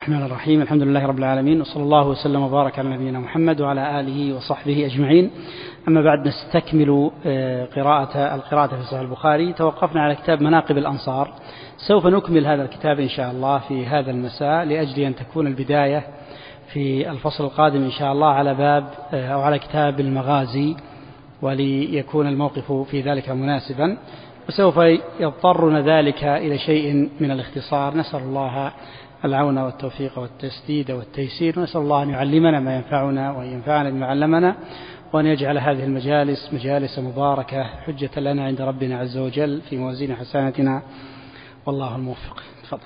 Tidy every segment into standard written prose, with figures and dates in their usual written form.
الرحمن الرحيم. الحمد لله رب العالمين، وصلى الله وسلم وبارك على نبينا محمد وعلى آله وصحبه أجمعين. أما بعد، نستكمل القراءة في صحيح البخاري. توقفنا على كتاب مناقب الأنصار. سوف نكمل هذا الكتاب إن شاء الله في هذا المساء، لأجل أن تكون البداية في الفصل القادم إن شاء الله على باب أو على كتاب المغازي، وليكون الموقف في ذلك مناسبا، وسوف يضطرنا ذلك إلى شيء من الاختصار. نسأل الله العون والتوفيق والتسديد والتيسير، ونسأل الله أن يعلمنا ما ينفعنا وأن ينفعنا بما علمنا، وأن يجعل هذه المجالس مجالس مباركة حجة لنا عند ربنا عز وجل في موازين حسناتنا، والله الموفق. تفضل.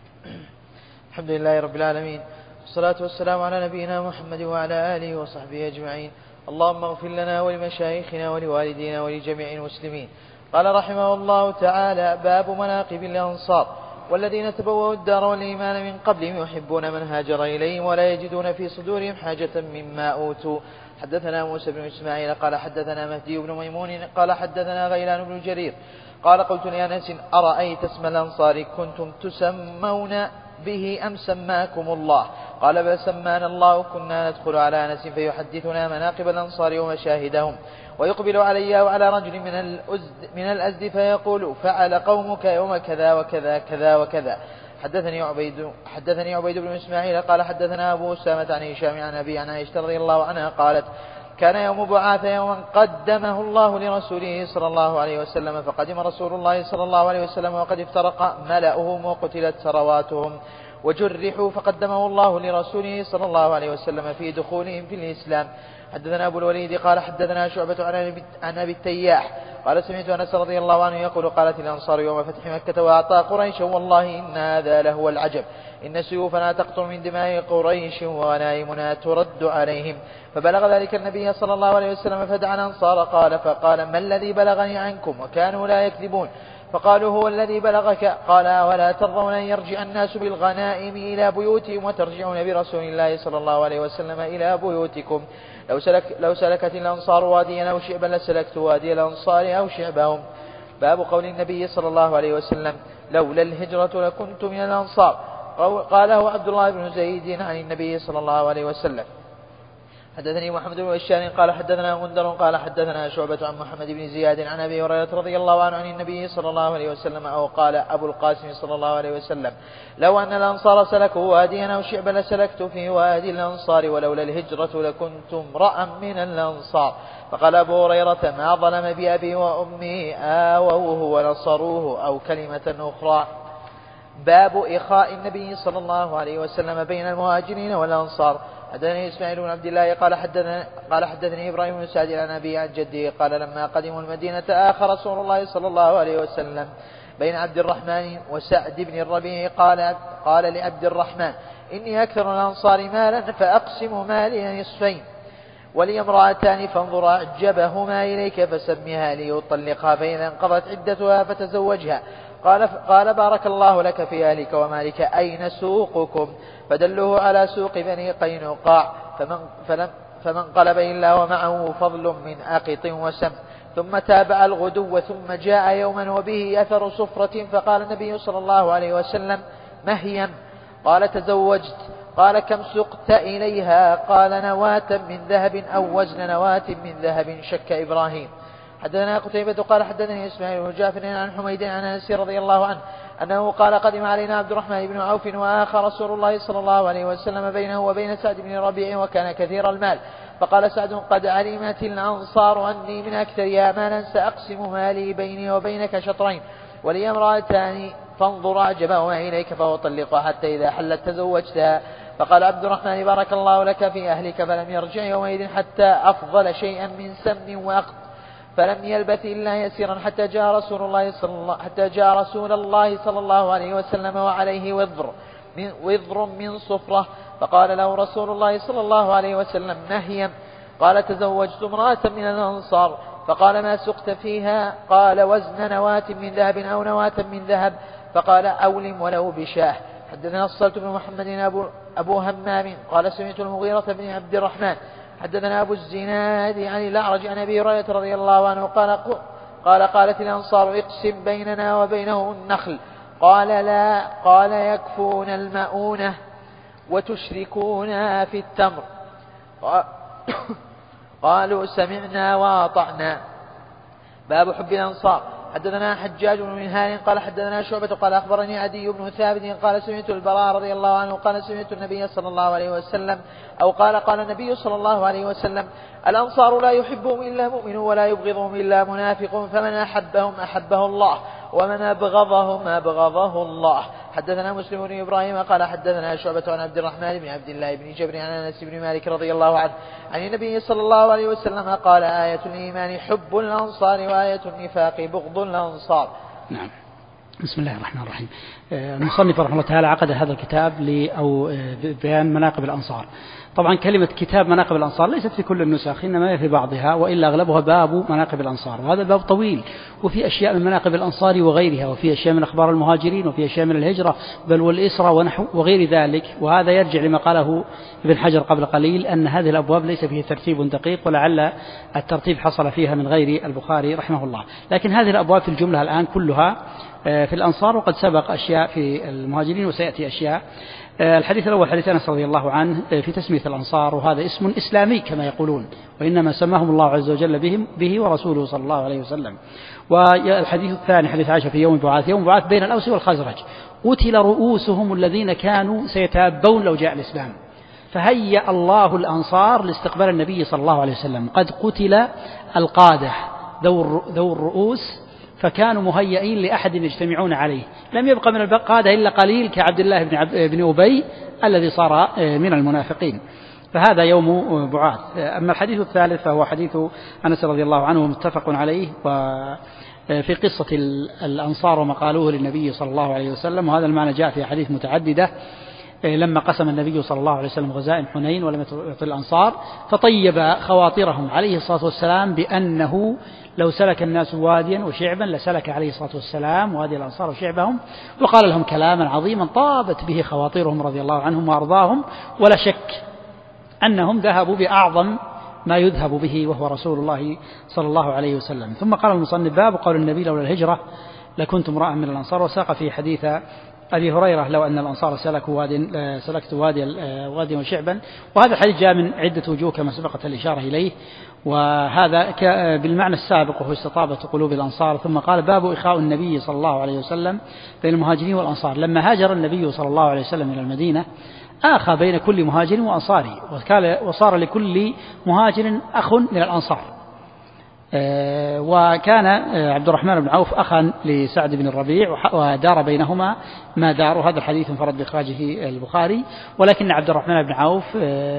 الحمد لله رب العالمين، والصلاة والسلام على نبينا محمد وعلى آله وصحبه أجمعين. اللهم اغفر لنا ولمشايخنا ولوالدينا ولجميع المسلمين. قال رحمه الله تعالى: باب مناقب الأنصار: والذين تبوأوا الدار والإيمان من قبلهم يحبون من هاجر إليهم ولا يجدون في صدورهم حاجة مما أوتوا. حدثنا موسى بن إسماعيل قال حدثنا مهدي بن ميمون قال حدثنا غيلان بن جرير قال: قلت لأنس: أرأيت اسم الأنصار كنتم تسمون به أم سماكم الله؟ قال: بل سمانا الله، كنا ندخل على أنس فيحدثنا مناقب الأنصار ومشاهدهم، ويقبل علي وعلى رجل من الأزد فيقول: فعل قومك يوم كذا وكذا كذا وكذا. حدثني عبيد بن إسماعيل قال حدثنا أبو أسامة عن هشام عن أبي عن عائشة رضي الله عنها قالت: كان يوم بعاث يوما قدمه الله لرسوله صلى الله عليه وسلم، فقدم رسول الله صلى الله عليه وسلم وقد افترق ملأهم وقتلت ثرواتهم وجرحوا، فقدمه الله لرسوله صلى الله عليه وسلم في دخولهم في الإسلام. حدثنا أبو الوليد قال حدثنا شعبة عن أبي التياح قال: سمعت أنس رضي الله عنه يقول: قالت الأنصار يوم فتح مكة وأعطى قريش: والله إن هذا لهو العجب، إن سيوفنا تقطر من دماء قريش وغنائمنا ترد عليهم. فبلغ ذلك النبي صلى الله عليه وسلم فدعا الأنصار فقال: ما الذي بلغني عنكم؟ وكانوا لا يكذبون. فقالوا: هو الذي بلغك. قال: ولا ترضون أن يرجع الناس بالغنائم إلى بيوتهم وترجعون برسول الله صلى الله عليه وسلم إلى بيوتكم؟ لو سلكت الأنصار واديا أو شعبا لسلكت وادي الأنصار أو شعبهم. باب قول النبي صلى الله عليه وسلم: لولا الهجرة لكنت من الأنصار. قاله عبد الله بن زيد عن النبي صلى الله عليه وسلم. حدثني محمد بن بشار قال حدثنا غندر قال حدثنا شعبة عن محمد بن زياد عن أبي هريرة رضي الله عنه عن النبي صلى الله عليه وسلم، أو قال أبو القاسم صلى الله عليه وسلم: لو أن الأنصار سلكوا واديا أو شعبا لسلكت في وادي الأنصار، ولولا الهجرة لكنت امرأ من الأنصار. فقال أبو هريرة: ما ظلم بأبي وأمي آووه ونصروه، أو كلمة أخرى. باب إخاء النبي صلى الله عليه وسلم بين المهاجرين والأنصار. حدثني إسماعيل بن عبد الله قال حدثني إبراهيم بن سعد عن أبي عن جده قال: لما قدموا المدينة آخى رسول الله صلى الله عليه وسلم بين عبد الرحمن وسعد بن الربيع قال لعبد الرحمن: إني أكثر الأنصار مالا فأقسم مالي نصفين، ولي امرأتان فانظر أعجبهما إليك فسمها ليطلقها، فإذا انقضت عدتها فتزوجها. قال: بارك الله لك في أهلك ومالك، أين سوقكم؟ فدلوه على سوق بني قينقاع، فمن قلب إلا ومعه فضل من أقط وسم. ثم تابع الغدو، ثم جاء يوما وبه أثر صفرة، فقال النبي صلى الله عليه وسلم: مهيا. قال: تزوجت. قال: كم سقت إليها؟ قال: نواة من ذهب أو وزن نواة من ذهب. شك إبراهيم. حدثنا قتيبة قال حدثني إسماعيل بن جعفر عن حميد عن أنس رضي الله عنه أنه قال: قدم علينا عبد الرحمن بن عوف وآخى رسول الله صلى الله عليه وسلم بينه وبين سعد بن ربيع، وكان كثير المال. فقال سعد: قد علمت الأنصار أني من أكثرها مالا، سأقسم مالي بيني وبينك شطرين، ولي امرأتان فانظر أعجبهما إليك فأطلقها حتى إذا حلت تزوجتها. فقال عبد الرحمن: بارك الله لك في أهلك. فلم يرجع يومئذ حتى أفضل شيئا من سمن وأقط، فلم يلبث إلا يسيرا حتى جاء رسول الله صلى الله عليه وسلم وعليه وذر من صفرة. فقال له رسول الله صلى الله عليه وسلم: نهيا. قال: تزوجت امرأة من الأنصار. فقال: ما سقت فيها؟ قال: وزن نواة من ذهب أو نواة من ذهب. فقال: أولم ولو بشاه. حدثنا الصلت بن محمد أبو همام قال: سمعت المغيرة بن عبد الرحمن حدثنا أبو الزناد عن الأعرج عن أبي هريرة رضي الله عنه قالت الأنصار: اقسم بيننا وبينه النخل. قال: لا. قال: يكفون المؤونة. وتشركون في التمر. قالوا سمعنا وأطعنا. باب حب الأنصار. حدثنا حجاج بن منهال قال حدثنا شعبة قال أخبرني عدي بن ثابت قال سمعت البراء رضي الله عنه قال سمعت النبي صلى الله عليه وسلم أو قال النبي صلى الله عليه وسلم الأنصار لا يحبهم إلا مؤمن ولا يبغضهم إلا منافق فمن أحبهم أحبه الله ومن أبغضهم أبغضه الله. حدثنا مسلم بن إبراهيم قال حدثنا شعبة عن عبد الرحمن بن عبد الله بن جبر عن أنس بن مالك رضي الله عنه عن النبي صلى الله عليه وسلم قال آية الإيمان حب الأنصار وآية النفاق بغض الأنصار. نعم. بسم الله الرحمن الرحيم. المصنف رحمه الله تعالى عقد هذا الكتاب لبيان مناقب الأنصار. طبعا كلمة كتاب مناقب الأنصار ليست في كل النسخ، إنما في بعضها، وإلا أغلبها باب مناقب الأنصار، وهذا الباب طويل وفي أشياء من مناقب الأنصار وغيرها، وفي أشياء من أخبار المهاجرين، وفي أشياء من الهجرة بل والإسرة ونحو وغير ذلك. وهذا يرجع لما قاله ابن حجر قبل قليل أن هذه الأبواب ليس فيه ترتيب دقيق، ولعل الترتيب حصل فيها من غير البخاري رحمه الله. لكن هذه الأبواب في الجملة الآن كلها في الأنصار، وقد سبق أشياء في المهاجرين وسيأتي أشياء. الحديث الأول حديث أنس رضي الله عنه في تسمية الأنصار، وهذا اسم إسلامي كما يقولون، وإنما سماهم الله عز وجل به ورسوله صلى الله عليه وسلم. والحديث الثاني حديث عائشة في يوم بعث بين الأوس والخزرج قتل رؤوسهم الذين كانوا سيتابون لو جاء الإسلام، فهيأ الله الأنصار لاستقبال النبي صلى الله عليه وسلم. قد قتل القادة ذو الرؤوس فكانوا مهيئين لأحد يجتمعون عليه، لم يبقى من القادة إلا قليل كعبد الله بن أبي الذي صار من المنافقين. فهذا يوم بعاث. أما الحديث الثالث فهو حديث أنس رضي الله عنه متفق عليه، وفي قصة الأنصار وما قالوه للنبي صلى الله عليه وسلم، وهذا المعنى جاء في حديث متعددة. لما قسم النبي صلى الله عليه وسلم غزائم حنين ولم يعطي الأنصار، فطيب خواطرهم عليه الصلاة والسلام بأنه لو سلك الناس واديا وشعبا لسلك عليه الصلاة والسلام وادي الأنصار وشعبهم، وقال لهم كلاما عظيما طابت به خواطرهم رضي الله عنهم وأرضاهم، ولا شك أنهم ذهبوا بأعظم ما يذهب به وهو رسول الله صلى الله عليه وسلم. ثم قال المصنف باب قول النبي لولا الهجرة لكنت امرأ من الأنصار، وساق في حديث أبي هريرة لو أن الأنصار سلكت وادي وشعبا. وهذا الحديث جاء من عدة وجوه كما سبقت الإشارة إليه، وهذا بالمعنى السابق وهو استطابة قلوب الأنصار. ثم قال باب إخاء النبي صلى الله عليه وسلم بين المهاجرين والأنصار. لما هاجر النبي صلى الله عليه وسلم إلى المدينة آخى بين كل مهاجر وأنصاري، وصار لكل مهاجر أخ من الأنصار. وكان عبد الرحمن بن عوف أخا لسعد بن الربيع، ودار بينهما ما دار. هذا الحديث انفرد بإخراجه البخاري. ولكن عبد الرحمن بن عوف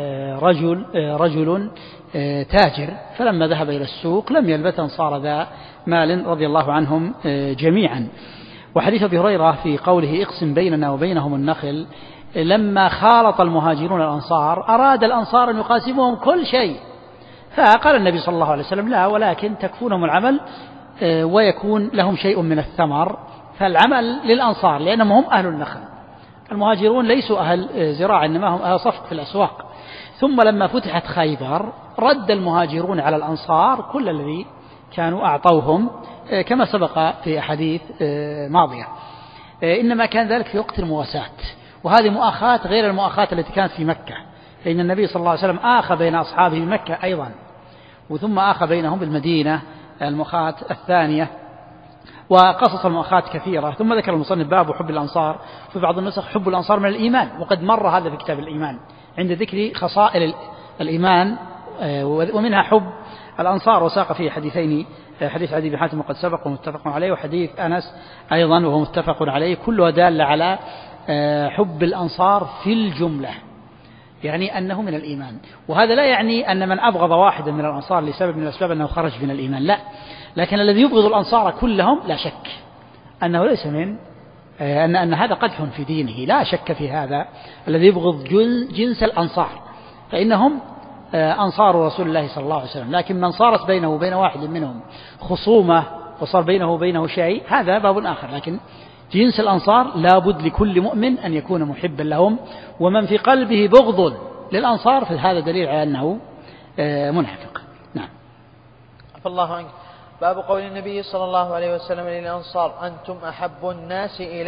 رجل تاجر، فلما ذهب إلى السوق لم يلبث صار ذا مال رضي الله عنهم جميعا. وحديث أبي هريرة في قوله اقسم بيننا وبينهم النخل، لما خالط المهاجرون الأنصار أراد الأنصار أن يقاسمهم كل شيء، فقال النبي صلى الله عليه وسلم لا، ولكن تكفونهم العمل ويكون لهم شيء من الثمر، فالعمل للأنصار لأنهم هم أهل النخل. المهاجرون ليسوا أهل زراعة إنما هم أهل صفق في الأسواق. ثم لما فتحت خيبر رد المهاجرون على الأنصار كل الذي كانوا أعطوهم كما سبق في أحاديث ماضية، إنما كان ذلك في وقت المواساة، وهذه مؤاخاة غير المؤاخاة التي كانت في مكة، فإن النبي صلى الله عليه وسلم آخى بين أصحابه بمكة أيضا، وثم آخى بينهم بالمدينة المؤاخاة الثانية. وقصص المؤاخاة كثيرة. ثم ذكر المصنف باب حب الأنصار، في بعض النسخ حب الأنصار من الإيمان، وقد مر هذا في كتاب الإيمان عند ذكر خصائل الإيمان، ومنها حب الأنصار. وساق فيه حديثين، حديث عدي بن حاتم وقد سبق ومتفق عليه، وحديث أنس أيضا وهو متفق عليه، كله دال على حب الأنصار في الجملة، يعني أنه من الإيمان. وهذا لا يعني أن من أبغض واحدا من الأنصار لسبب من الأسباب أنه خرج من الإيمان، لا، لكن الذي يبغض الأنصار كلهم لا شك أنه ليس من أن هذا قدح في دينه، لا شك في هذا. الذي يبغض جنس الأنصار فإنهم أنصار رسول الله صلى الله عليه وسلم، لكن من صارت بينه وبين واحد منهم خصومة وصار بينه وبينه شيء هذا باب آخر. لكن جنس الأنصار لابد لكل مؤمن أن يكون محبا لهم، ومن في قلبه بغض للأنصار فهذا دليل على أنه منافق. نعم. فالله عنك. باب قول النبي صلى الله عليه وسلم للأنصار أنتم أحب الناس إلي.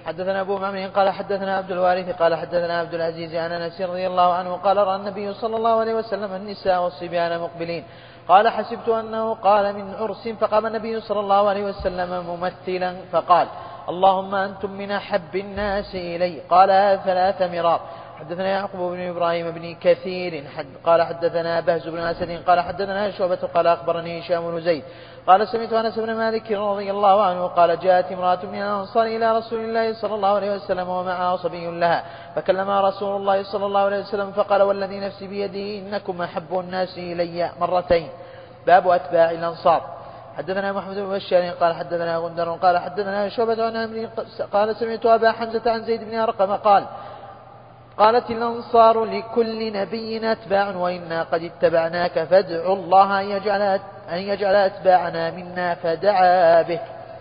حدثنا أبو معمر قال حدثنا عبد الوارث قال حدثنا عبد العزيز عن أنس رضي الله عنه قال رأى النبي صلى الله عليه وسلم النساء والصبيان مقبلين قال حسبت أنه قال من عرس فقام النبي صلى الله عليه وسلم ممثلا فقال اللهم أنتم من أحب الناس إلي قال 3 مرار. حدثنا يعقوب بن إبراهيم بن كثير قال حدثنا بهز بن أسد قال حدثنا شعبة قال أخبرني هشام بن زيد قال سمعت أنس بن مالك رضي الله عنه قال جاءت امرأة من الأنصار إلى رسول الله صلى الله عليه وسلم ومعها صبي لها فكلمها رسول الله صلى الله عليه وسلم فقال والذي نفسي بيده إنكم أحب الناس إلي مرتين. باب أتباع الأنصار. حدثنا محمد بن بشار قال حدثنا غندر قال حدثنا شعبة عن عمرو قال سمعت أبا حمزة عن زيد بن أرقم قال قالت الأنصار لكل نبي أتباع وإنا قد اتبعناك فادعوا الله أن يجعل أتباعنا منا فدعا به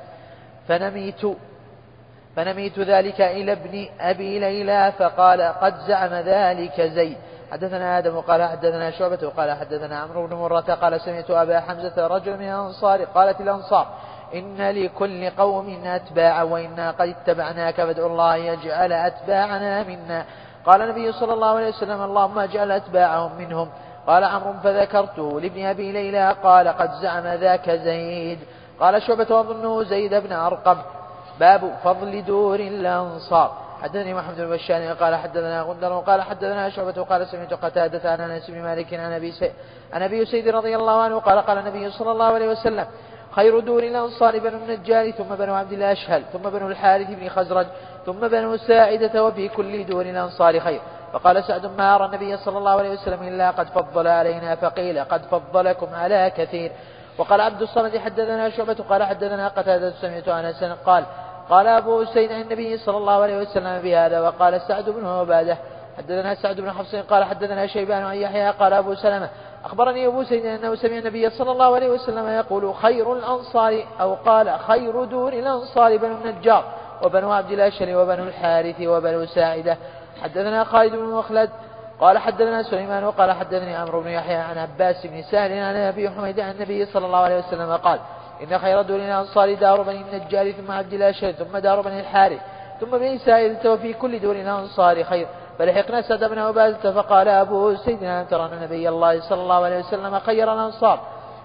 فنميت ذلك إلى ابن أبي ليلى فقال قد زعم ذلك زيد. حدثنا آدم قال حدثنا شعبة قال حدثنا عمرو بن مرة قال سمعت أبا حمزة رجل من الأنصار قالت الأنصار إن لكل قوم أتباع وإنا قد اتبعناك فادعوا الله يجعل أتباعنا منا. قال النبي صلى الله عليه وسلم اللهم اجعل أتباعهم منهم. قال عمرو فذكرته لابن أبي ليلى قال قد زعم ذاك زيد. قال شعبة وظنه زيد بن أرقم. باب فضل دور الأنصار. حدثني محمد بن بشار قال حدثنا غندر قال حدثنا شعبة قال سمعت قتادة عن أنس بن مالك عن أبي سيد رضي الله عنه قال قال النبي صلى الله عليه وسلم خير دور الأنصار بنو النجار ثم بنو عبد الأشهل ثم بنو الحارث بن خزرج ثم بنو ساعدة وفي كل دور الأنصار خير. فقال سعد ما أرى النبي صلى الله عليه وسلم إلا قد فضل علينا فقيل قد فضلكم على كثير. وقال عبد الصمد حدثنا شعبة قال حدثنا قتادة سمعت أنس قال أبو سيد عن النبي صلى الله عليه وسلم بهذا. وقال سعد بن عبادة حدثنا سعد بن حفص قال حدثنا شيبان عن يحيى قال أبو سلمة أخبرني أبو سيد أنه سمع النبي صلى الله عليه وسلم يقول خير الأنصار أو قال خير دور الأنصار بنو النجار وبنو عبد الأشهل وبنو الحارث وبنو ساعدة. حدثنا خالد بن مخلد قال حدثنا سليمان وقال حدثني عمرو بن يحيى عن عباس بن سهل عن أبي حميد عن النبي صلى الله عليه وسلم قال إن خير دور الأنصار دار بني النجار ثم عبد الأشهل ثم دار بني الحارث ثم بني ساعدة وفي كل دور الأنصار خير. فلحقنا سعد بن عبادة فقال أبو سيدنا ترى أن نبي الله صلى الله عليه وسلم خير الأنصار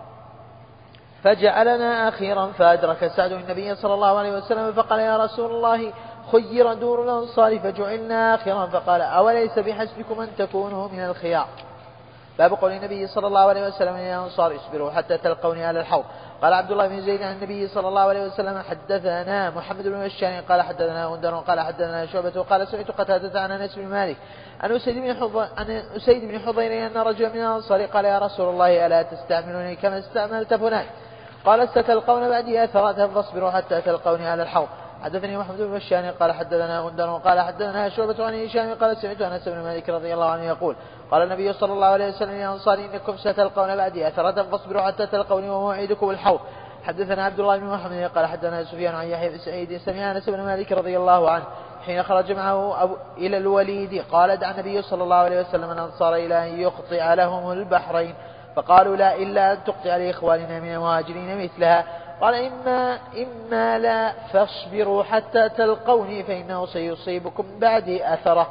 فجعلنا أخيرا. فأدرك سعد النبي صلى الله عليه وسلم فقال يا رسول الله خير دور الأنصار فجعلنا آخرا. فقال أوليس بحسبكم أن تكونوا من الخيار. باب قول النبي صلى الله عليه وسلم للأنصار اصبروا حتى تلقوني على الحوض. قال عبد الله بن زيد عن النبي صلى الله عليه وسلم حدثنا محمد بن بشار قال حدثنا غندر قال حدثنا شعبة قال سمعت قتادة عن أنس بن مالك عن أسيد بن حضير أن رجلا من الأنصار قال يا رسول الله ألا تستعملوني كما استعملت فلان قال ستلقون بعدي أثرات فاصبروا حتى تلقوني على الحوض. حدثني محمد بن بشار قال حدثنا غندر قال حدثنا شعبة عن هشام قال سمعت أنس بن مالك رضي الله عنه يقول قال النبي صلى الله عليه وسلم للأنصار إنكم ستلقون بعدي أثرة فاصبروا حتى تلقوني وموعدكم الحوض. حدثنا عبد الله بن محمد قال حدثنا سفيان عن يحيى بن سعيد سمع أنس بن مالك رضي الله عنه حين خرج معه إلى الوليد قال دعا النبي صلى الله عليه وسلم الأنصار إلى أن يقطع لهم البحرين فقالوا لا إلا أن تقطع لإخواننا من المهاجرين مثلها. قال إما لا فاصبروا حتى تلقوني فإنه سيصيبكم بعدي أثره.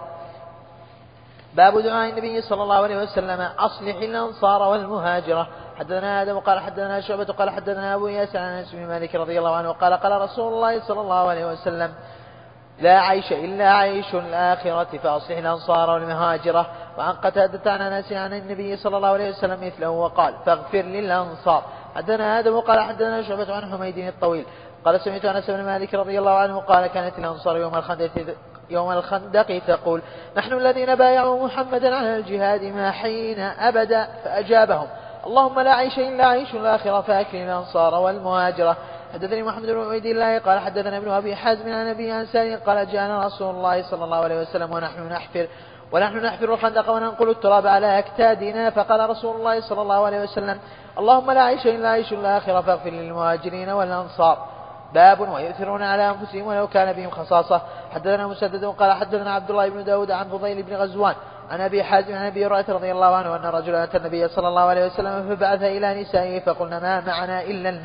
باب دعاء النبي صلى الله عليه وسلم أصلح الأنصار والمهاجرة. حدثنا آدم قال حدثنا شعبة قال حدثنا أبو ياسر عن أنس بن مالك رضي الله عنه قال قال رسول الله صلى الله عليه وسلم لا عيش إلا عيش الآخرة فأصلح الأنصار والمهاجرة. وعن قتادة عن أنس عن النبي صلى الله عليه وسلم مثله وقال فاغفر للأنصار. حدثنا آدم قال حدثنا شعبة عن حميد الطويل قال سمعت أنس بن مالك رضي الله عنه قال كانت الأنصار يوم الخندق تقول نحن الذين بايعوا محمدا على الجهاد ما حين أبدا فأجابهم اللهم لا عيش إلا عيش الآخرة فأكرم الأنصار والمهاجرة. حدثني محمد بن عبيد الله قال حدثنا ابن أبي حازم عن أبي عن سالم قال جاءنا رسول الله صلى الله عليه وسلم ونحن نحفر الخندق وننقل التراب على أكتادنا فقال رسول الله صلى الله عليه وسلم اللهم لا عيش إلا عيش الآخرة فاغفر للمهاجرين والأنصار. باب ويؤثرون على أنفسهم ولو كان بهم خصاصة. حدثنا مسدد قال حدثنا عبد الله بن داود عن فضيل بن غزوان عن أبي حازم عن أبي هريرة رضي الله عنه أن رجلا أتى النبي صلى الله عليه وسلم فبعث إلى نسائه فقلنا ما معنا إلا الماء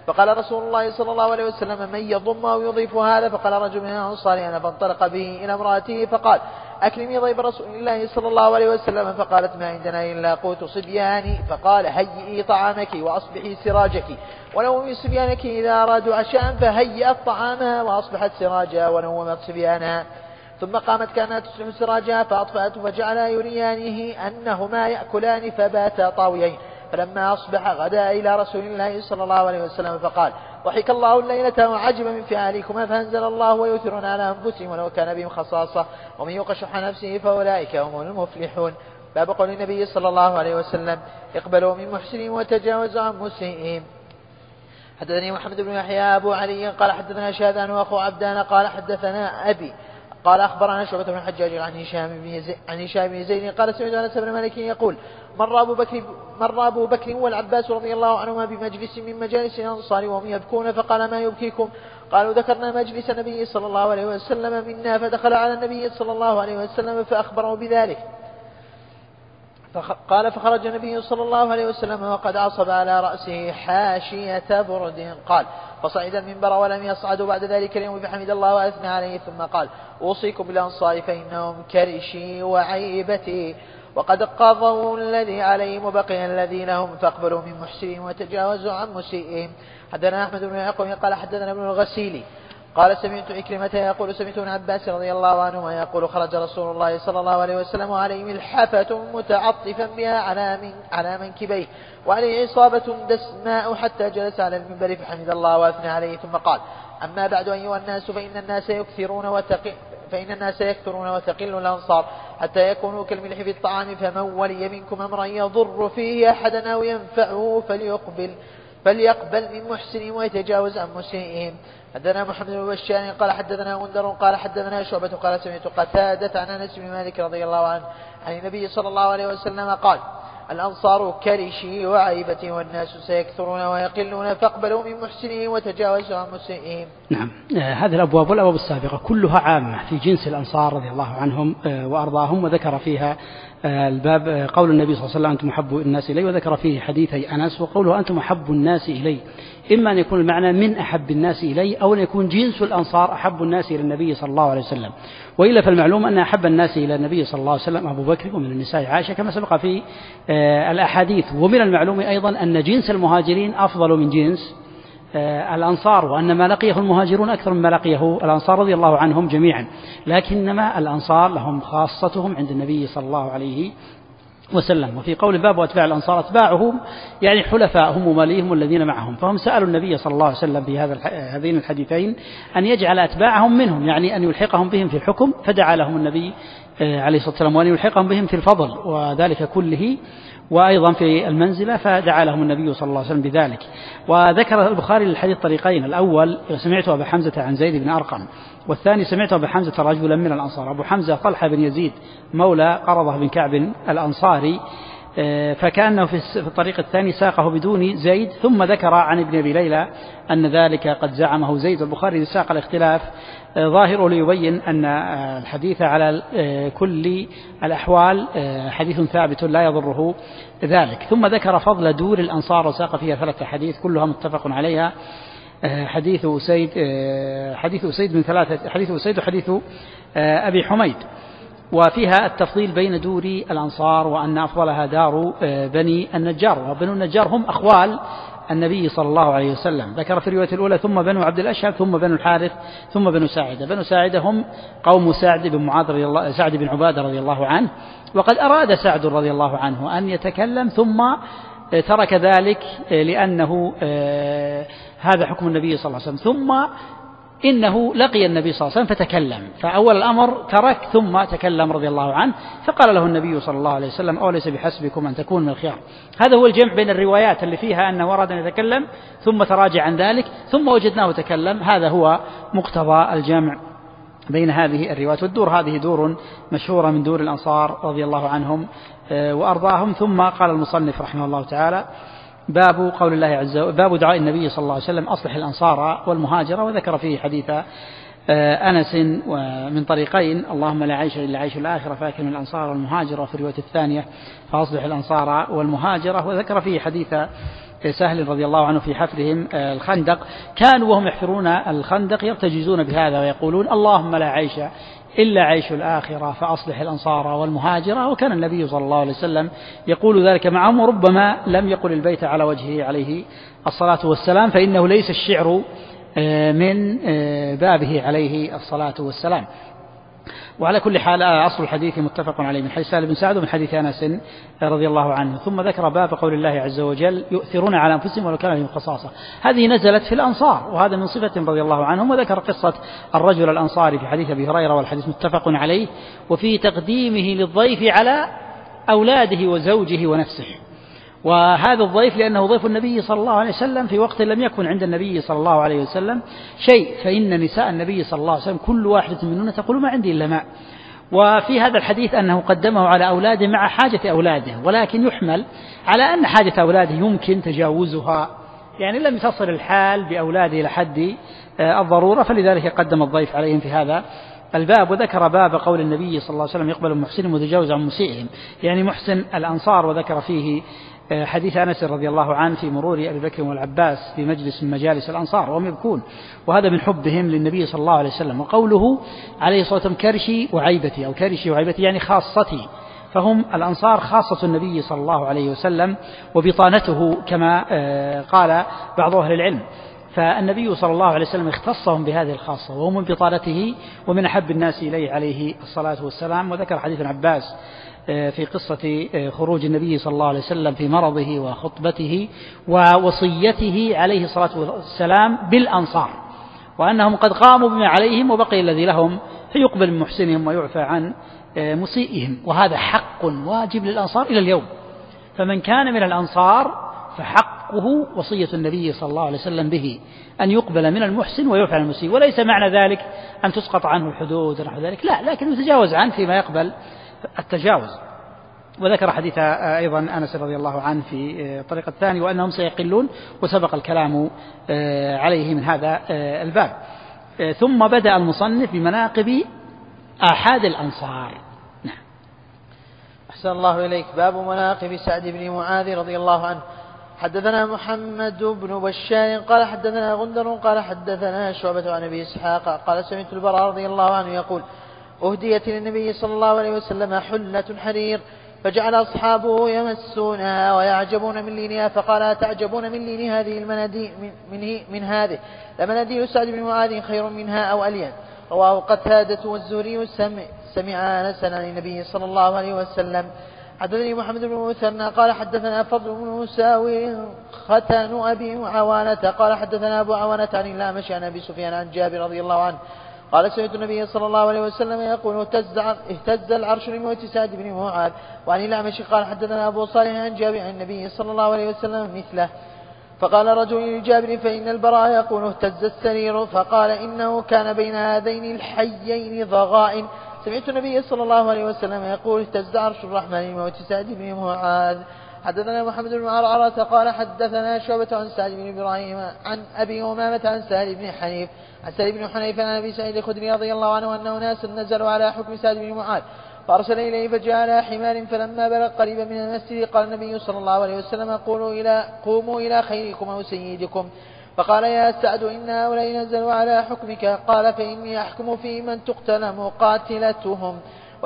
فقال رسول الله صلى الله عليه وسلم من يضم أو يضيف هذا؟ فقال رجل من الأنصار أنا، فانطلق به إلى امرأته فقال أكرمي ضيف رسول الله صلى الله عليه وسلم. فقالت ما عندنا إلا قوت صبياني. فقال هيئي طعامك وأصبحي سراجك، ونومي صبيانك إذا أرادوا عشاء، فهيئت طعامها وأصبحت سراجها ونومت صبيانها. ثم قامت كانت تصلح سراجها فأطفأته، فجعلا يريانه أنهما يأكلان فباتا طاويين. فلما أصبح غدا إلى رسول الله صلى الله عليه وسلم فقال ضحك الله الليلة وعجب من فعالكما، فأنزل الله ويؤثرون على أنفسهم ولو كان بهم خصاصة ومن يوق شح نفسه فأولئك هم المفلحون. باب قول النبي صلى الله عليه وسلم اقبلوا من محسنهم وتجاوزوا عن مسيئهم. حدثني محمد بن يحيى أبو علي قال حدثنا شاذان وأخو عبدان قال حدثنا أبي قال أخبرنا شعبة بن الحجاج عن هشام بن زيد قال سمعت أنس بن مالك يقول مر أبو بكر والعباس رضي الله عنهما بمجلس من مجالس الأنصار وهم يبكون، فقال ما يبكيكم؟ قالوا ذكرنا مجلس النبي صلى الله عليه وسلم منا، فدخل على النبي صلى الله عليه وسلم فأخبره بذلك. قال فخرج النبي صلى الله عليه وسلم وقد عصب على رأسه حاشية برد. قال فصعد المنبر ولم يصعدوا بعد ذلك اليوم، فحمد الله وأثنى عليه ثم قال أوصيكم بالأنصار فإنهم كرشي وعيبتي، وقد قضوا الذي عليهم وبقي الذي لهم، فاقبلوا من محسنهم وتجاوزوا عن مسيئهم. حدثنا أحمد بن يعقوب قال حدثنا ابن الغسيل قال سمعت عكرمة يقول سمعت ابن عباس رضي الله عنهما يقول خرج رسول الله صلى الله عليه وسلم وعليه ملحفة متعطفا بها على منكبيه وعليه إصابة دسماء، حتى جلس على المنبر فحمد الله وأثنى عليه ثم قال أما بعد أيها الناس فإن الناس يكثرون وتقل الأنصار حتى يكونوا كالملح في الطعام، فمن ولي منكم أمرا يضر فيه أحدا أو ينفعه فليقبل من محسنهم ويتجاوز عن مسيئهم. حدثنا محمد بن بشار قال حدثنا غندر قال حدثنا شعبة قال سمعت قتادة عن أنس بن مالك رضي الله عنه عن النبي صلى الله عليه وسلم قال الأنصار كرشي وعيبتي والناس سيكثرون ويقلون، فاقبلوا من محسنهم وتجاوزوا عن مسيئهم. نعم، هذه الأبواب والأبواب السابقة كلها عامة في جنس الأنصار رضي الله عنهم وأرضاهم، وذكر فيها الباب قول النبي صلى الله عليه وسلم أنتم أحب الناس إلي، وذكر فيه حديثي أنس وقوله أنتم أحب الناس إلي، إما أن يكون المعنى من أحب الناس إلي أو أن يكون جنس الأنصار أحب الناس إلى النبي صلى الله عليه وسلم. وإلا فالمعلوم أن أحب الناس إلى النبي صلى الله عليه وسلم أبو بكر، ومن النساء عائشة كما سبق في الأحاديث. ومن المعلوم أيضا أن جنس المهاجرين أفضل من جنس الأنصار، وأن ما لقيه المهاجرون أكثر مما لقيه الأنصار رضي الله عنهم جميعا، لكنما الأنصار لهم خاصتهم عند النبي صلى الله عليه وسلم. وفي قول باب وأتباع الأنصار أتباعهم يعني حلفاءهم وماليهم الذين معهم، فهم سألوا النبي صلى الله عليه وسلم في هذين الحديثين أن يجعل أتباعهم منهم، يعني أن يلحقهم بهم في الحكم، فدعا لهم النبي عليه الصلاة والسلام، وأن يلحقهم بهم في الفضل وذلك كله، وأيضا في المنزلة فدعا لهم النبي صلى الله عليه وسلم بذلك. وذكر البخاري للحديث طريقين، الأول سمعت أبا حمزة عن زيد بن أرقم، والثاني سمعت أبا حمزة رجلا من الأنصار. أبو حمزة طلحة بن يزيد مولى قرضة بن كعب الأنصاري، فكأنه في الطريق الثاني ساقه بدون زيد، ثم ذكر عن ابن أبي ليلى أن ذلك قد زعمه زيد. البخاري ساق الاختلاف ظاهره ليبين أن الحديث على كل الأحوال حديث ثابت لا يضره ذلك. ثم ذكر فضل دور الأنصار وساق فيها 3 حديث كلها متفق عليها، حديث أسيد من 3، حديث أسيد وحديث أبي حميد، وفيها التفضيل بين دور الأنصار وأن أفضلها دار بني النجار، وبنو النجار هم أخوال النبي صلى الله عليه وسلم. ذكر في الرواية الأولى ثم بنو عبد الأشهب ثم بنو الحارث ثم بنو ساعدة. بنو ساعدة هم قوم سعد بن عبادة رضي الله عنه، وقد أراد سعد رضي الله عنه أن يتكلم ثم ترك ذلك لأنه هذا حكم النبي صلى الله عليه وسلم، ثم إنه لقي النبي صلى الله عليه وسلم فتكلم، فأول الأمر ترك ثم تكلم رضي الله عنه، فقال له النبي صلى الله عليه وسلم أوليس بحسبكم أن تكون من الخيار. هذا هو الجمع بين الروايات اللي فيها أنه أراد أن يتكلم ثم تراجع عن ذلك ثم وجدناه تكلم، هذا هو مقتضى الجمع بين هذه الروايات. والدور هذه دور مشهورة من دور الأنصار رضي الله عنهم وأرضاهم. ثم قال المصنف رحمه الله تعالى باب قول الله عز وجل، باب دعاء النبي صلى الله عليه وسلم أصلح الأنصار والمهاجرة، وذكر فيه حديث أنس من طريقين، اللهم لا عيش إلا عيش الآخرة فأكرم الأنصار والمهاجرة، في الرواية الثانية فأصلح الأنصار والمهاجرة، وذكر فيه حديث سهل رضي الله عنه في حفرهم الخندق، كانوا وهم يحفرون الخندق يرتجزون بهذا ويقولون اللهم لا عيش إلا عيش الآخرة فأصلح الأنصار والمهاجرة. وكان النبي صلى الله عليه وسلم يقول ذلك معهم، وربما لم يقل البيت على وجهه عليه الصلاة والسلام، فإنه ليس الشعر من بابه عليه الصلاة والسلام. وعلى كل حال أصل الحديث متفق عليه من حديث سهل بن سعد ومن حديث أنس رضي الله عنه. ثم ذكر باب قول الله عز وجل يؤثرون على أنفسهم ولو كان لهم خصاصة، هذه نزلت في الأنصار وهذا من صفة رضي الله عنهم. وذكر قصة الرجل الأنصاري في حديث أبي هريرة والحديث متفق عليه، وفي تقديمه للضيف على أولاده وزوجه ونفسه. وهذا الضيف لأنه ضيف النبي صلى الله عليه وسلم في وقت لم يكن عند النبي صلى الله عليه وسلم شيء، فإن نساء النبي صلى الله عليه وسلم كل واحدة منهن تقول ما عندي إلا ماء. وفي هذا الحديث أنه قدمه على أولاده مع حاجة أولاده، ولكن يحمل على أن حاجة أولاده يمكن تجاوزها، يعني لم تصل الحال بأولاده لحد الضرورة، فلذلك قدم الضيف عليهم في هذا الباب. وذكر باب قول النبي صلى الله عليه وسلم يقبل محسنهم ويتجاوز عن مسيئهم، يعني محسن الأنصار. وذكر فيه حديث أنس رضي الله عنه في مرور أبي بكر والعباس في مجلس من مجالس الأنصار وهم يبكون، وهذا من حبهم للنبي صلى الله عليه وسلم. وقوله عليه الصلاة والسلام كرشي وعيبتي أو كرشي وعيبتي يعني خاصتي، فهم الأنصار خاصة النبي صلى الله عليه وسلم وبطانته كما قال بعض أهل العلم. فالنبي صلى الله عليه وسلم اختصهم بهذه الخاصة وهم من بطانته ومن أحب الناس إليه عليه الصلاة والسلام. وذكر حديث عباس في قصة خروج النبي صلى الله عليه وسلم في مرضه وخطبته ووصيته عليه الصلاة والسلام بالأنصار، وأنهم قد قاموا بما عليهم وبقي الذي لهم فيقبل من محسنهم ويعفى عن مسيئهم. وهذا حق واجب للأنصار إلى اليوم، فمن كان من الأنصار فحقه وصية النبي صلى الله عليه وسلم به أن يقبل من المحسن ويعفى عن المسيء. وليس معنى ذلك أن تسقط عنه الحدود ونحو ذلك، لا، لكن يتجاوز عنه فيما يقبل التجاوز. وذكر حديث أيضا أنس رضي الله عنه في الطريقة الثانية وأنهم سيقلون، وسبق الكلام عليه من هذا الباب. ثم بدأ المصنف بمناقب آحاد الأنصار. نعم. أحسن الله إليك. باب مناقب سعد بن معاذ رضي الله عنه. حدثنا محمد بن بشار قال حدثنا غندر قال حدثنا شعبة عن أبي إسحاق قال سمعت البراء رضي الله عنه يقول أهديت للنبي صلى الله عليه وسلم حلة حرير فجعل أصحابه يمسونها ويعجبون من لينها، فقال أتعجبون من لين هذه المناديل من هذه لمناديل سعد بن معاذ خير منها أو ألين. رواه قتادة والزهري سمع أنس عن النبي صلى الله عليه وسلم. حدثني محمد بن مثنى قال حدثنا فضل بن مساوي ختن أبي عوانة قال حدثنا أبو عوانة عن الأعمش عن أبي سفيان عن جابر رضي الله عنه قال سمعت النبي صلى الله عليه وسلم يقول اهتز العرش لموت سعد بن معاذ. وعن الأعمش قال حدثنا أبو صالح عن جابر عن النبي صلى الله عليه وسلم مثله. فقال رجل لجابر فإن البراء يقول اهتز السرير، فقال إنه كان بين هذين الحيين ضغائن. سمعت النبي صلى الله عليه وسلم يقول اهتز عرش الرحمن لموت سعد بن معاذ. حدثنا محمد بن عرعرة قال حدثنا شعبة عن سعد بن إبراهيم عن أبي أمامة عن سهل بن حنيف عن سهل بن حنيف عن أبي سعيد الخدري رضي الله عنه أن ناسا نزلوا على حكم سعد بن معاذ فأرسل إليه فجاء على حمار، فلما بلغ قريبا من المسجد قال النبي صلى الله عليه وسلم قوموا إلى خيركم أو سيدكم. فقال يا سعد إن هؤلاء نزلوا على حكمك. قال فإني أحكم في من تقتل مقاتلتهم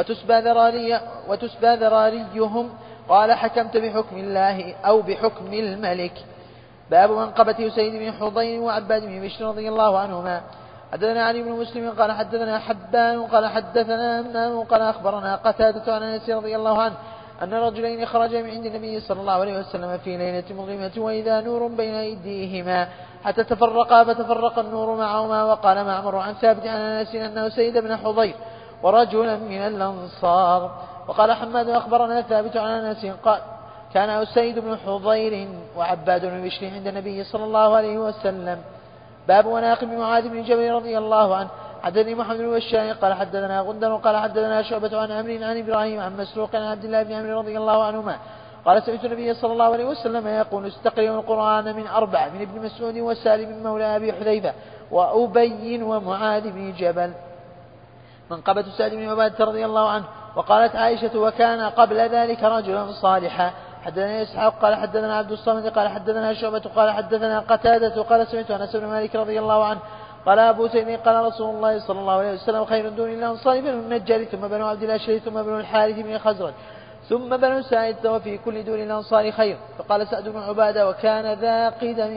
وتسبى ذراريهم. قال حكمت بحكم الله أو بحكم الملك. باب منقبة سيد بن حضير وعباد بن بشر رضي الله عنهما. حدثنا علي بن مسلم قال حدثنا حبان قال حدثنا همام قال أخبرنا قتادة عن أنس رضي الله عنه أن رجلين خرجا من عند النبي صلى الله عليه وسلم في ليلة مظلمة وإذا نور بين أيديهما حتى تفرقا فتفرق النور معهما. وقال معمر عن ثابت عن أنس أنه سيد بن حضير ورجلا من الأنصار. وقال حماد أخبرنا ثابت عن أنس قال كان أسيد بن حضير وعباد بن بشر عند النبي صلى الله عليه وسلم. باب مناقب معاذ بن جبل رضي الله عنه. حدثني محمد بن بشار قال حدثنا غندر قال حدثنا شعبة عن عمرو عن إبراهيم عن مسروق عن عبد الله بن عمرو رضي الله عنهما قال سمعت النبي صلى الله عليه وسلم يقول استقرئوا القرآن من أربع من ابن مسعود وسالم مولى أبي حذيفة وأبي ومعاذ بن جبل. منقبة سعد بن عبادة رضي الله عنه. وقالت عائشة وكان قبل ذلك رجلا صالحا. حدثنا إسحاق قال حدثنا عبد الصمد قال حدثنا شعبة قال حدثنا قتادة قال سمعت أنس بن مالك رضي الله عنه قال أبو سعيد قال رسول الله صلى الله عليه وسلم خير دون الأنصار بنو النجار ثم بنو عبد الأشهر ثم بنو الحارث بن خزرج ثم بنو سعيد وفي كل دون الأنصار خير. فقال سعد بن عبادة وكان ذا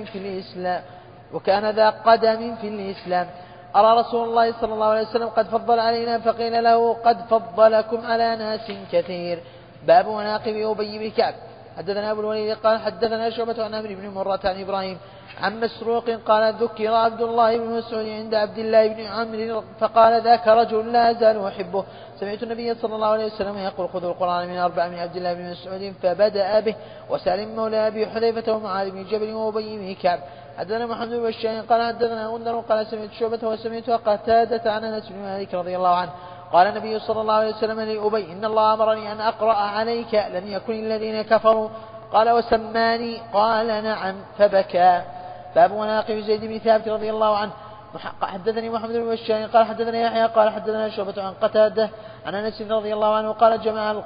قدم في الإسلام أرى رسول الله صلى الله عليه وسلم قد فضل علينا فقيل له قد فضلكم على ناس كثير. باب مناقب أبي بن كعب. حدثنا أبو الوليد قال حدثنا شعبة عن عمرو بن مرة عن إبراهيم عن مسروق قال ذكر عبد الله بن مسعود عند عبد الله بن عمرو فقال ذاك رجل لا أزال أحبه. سمعت النبي صلى الله عليه وسلم يقول خذوا القرآن من 4 من عبد الله بن مسعود فبدأ به وسالم مولى أبي حذيفة ومعاذ بن جبل وأبي بن كعب. حدثنا محمد بن بشار قال حدثنا غندر قال سمعت شعبة وسمعت قتادة عن أنس بن مالك رضي الله عنه قال النبي صلى الله عليه وسلم لأبي إن الله أمرني أن أقرأ عليك لم يكن الذين كفروا قال وسماني قال نعم فبكى. باب مناقب زيد بن ثابت رضي الله عنه. حدثني محمد بن بشار قال حدثنا يحيى قال حدثنا شعبة عن قتادة عن أنس رضي الله عنه قال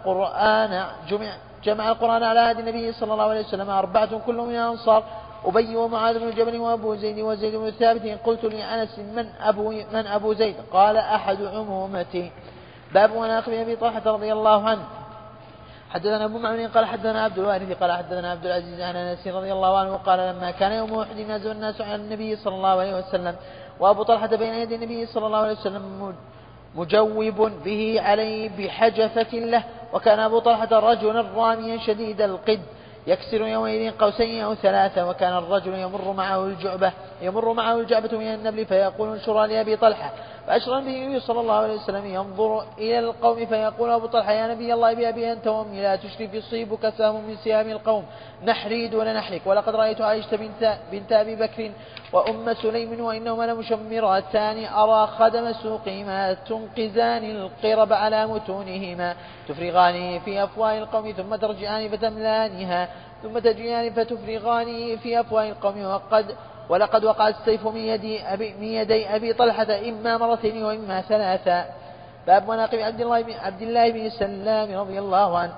جمع القرآن على عهد النبي صلى الله عليه وسلم 4 كلهم من الأنصار أبي ومعاذ بن جبل وأبو زيد وزيد بن ثابت. قلت لأنس من أبو زيد قال أحد عمومتي. باب مناقب أبي طلحة رضي الله عنه. حدثنا أبو معمر قال حدثنا عبد الوارث قال حدثنا عبد العزيز عن أنس رضي الله عنه قال لما كان يوم أحد نزل الناس على النبي صلى الله عليه وسلم وأبو طلحة بين يدي النبي صلى الله عليه وسلم مجوب به عليه بحجفة له وكان أبو طلحة رجلا راميا شديد القد يكسر يومئذ قوسين أو 3 وكان الرجل يمر معه الجعبة من النبل فيقول انشرها لأبي طلحة فأشرا به النبي صلى الله عليه وسلم ينظر إلى القوم فيقول أبو طلحة يا نبي الله بأبي أنت وأمي لا تشرف يصيبك سهم من سهام القوم نحريد ولا نحرك ولقد رأيت عائشة بنت أبي بكر وأم سليم وإنهما لمشمرتان أرى خدم سوقهما تنقزان القرب على متونهما تفرغان في أفواه القوم ثم ترجعان فتملانها ثم تجيان فتفرغان في أفواه القوم ولقد وقع السيف من يدي أبي طلحة إما 2 وإما 3. باب مناقب عبد الله بن سلام رضي الله عنه.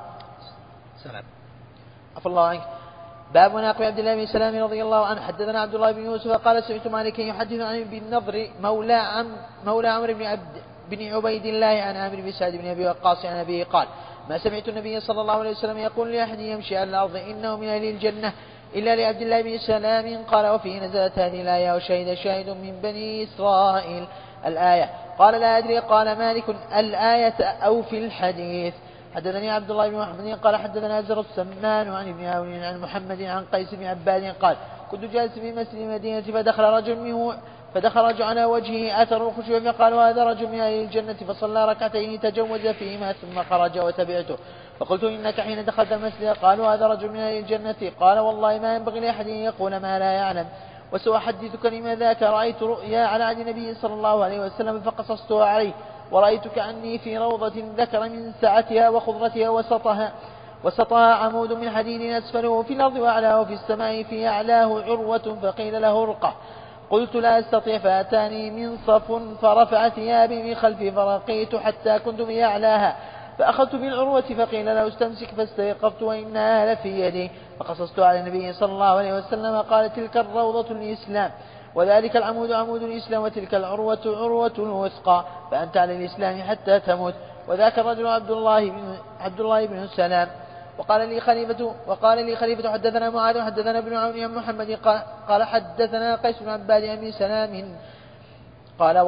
عفى الله عنك. باب مناقب عبد الله بن سلام رضي الله عنه. حدثنا عبد الله بن يوسف قال سمعت مالكا يحدث عن ابن النضر مولى عمرو بن عبيد الله عن عامر بن سعد بن أبي وقاص عن أبيه قال ما سمعت النبي صلى الله عليه وسلم يقول لأحد يمشي على الأرض إنه من أهل الجنة إلا لعبد الله بن سلام قال وفيه نزلت هذه الآية وشهد شاهد من بني إسرائيل الآية. قال لا أدري قال مالك الآية أو في الحديث. حدثني عبد الله بن محمد قال حدثنا زر السمان عن ابن عون عن محمد عن قيس بن عباد قال كنت جالس في مسجد المدينة فدخل رجل على وجهه أثر الخشوع فقال هذا رجل من أهل الجنة فصلى 2 ركعتين تجوز فيهما ثم خرج وتبعته فقلت إنك حين دخلت المسجد قالوا هذا رجل من أهل الجنة قال والله ما ينبغي لأحد يقول ما لا يعلم وسأحدثك لما ذاك رأيت رؤيا على عهد النبي صلى الله عليه وسلم فقصصتها عليه ورأيت كأني في روضة ذكر من سعتها وخضرتها وسطها عمود من حديد أسفله في الأرض وأعلاه في السماء في أعلاه عروة فقيل له رقة قلت لا أستطيع فأتاني منصف فرفع ثيابي من خلفي فرقيت حتى كنت في أعلاها فأخذت بالعروة فقيل لا أستمسك فاستيقظت وإنها لفي يدي فقصصت على النبي صلى الله عليه وسلم قال تلك الروضة الإسلام وذلك العمود عمود الإسلام وتلك العروة عروة الوثقى فأنت على الإسلام حتى تموت وذاك الرجل عبد الله بن سلام. وقال لي خليفة حدثنا معاذ حدثنا ابن عون عن محمد قال حدثنا قيس بن عباد بن سلام قال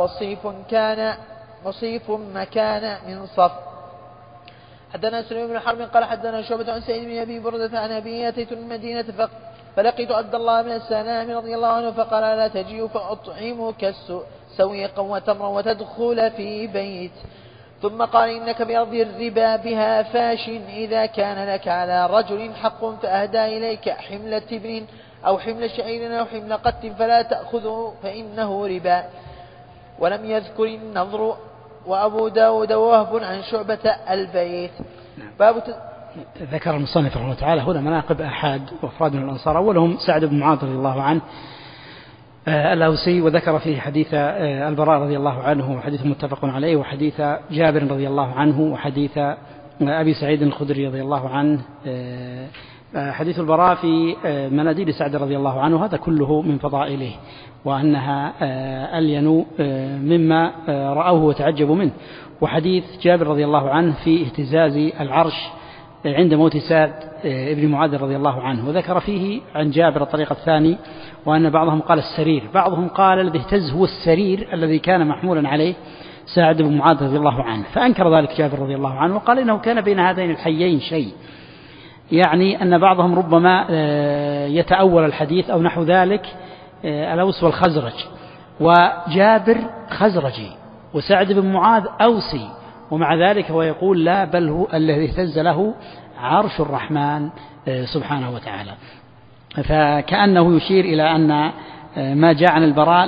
وصيف مكان من صف. حدثنا سليم بن حرب قال حدثنا شعبة عن سعيد بن أبي بردة عن أبي أتيت المدينة فلقيت عبد الله بن السلام رضي الله عنه فقال لا تجيء فأطعمك سويقا وتمرا وتدخل في بيت ثم قال إنك بأرض الربا بها فاش إذا كان لك على رجل حق فأهدى إليك حمل تبن أو حمل شعير أو حمل قت فلا تأخذه فإنه ربا. ولم يذكر النظر. وأبو داود ووهب عن شعبة البيت. ذكر المصنف رحمه الله تعالى هنا مناقب أحد وأفراد من الأنصار أولهم سعد بن معاذ رضي الله عنه الأوسي وذكر فيه حديث البراء رضي الله عنه وحديث متفق عليه وحديث جابر رضي الله عنه وحديث أبي سعيد الخدري رضي الله عنه حديث البراء في مناديل سعد رضي الله عنه هذا كله من فضائله، وأنها ألين مما رأوه وتعجبوا منه. وحديث جابر رضي الله عنه في اهتزاز العرش عند موت سعد ابن معاذ رضي الله عنه، وذكر فيه عن جابر الطريق الثاني، وأن بعضهم قال السرير، بعضهم قال الذي اهتز هو السرير الذي كان محمولا عليه سعد بن معاذ رضي الله عنه، فأنكر ذلك جابر رضي الله عنه وقال إنه كان بين هذين الحيين شيء، يعني أن بعضهم ربما يتأول الحديث أو نحو ذلك، الأوس والخزرج، وجابر خزرجي وسعد بن معاذ أوسي، ومع ذلك هو يقول لا، بل هو الذي اهتز له عرش الرحمن سبحانه وتعالى. فكأنه يشير إلى أن ما جاء عن البراء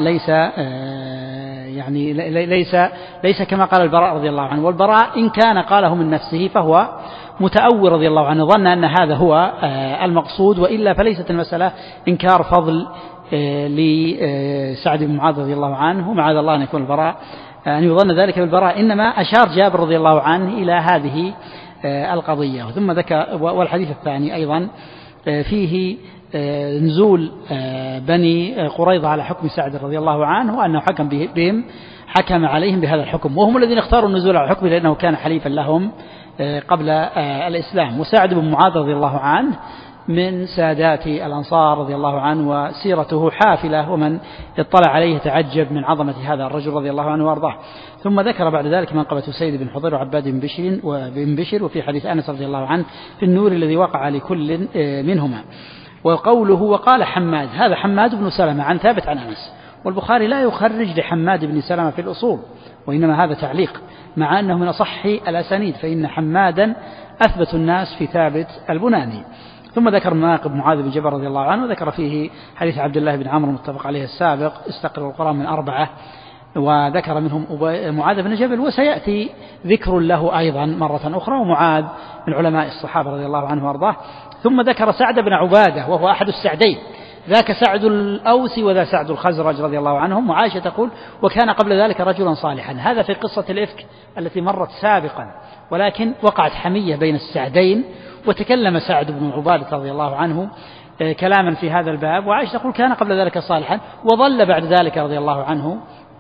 يعني ليس كما قال البراء رضي الله عنه، والبراء إن كان قاله من نفسه فهو متأول رضي الله عنه، ظن أن هذا هو المقصود، وإلا فليست المسألة إنكار فضل لسعد بن معاذ رضي الله عنه، معاذ الله أن يكون البراء أن يظن ذلك بالبراء، إنما أشار جابر رضي الله عنه إلى هذه القضية. ثم ذكر والحديث الثاني أيضا فيه نزول بني قريظة على حكم سعد رضي الله عنه، وأنه حكم عليهم بهذا الحكم، وهم الذين اختاروا النزول على حكمه لأنه كان حليفا لهم قبل الإسلام. وسعد بن معاذ رضي الله عنه من سادات الأنصار رضي الله عنه، وسيرته حافلة، ومن اطلع عليه تعجب من عظمة هذا الرجل رضي الله عنه وارضاه. ثم ذكر بعد ذلك منقبة سيد بن حضير وعباد بن بشر وفي حديث أنس رضي الله عنه في النور الذي وقع لكل منهما. وقوله وقال حماد، هذا حماد بن سلمة عن ثابت عن أنس، والبخاري لا يخرج لحماد بن سلمة في الأصول، وإنما هذا تعليق، مع أنه من أصح الأسانيد، فإن حمادا أثبت الناس في ثابت البناني. ثم ذكر مناقب معاذ بن جبل رضي الله عنه، وذكر فيه حديث عبد الله بن عمرو المتفق عليه السابق استقرأ القرآن من 4، وذكر منهم معاذ بن جبل، وسيأتي ذكر له أيضا مرة أخرى، ومعاذ من علماء الصحابة رضي الله عنه وارضاه. ثم ذكر سعد بن عبادة وهو أحد السعدين، ذاك سعد الأوسي وذا سعد الخزرج رضي الله عنهم. وعائشة تقول وكان قبل ذلك رجلا صالحا، هذا في قصة الإفك التي مرت سابقا، ولكن وقعت حمية بين السعدين، وتكلم سعد بن عبادة رضي الله عنه كلاما في هذا الباب، وعائشة تقول كان قبل ذلك صالحا وظل بعد ذلك رضي الله عنه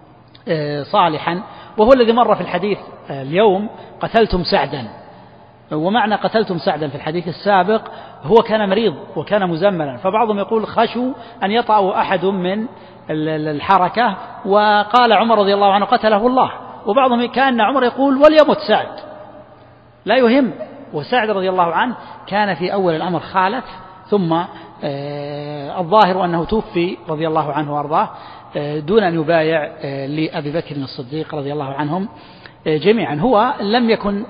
صالحا، وهو الذي مر في الحديث اليوم قتلتم سعدا. ومعنى قتلتم سعدا في الحديث السابق هو كان مريض وكان مزملا، فبعضهم يقول خشوا أن يطأوا أحد من الحركة، وقال عمر رضي الله عنه قتله الله، وبعضهم كان عمر يقول وليمت سعد، لا يهم. وسعد رضي الله عنه كان في أول الأمر خالف، ثم الظاهر أنه توفي رضي الله عنه وارضاه دون أن يبايع لأبي بكر الصديق رضي الله عنهم جميعا. هو لم يكن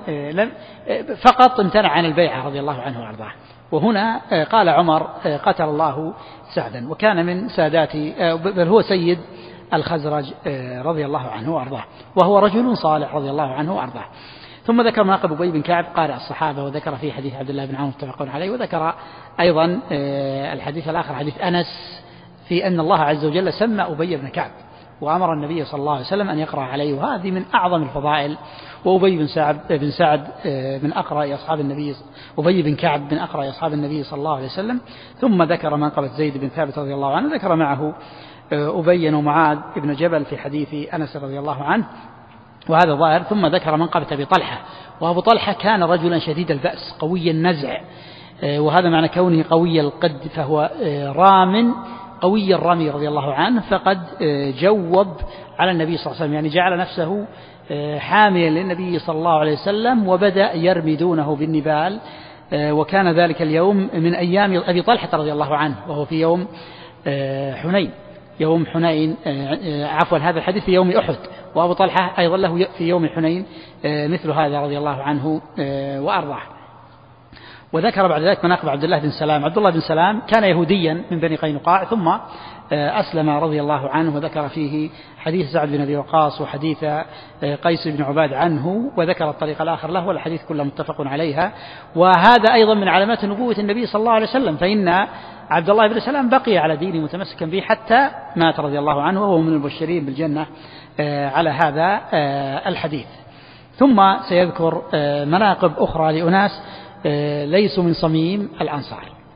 فقط امتنع عن البيعة رضي الله عنه وارضاه. وهنا قال عمر قتل الله سعدا، وكان من سادات، بل هو سيد الخزرج رضي الله عنه وارضاه، وهو رجل صالح رضي الله عنه وارضاه. ثم ذكر مناقب أبي بن كعب قارئ الصحابة، وذكر في حديث عبد الله بن عمرو متفق عليه، وذكر أيضا الحديث الآخر حديث أنس في أن الله عز وجل سمى أبي بن كعب، وأمر النبي صلى الله عليه وسلم أن يقرأ عليه، وهذه من أعظم الفضائل. وأبي بن سعد من أقرأ أصحاب النبي، أبي بن كعب من أقرأ أصحاب النبي صلى الله عليه وسلم. ثم ذكر منقبة زيد بن ثابت رضي الله عنه، ذكر معه أبي ومعاذ بن جبل في حديث أنس رضي الله عنه، وهذا ظاهر. ثم ذكر منقبة أبي طلحة، وأبو طلحة كان رجلا شديد البأس قوي النزع، وهذا معنى كونه قوي القد، فهو رام قوي الرمي رضي الله عنه، فقد جوب على النبي صلى الله عليه وسلم، يعني جعل نفسه حاميا للنبي صلى الله عليه وسلم، وبدأ يرمي دونه بالنبال. وكان ذلك اليوم من أيام أبي طلحة رضي الله عنه، وهو في يوم حنين، يوم حنين، عفوا هذا الحديث في يوم أحد، وأبو طلحة أيضا له في يوم حنين مثل هذا رضي الله عنه وأرضاه. وذكر بعد ذلك مناقب عبد الله بن سلام. عبد الله بن سلام كان يهوديا من بني قينقاع، ثم أسلم رضي الله عنه، وذكر فيه حديث سعد بن أبي وقاص وحديث قيس بن عباد عنه، وذكر الطريق الآخر له، والحديث كله متفق عليها. وهذا أيضا من علامات نبوة النبي صلى الله عليه وسلم، فإن عبد الله بن سلام بقي على دينه متمسكا به حتى مات رضي الله عنه، وهو من المبشرين بالجنة على هذا الحديث. ثم سيذكر مناقب أخرى لأناس ليسوا من صميم الأنصار،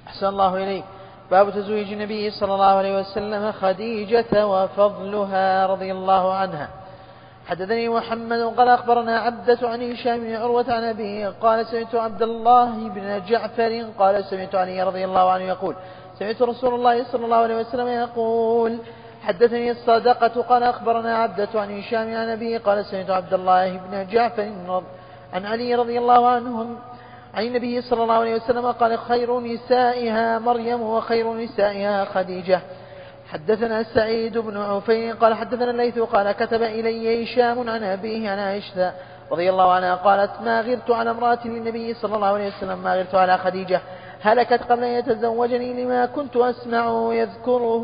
أحسن الله إليك. باب تزويج النبي صلى الله عليه وسلم خديجة وفضلها رضي الله عنها. حدثني محمد قال أخبرنا عبدة عن هشام بن عروة عن أبيه قال سمعت عبد الله بن جعفر قال سمعت علي رضي الله عنه يقول سمعت رسول الله صلى الله عليه وسلم يقول حدثني الصدقة قال أخبرنا عبدة عن هشام عن أبيه قال سمعت عبد الله بن جعفر عن علي رضي الله عنهم عن النبي صلى الله عليه وسلم قال خير نسائها مريم وخير نسائها خديجة. حدثنا سعيد بن عفير قال حدثنا الليث قال كتب إلي هشام عن أبيه عن عائشة رضي الله عنها قالت ما غرت على امرأة للنبي صلى الله عليه وسلم ما غرت على خديجة هلكت قبل أن يتزوجني لما كنت أسمعه يذكره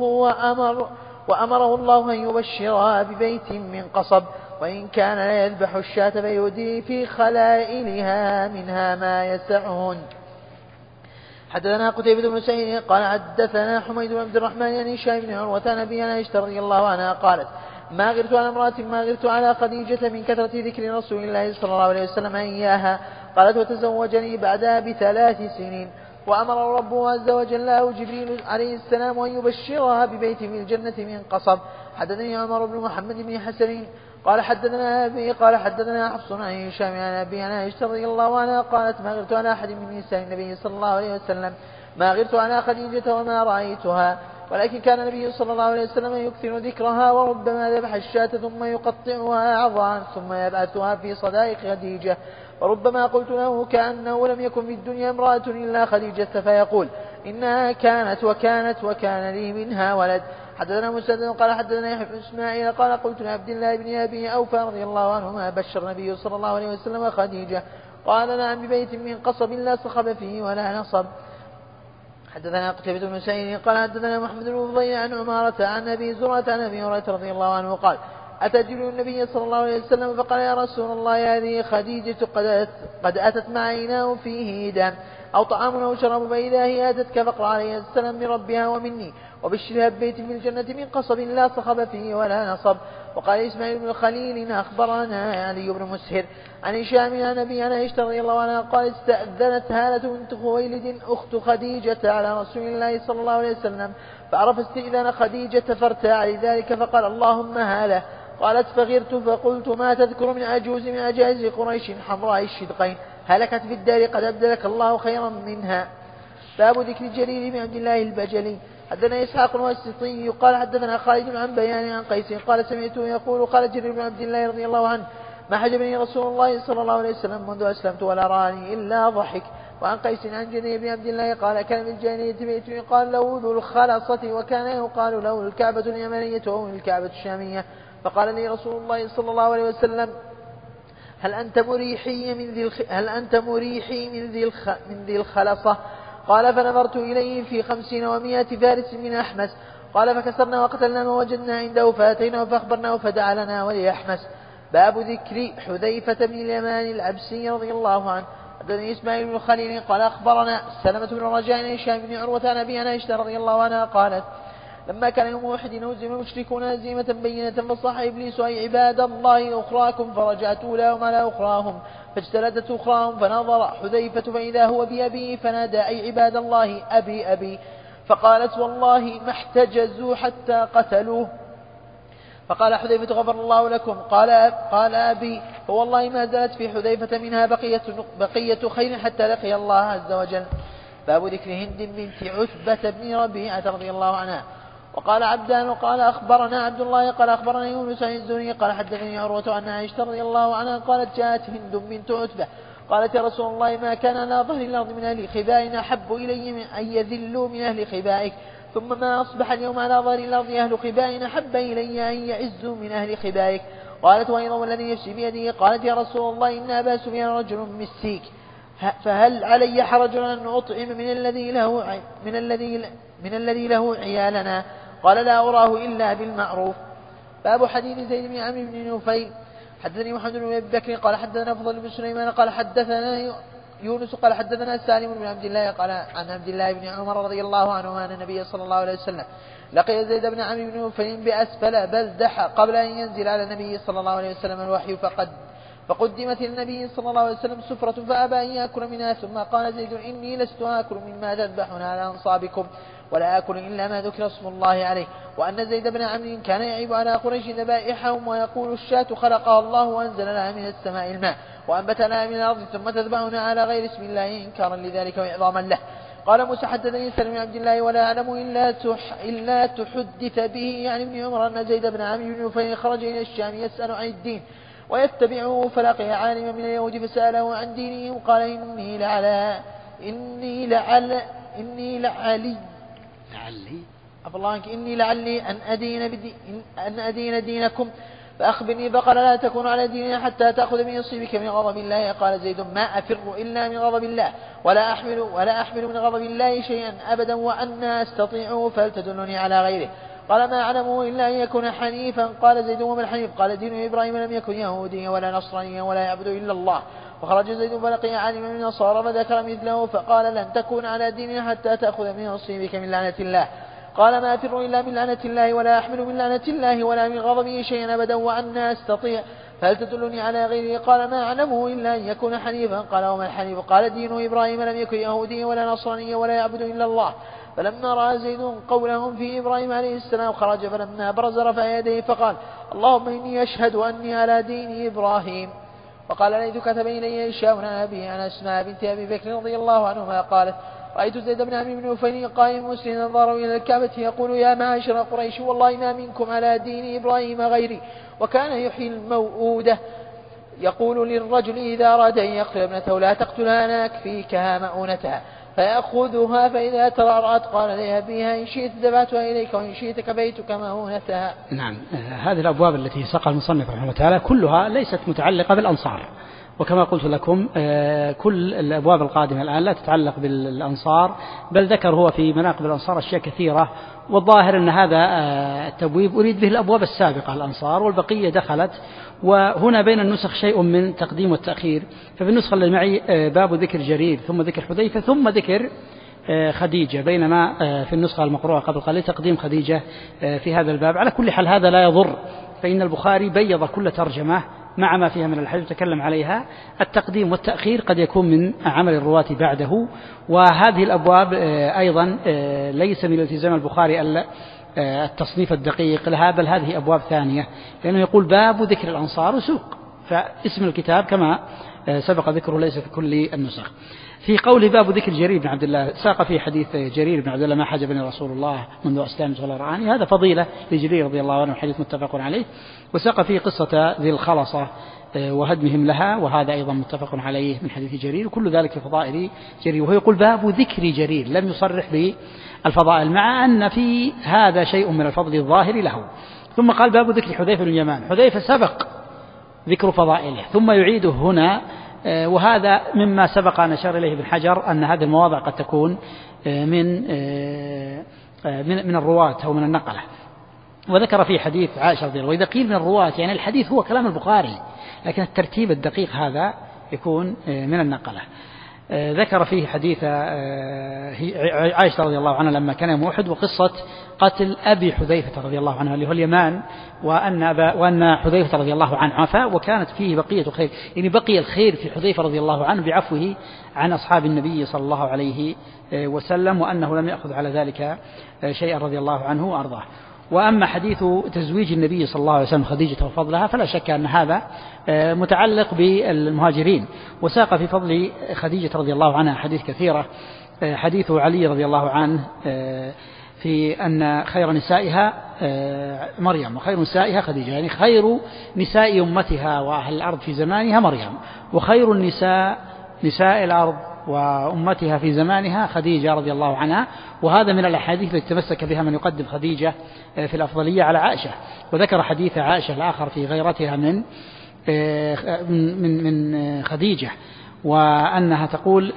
وأمره الله أن يبشرها ببيت من قصب وإن كان لا يذبح الشاة فيهدي في خلائلها منها ما يسعهن. حدثنا قتيبة بن سعيد قال حدثنا حميد بن عبد الرحمن عن هشام بن عروة عن أبيه عن عائشة رضي الله عنها قالت ما غرت على امرأة ما غرت على خديجة من كثرة ذكر رسول الله صلى الله عليه وسلم إياها قالت وتزوجني بعدها ب3 سنين وأمر ربه عز وجل له جبريل عليه السلام أن يبشرها ببيت في الجنة من قصب. حدثني عمر بن محمد بن حسن قال حدثنا أبي قال حدثنا حفص عن هشام عن أبي عن عائشة رضي الله عنها قالت ما غرت على أحد من نساء النبي صلى الله عليه وسلم ما غرت على خديجة وما رأيتها ولكن كان النبي صلى الله عليه وسلم يكثر ذكرها وربما ذبح الشاة ثم يقطعها عضعا ثم يبعثها في صدائق خديجة وربما قلت له كأنه لم يكن في الدنيا امرأة إلا خديجة فيقول إنها كانت وكان لي منها ولد. حدثنا مسدد قال حدثنا يحيى بن إسماعيل قال قلت لعبد الله بن أبي أوفى رضي الله عنهما بشر النبي صلى الله عليه وسلم خديجة قال نعم ببيت من قصب لا صخب فيه ولا نصب. حدثنا قتيبة بن سعيد قال حدثنا محمد بن فضيل عن عمارة عن أبي زرعة عن أبي هريرة رضي الله عنه قال أتى جبريل النبي صلى الله عليه وسلم فقال يا رسول الله هذه خديجة قد أتت مع عيناه فيه دم أو طعام أو شراب فإذا هي أتتك فاقرأ عليها السلام من ربها ومني وبشرها ببيت من الجنة من قصب لا صخب فيه ولا نصب. وقال إسماعيل بن خليل أخبرنا علي بن مسهر عن هشام عن أبي عن عائشة رضي الله عنها قال استأذنت هالة بنت خويلد أخت خديجة على رسول الله صلى الله عليه وسلم فعرف استئذان خديجة فارتاع لذلك فقال اللهم هالة قالت فغرت فقلت ما تذكر من عجوز من عجائز قريش حمراء الشدقين هلكت في الدار قد أبدلك الله خيرا منها. باب ذكر جرير بن عبد الله البجلي. حدثنا إسحاق الواسطي قال حدثنا خالد عن بيان عن قيس قال سمعته يقول قال جرير بن عبد الله رضي الله عنه ما حجبني رسول الله صلى الله عليه وسلم منذ أسلمت ولا راني إلا ضحك. وعن قيس عن جرير بن عبد الله قال كان من الجاهلية بيت يقال له ذو الخلصة وكان يقال له الكعبة اليمنية أو الكعبة الشامية فقال لي رسول الله صلى الله عليه وسلم هل أنت مريحي من ذي الخلصة قال فنظرت إليه في 50 و100 فارس من أحمس قال فكسرنا وقتلنا ما وجدنا عنده فأتيناه فأخبرناه فدعا لنا ولأحمس. باب ذكر حذيفة بن اليمان العبسي رضي الله عنه. حدثني إسماعيل بن خليل قال أخبرنا سلمة بن رجاء عن هشام بن عروة عن أبي عن عائشة رضي الله عنها قالت لما كان يوم أحد هزم المشركون هزيمة بينة فصاح إبليس أي عباد الله أخراكم فرجعت لهم على أخراهم فاجتلدت أخراهم فنظر حذيفة فإذا هو بأبيه فنادى أي عباد الله أبي فقالت والله ما احتجزوا حتى قتلوه فقال حذيفة غفر الله لكم قال أبي فوالله ما زالت في حذيفة منها بقية خير حتى لقي الله عز وجل. باب ذكر هند بنت عتبة بن ربيعة رضي الله عنها. وقال عبدان وقال أخبرنا عبد الله قال أخبرنا يونس عن الزهري قال حدثني عروة عن عائشة رضي الله عنها قالت جاءت هند بنت عتبة قالت يا رسول الله ما كان على ظهر الأرض من أهل خباء أحب إلي من أن يذلوا من أهل خبائك ثم ما أصبح اليوم على ظهر الأرض أهل خباء أحب إلي أن يعزوا من أهل خبائك. قالت وأيضا الذي يفسي بيده قالت يا رسول الله إن أبا سفيان رجل مسيك فهل علي حرج أن أطعم من الذي له عيالنا قال لا أراه إلا بالمعروف. باب حديث زيد بن عمرو بن نفيل. حدثني محمد بن أبي بكر قال حدثنا فضل بن سليمان قال حدثنا يونس قال حدثنا سالم بن عبد الله قال عن عبد الله بن عمر رضي الله عنهما أن النبي صلى الله عليه وسلم لقي زيد بن عمرو بن نفيل بأسفل بلدح قبل أن ينزل على النبي صلى الله عليه وسلم الوحي فقدمت النبي صلى الله عليه وسلم سفرة فأبى أن يأكل منها، ثم قال زيد إني لست آكل مما تذبحون على أنصابكم ولا آكل إلا ما ذكر اسم الله عليه. وأن زيد بن عمرو كان يعيب على قريش ذبائحهم ويقول الشاة خلقها الله وأنزل لها من السماء الماء وأنبت لها من الأرض ثم تذبحون على غير اسم الله إنكارا لذلك وإعظاما له. قال موسى حدثني سلم بن عبد الله ولا أعلم إلا تحدث به يعني ابن عمر أن زيد بن عمرو بن نفيل خرج إلى الشام يسأل عن الدين ويتبعه فلقي عالما من اليهود فسأله عن دينهم قال إني لعلي أن أدين دينكم فأخبرني فقال لا تكون على ديننا حتى تأخذ من نصيبك من غضب الله. قال زيد ما أفر إلا من غضب الله ولا أحمل من غضب الله شيئا أبدا وأنا أستطيعه فلتدلني على غيره. قال ما أعلمه إلا أن يكون حنيفا. قال زيد وما الحنيف؟ قال دين إبراهيم لم يكن يهوديا ولا نصرانيا ولا يعبد إلا الله. فخرج زيد فلقي عالما من النصارى فذكر مثله فقال لن تكون على ديننا حتى تأخذ من نصيبك من لعنة الله. قال ما أفر إلا من لعنة الله ولا أحمل من لعنة الله ولا من غضبه شيئا أبدا وأنا أستطيع فهل تدلني على غيره؟ قال ما أعلمه إلا أن يكون حنيفا. قال وما الحنيف؟ قال دين إبراهيم لم يكن يهوديا ولا نصرانيا ولا يعبد إلا الله. فلما رأى زيد قولهم في إبراهيم عليه السلام خرج فلما برز رفع يديه فقال اللهم إني أشهد أني على دين إبراهيم. وقال ليث كتب إلي هشام عن أبي عن أسماء بنت أبي بكر رضي الله عنهما قالت رأيت زيد بن عمرو بن نفيل قائم مسلما ظهره إلى الكعبة يقول يا معاشر قريش والله ما منكم على دين إبراهيم غيري. وكان يحيي الموؤودة يقول للرجل إذا أراد أن يقتل ابنته لا تقتلها أنا أكفيكها مؤونتها فيأخذها فإذا ترعرعت قال لأبيها إن شئت ذبحتها إليك وإن شئت كفيتك مؤونتها. نعم. هذه الأبواب التي ساقها المصنف رحمه الله تعالى كلها ليست متعلقة بالأنصار، وكما قلت لكم كل الأبواب القادمة الآن لا تتعلق بالأنصار، بل ذكر هو في مناقب الأنصار أشياء كثيرة، والظاهر أن هذا التبويب أريد به الأبواب السابقة الأنصار والبقية دخلت. وهنا بين النسخ شيء من تقديم والتأخير، ففي النسخة اللي معي باب ذكر جرير ثم ذكر حذيفة ثم ذكر خديجة، بينما في النسخة المقروءة قبل قليل تقديم خديجة في هذا الباب. على كل حال هذا لا يضر، فإن البخاري بيض كل ترجمة مع ما فيها من الحديث تكلم عليها. التقديم والتأخير قد يكون من عمل الرواة بعده، وهذه الأبواب أيضا ليس من التزام البخاري التصنيف الدقيق لها، بل هذه أبواب ثانية، لأنه يقول باب ذكر الأنصار وسوق، فاسم الكتاب كما سبق ذكره ليس في كل النسخ. في قول باب ذكر جرير بن عبد الله ساق في حديث جرير بن عبد الله ما حجبني رسول الله منذ أسلمت ولا رآني، هذا فضيلة لجرير رضي الله عنه، حديث متفق عليه. وساق في قصة ذي الخلصة وهدمهم لها، وهذا أيضا متفق عليه من حديث جرير، وكل ذلك في فضائل جرير. وهو يقول باب ذكر جرير، لم يصرح بالفضائل، مع أن في هذا شيء من الفضل الظاهر له. ثم قال باب ذكر حذيفة بن اليمان. حذيفة سبق ذكر فضائله ثم يعيده هنا، وهذا مما سبق أن أشار إليه ابن حجر أن هذه المواضع قد تكون من الرواة أو من النقلة. وذكر في حديث عائشة رضي الله عنها، وإذا قيل من الرواة يعني الحديث هو كلام البخاري، لكن الترتيب الدقيق هذا يكون من النقلة. ذكر فيه حديث عائشة رضي الله عنها لما كان يوم أحد، وقصة قتل أبي حذيفة رضي الله عنه اللي هو اليمان، وأن حذيفة رضي الله عنه عفا، وكانت فيه بقية خير، يعني بقي الخير في حذيفة رضي الله عنه بعفوه عن أصحاب النبي صلى الله عليه وسلم، وأنه لم يأخذ على ذلك شيئا رضي الله عنه وأرضاه. وأما حديث تزويج النبي صلى الله عليه وسلم خديجة وفضلها فلا شك أن هذا متعلق بالمهاجرين. وساق في فضل خديجة رضي الله عنها حديث كثيرة، حديث علي رضي الله عنه في أن خير نسائها مريم وخير نسائها خديجة، يعني خير نساء أمتها وأهل الأرض في زمانها مريم، وخير النساء نساء الأرض وأمتها في زمانها خديجة رضي الله عنها. وهذا من الأحاديث التي تمسك بها من يقدم خديجة في الأفضلية على عائشة. وذكر حديث عائشة الآخر في غيرتها من خديجة، وأنها تقول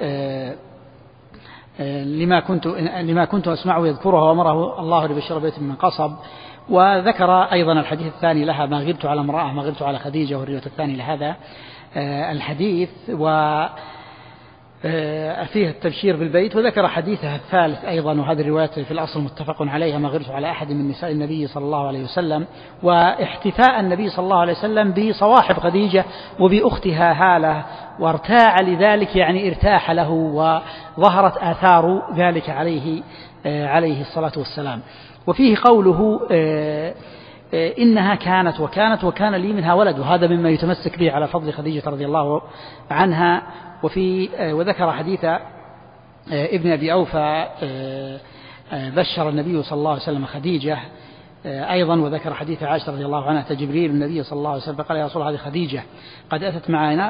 لما كنت أسمعه يذكرها وأمره الله لبشر بيت من قصب. وذكر أيضا الحديث الثاني لها ما غبت على امرأة ما غبت على خديجة، والرواية الثاني لهذا الحديث. فيه التبشير بالبيت. وذكر حديثها الثالث أيضا، وهذه الرواية في الأصل متفق عليها: ما غرت على أحد من نساء النبي صلى الله عليه وسلم. واحتفاء النبي صلى الله عليه وسلم بصواحب خديجة وبأختها هالة، وارتاع لذلك، يعني ارتاح له، وظهرت آثار ذلك عليه الصلاة والسلام. وفيه قوله إنها كانت وكان لي منها ولد، وهذا مما يتمسك به على فضل خديجة رضي الله عنها. وذكر حديث ابن أبي أوفى بشر النبي صلى الله عليه وسلم خديجة أيضا. وذكر حديث عائشة رضي الله عنها: جبريل النبي صلى الله عليه وسلم قال: يا رسول الله، هذه خديجة قد أتت معنا،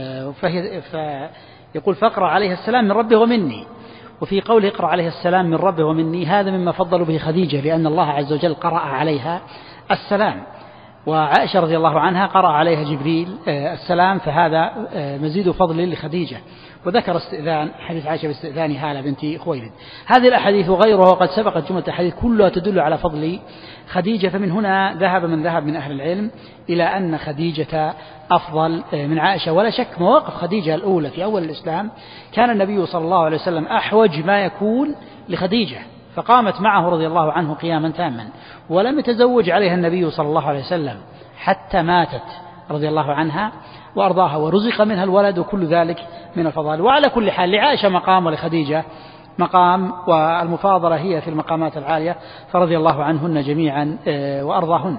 فيقول: فاقرأ عليها السلام من ربه ومني. وفي قوله: اقرأ عليها السلام من ربه ومني، هذا مما فضل به خديجة، لأن الله عز وجل قرأ عليها السلام. وعائشة رضي الله عنها قرأ عليها جبريل السلام، فهذا مزيد فضل لخديجة. وذكر استئذان حديث عائشة باستئذان هالة بنت خويلد. هذه الأحاديث وغيرها وقد سبقت جملة الأحاديث كلها تدل على فضل خديجة. فمن هنا ذهب من أهل العلم إلى أن خديجة أفضل من عائشة. ولا شك مواقف خديجة الأولى في أول الإسلام كان النبي صلى الله عليه وسلم أحوج ما يكون لخديجة، فقامت معه رضي الله عنه قياما تاما، ولم يتزوج عليها النبي صلى الله عليه وسلم حتى ماتت رضي الله عنها وأرضاها، ورزق منها الولد، وكل ذلك من الفضائل. وعلى كل حال لعائشة مقام ولخديجة مقام، والمفاضلة هي في المقامات العالية، فرضي الله عنهن جميعا وأرضاهن.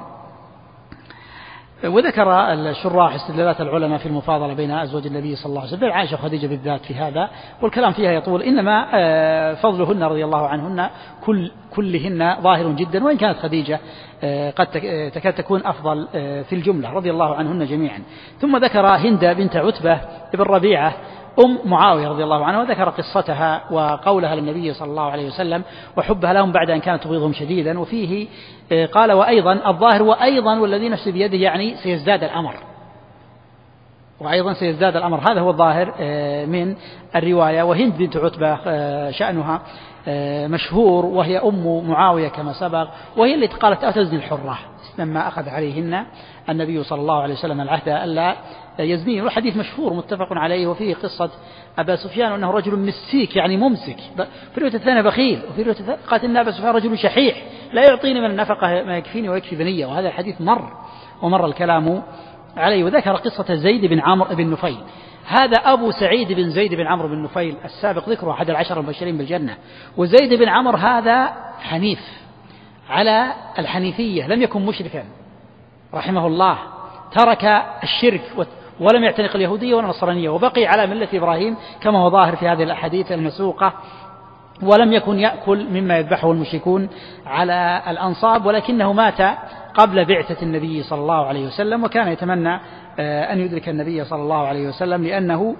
وذكر الشراح استدلالات العلماء في المفاضلة بين أزواج النبي صلى الله عليه وسلم، عائشة وخديجة بالذات في هذا، والكلام فيها يطول، إنما فضلهن رضي الله عنهن كلهن ظاهر جدا، وإن كانت خديجة قد تكاد تكون أفضل في الجملة رضي الله عنهن جميعا. ثم ذكر هند بنت عتبة بن ربيعة معاوية رضي الله عنها، وذكر قصتها وقولها للنبي صلى الله عليه وسلم وحبها لهم بعد أن كانت تبغضهم شديدا. وفيه قال: وأيضا الظاهر وأيضا والذي نفسي بيده، يعني سيزداد الأمر، وأيضا سيزداد الأمر، هذا هو الظاهر من الرواية. وهند بنت عتبة شأنها مشهور، وهي أم معاوية كما سبق، وهي التي قالت: أتزني الحرة، لما أخذ عليهن النبي صلى الله عليه وسلم العهد ألا يزنين. والحديث مشهور متفق عليه. وفيه قصة أبا سفيان أنه رجل مسيك، يعني ممسك، في الرواية الثانية بخيل، وفي الرواية الثانية قالت إن أبا سفيان رجل شحيح لا يعطيني من النفقة ما يكفيني ويكفي بنية. وهذا الحديث ومر الكلام عليه. وذكر قصة زيد بن عمرو بن نفيل، هذا أبو سعيد بن زيد بن عمرو بن نفيل السابق ذكره أحد العشر المبشرين بالجنة. وزيد بن عمرو هذا حنيف على الحنيفية، لم يكن مشركا رحمه الله، ترك الشرك ولم يعتنق اليهودية ولا النصرانية، وبقي على ملة إبراهيم كما هو ظاهر في هذه الأحاديث المسوقة. ولم يكن يأكل مما يذبحه المشركون على الأنصاب، ولكنه مات قبل بعثة النبي صلى الله عليه وسلم، وكان يتمنى أن يدرك النبي صلى الله عليه وسلم، لأنه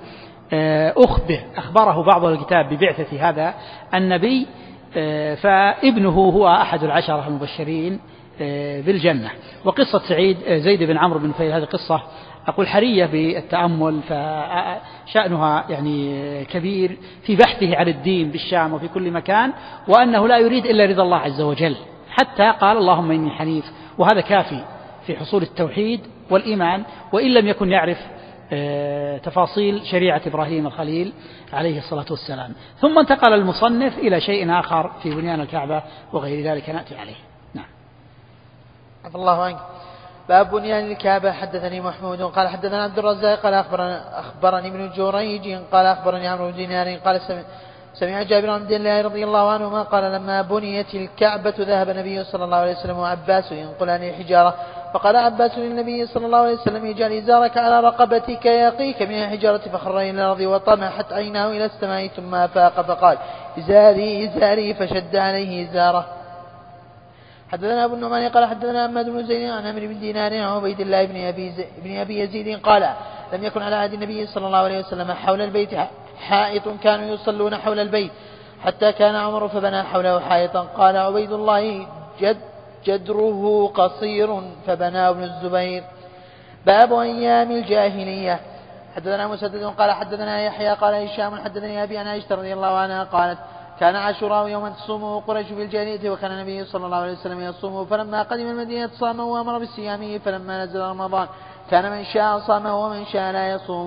أخبره بعض الكتاب ببعثة هذا النبي، فابنه هو أحد العشرة المبشرين بالجنة. وقصة زيد بن عمرو بن نفيل هذه قصة أقول حرية بالتأمل، فشأنها يعني كبير في بحثه عن الدين بالشام وفي كل مكان، وأنه لا يريد إلا رضا الله عز وجل، حتى قال: اللهم إني حنيف. وهذا كافي في حصول التوحيد والإيمان، وإن لم يكن يعرف تفاصيل شريعة إبراهيم الخليل عليه الصلاة والسلام. ثم انتقل المصنف إلى شيء آخر في بنيان الكعبة وغير ذلك نأتي عليه. نعم. عفى الله عنك. باب بنيان الكعبة. حدثني محمود قال حدثنا عبد الرزاق قال أخبرني ابن جريج قال أخبرني عمرو بن دينار قال سمع جابر بن عبد الله رضي الله عنهما قال: لما بنيت الكعبة ذهب النبي صلى الله عليه وسلم وعباس ينقلان الحجارة، فقال عباس للنبي صلى الله عليه وسلم: اجعل إزارك على رقبتك يقيك من الحجارة، فخر إلى الأرض وطمحت عيناه إلى السماء، ثم أفاق فقال: إزاري إزاري، فشد عليه إزاره. حدثنا أبو النعمان قال حدثنا أحمد بن زيد عن عمرو بن دينار عن عبيد الله بن أبي يزيد قال: لم يكن على عهد النبي صلى الله عليه وسلم حول البيت حائط كانوا يصلون حول البيت، حتى كان عمر فبنى حوله حائطا. قال عبيد الله: جدره قصير فبنى ابن الزبير. باب أيام الجاهلية. حدثنا مسدد قال حدثنا يحيى قال هشام حدثني أبي عن عائشة رضي الله عنها قالت: كان عاشوراء يوما تصومه قريش في الجاهلية، وكان النبي صلى الله عليه وسلم يصومه، فلما قدم المدينة صامه وأمر بالصيام، فلما نزل رمضان كان من شاء صامه ومن شاء لا يصومه.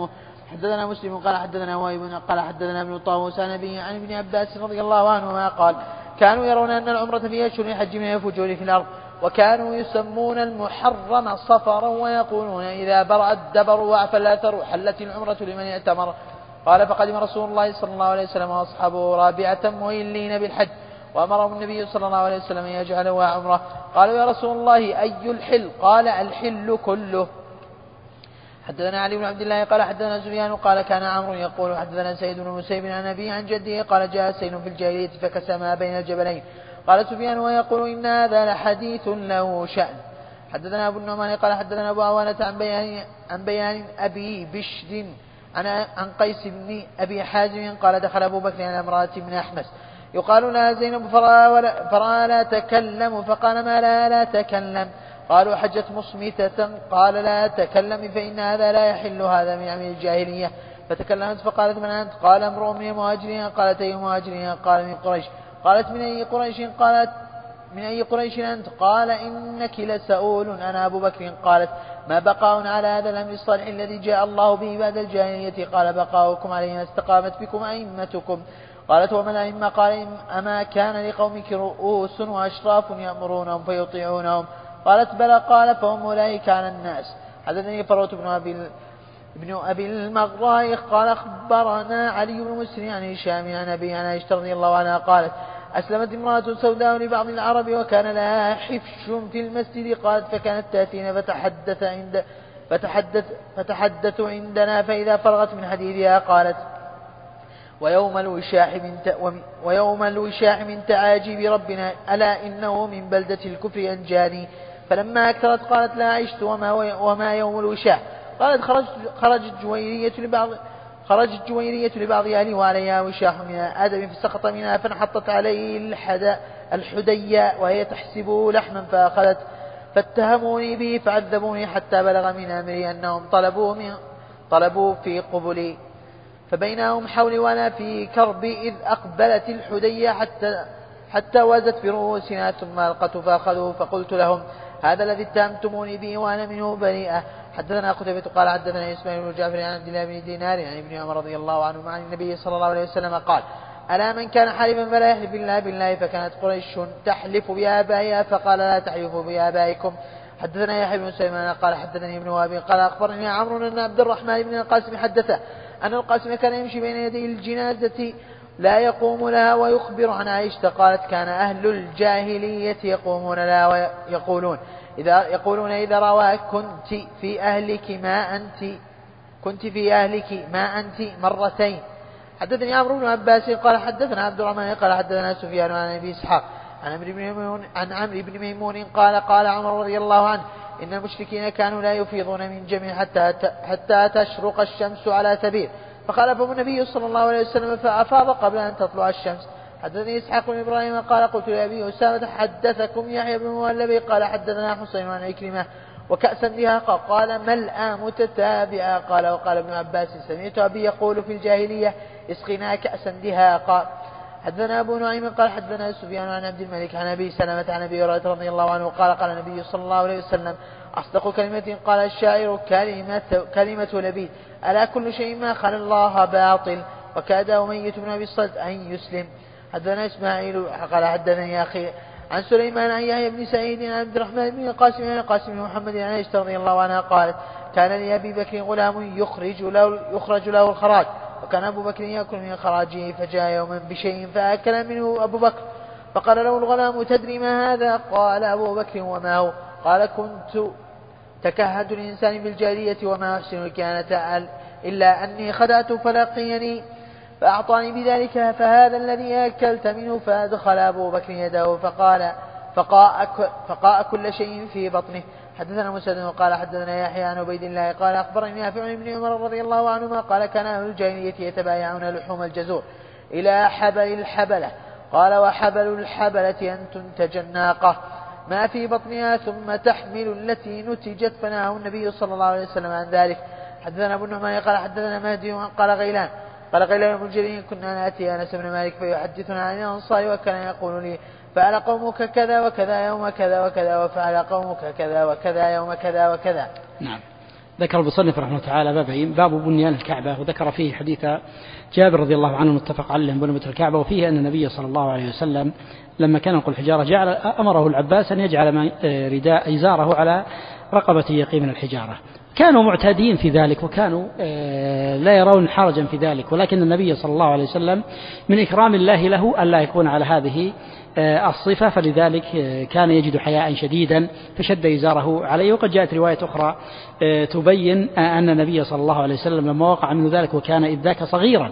حدثنا مسلم قال حدثنا وهيب قال حدثنا ابن طاووس عن ابن عباس رضي الله عنهما قال كانوا يرون أن العمرة في أشهر الحج من الفجور في الأرض وكانوا يسمون المحرم صفرا ويقولون إذا برأ الدبر وعفى الأثر حلت العمرة لمن اعتمر. قال فقدم رسول الله صلى الله عليه وسلم وأصحابه رابعة مهلين بالحج وأمرهم النبي صلى الله عليه وسلم أن يجعلوا عمرة. قالوا يا رسول الله أي الحل؟ قال الحل كله. حدثنا علي بن عبد الله قال حدثنا سفيان قال كان عمرو يقول حدثنا سيد بن المسيب عن أبيه عن جده قال جاء سيل في الجاهلية فكسى ما بين الجبلين. قال سفيان ويقول إن هذا لحديث له شأن. حدثنا أبو النعمان قال حدثنا أبو عوانة عن بيان أبي بشر عن قيس بن أبي حازم قال دخل أبو بكر على امرأة من أحمس يقال لها زينب فرأى لا تكلم فقال ما لا تكلم. قالوا حجت مصمتة قال لا تكلم فإن هذا لا يحل هذا من عمل الجاهلية. فتكلمت فقالت من أنت؟ قال امرؤ من المهاجرين. قالت أي مهاجرين؟ قال من قريش. قالت من أي قريش؟ قالت من أي قريش أنت؟ قال إنك لسؤول أنا أبو بكر. قالت ما بقاء على هذا الأمر الصالح الذي جاء الله به بعد الجاهلية؟ قال بقاؤكم عليه ما استقامت بكم أئمتكم. قالت وما الأئمة؟ قال أما كان لقومك رؤوس وأشراف يأمرونهم فيطيعونهم؟ قالت بلى. قال فهم أولئك على الناس. حدثني فروة ابن أبي المغراء قال أخبرنا علي بن مسلم عن هشام عن أبي عن عائشة رضي الله عنها قالت أسلمت امرأة سوداء لبعض العرب وكان لها حفش في المسجد. قالت فكانت تأتينا فتحدث عندنا فإذا فرغت من حديثها قالت ويوم الوشاح من تعاجيب ربنا ألا إنه من بلدة الكفر أنجاني. فلما أكثرت قالت لا عشت وما يوم الوشاح؟ قالت خرجت جويرية لبعض أهلي وعليها وشاح من آدم فسقط منها فانحطت عليه الحدية وهي تحسبه لحما فأخذت فاتهموني به فعذبوني حتى بلغ من أمري أنهم طلبوا في قبلي فبينهم حولي وأنا في كربي إذ أقبلت الحدية حتى وازت برؤوسنا ثم ألقته فأخذوه فقلت لهم هذا الذي اتهمتموني به وأنا منه بريئة. حدثنا قتيبة قال حدثنا إسماعيل بن جعفر عن عبد الله بن دينار عن ابن عمر رضي الله عنه عن النبي صلى الله عليه وسلم قال ألا من كان حالفا فلا يحلف إلا بالله. فكانت قريش تحلف بآبائها فقال لا تحلفوا بآبائكم. حدثنا يحيى بن سليمان قال حدثني ابن وهب قال أخبرني عمرو أن عبد الرحمن بن القاسم حدثه أن القاسم كان يمشي بين يدي الجنازة لا يقوم لها ويخبر عن عائشة قالت كان أهل الجاهلية يقومون لها ويقولون إذا رواك كنت في أهلك ما أنت مرتين. حدثني عمرو بن عباس قال حدثنا عبد الرحمن قال حدثنا سفيان عن أبي إسحاق عن عمرو بن ميمون قال عمر رضي الله عنه إن المشركين كانوا لا يفيضون من جميع حتى تشرق الشمس على سبيل فخالفهم النبي صلى الله عليه وسلم فأفاض قبل أن تطلع الشمس. حدثني إسحاق بن إبراهيم قال قلت لأبي أسامة حدثكم يحيى بن مهلب قال حدثنا حسين عن عكرمة وكأسا بها قال ملأ متتابعة قال وقال ابن عباس سمعت أبي يقول في الجاهلية اسقنا كأسا بها قال. حدثنا أبو نعيم قال حدثنا سفيان عن عبد الملك عن أبي سلمة عن أبي هريرة رضي الله عنه قال النبي صلى الله عليه وسلم أصدق كلمة قال الشاعر كلمة لبيد ألا كل شيء ما خلا الله باطل وكاد أمية بن أبي الصلت أن يسلم. حدثنا إسماعيل قال حدثني أخي عن سليمان عن يحيى بن سعيد عن عبد الرحمن بن القاسم بن محمد عن عائشة رضي الله عنها قالت كان لأبي بكر غلام يخرج له الخراج وكان أبو بكر يأكل من خراجه فجاء يوما بشيء فأكل منه أبو بكر فقال له الغلام تدري ما هذا؟ قال أبو بكر وما هو؟ قال كنت تكهد الإنسان بالجارية وما أحسن الكهانة إلا أني خدعت فلقيني فأعطاني بذلك فهذا الذي أكلت منه. فأدخل أبو بكر يده فقاء كل شيء في بطنه. حدثنا مسدد قال حدثنا يحيى عن عبيد الله قال أخبرني نافع بن عمر رضي الله عنهما قال كان أهل الجاهلية يتبايعون لحوم الجزور إلى حبل الحبلة. قال وحبل الحبلة أن تنتج الناقة ما في بطنها ثم تحمل التي نتجت فنهاه النبي صلى الله عليه وسلم عن ذلك. حدثنا أبو النعمان قال حدثنا مهدي قال غيلان بن جرير كنا نأتي أنس بن مالك فيحدثنا عن الأنصار وكان يقول لي فعل قومك كذا وكذا يوم كذا وكذا وفعل قومك كذا وكذا يوم كذا وكذا. نعم. ذكر المصنف رحمه الله تعالى بابين: باب بنيان الكعبة، وذكر فيه حديث جابر رضي الله عنه المتفق عليه بنيان الكعبة، وفيه أن النبي صلى الله عليه وسلم لما كان ينقل الحجارة أمره العباس أن يجعل رداء إزاره على رقبته يقي من الحجارة. كانوا معتادين في ذلك، وكانوا لا يرون حرجا في ذلك، ولكن النبي صلى الله عليه وسلم من إكرام الله له ألا يكون على هذه الصفة، فلذلك كان يجد حياء شديدا فشد إزاره عليه. وقد جاءت رواية أخرى تبين أن النبي صلى الله عليه وسلم لما وقع منه ذلك وكان إذ ذاك صغيرا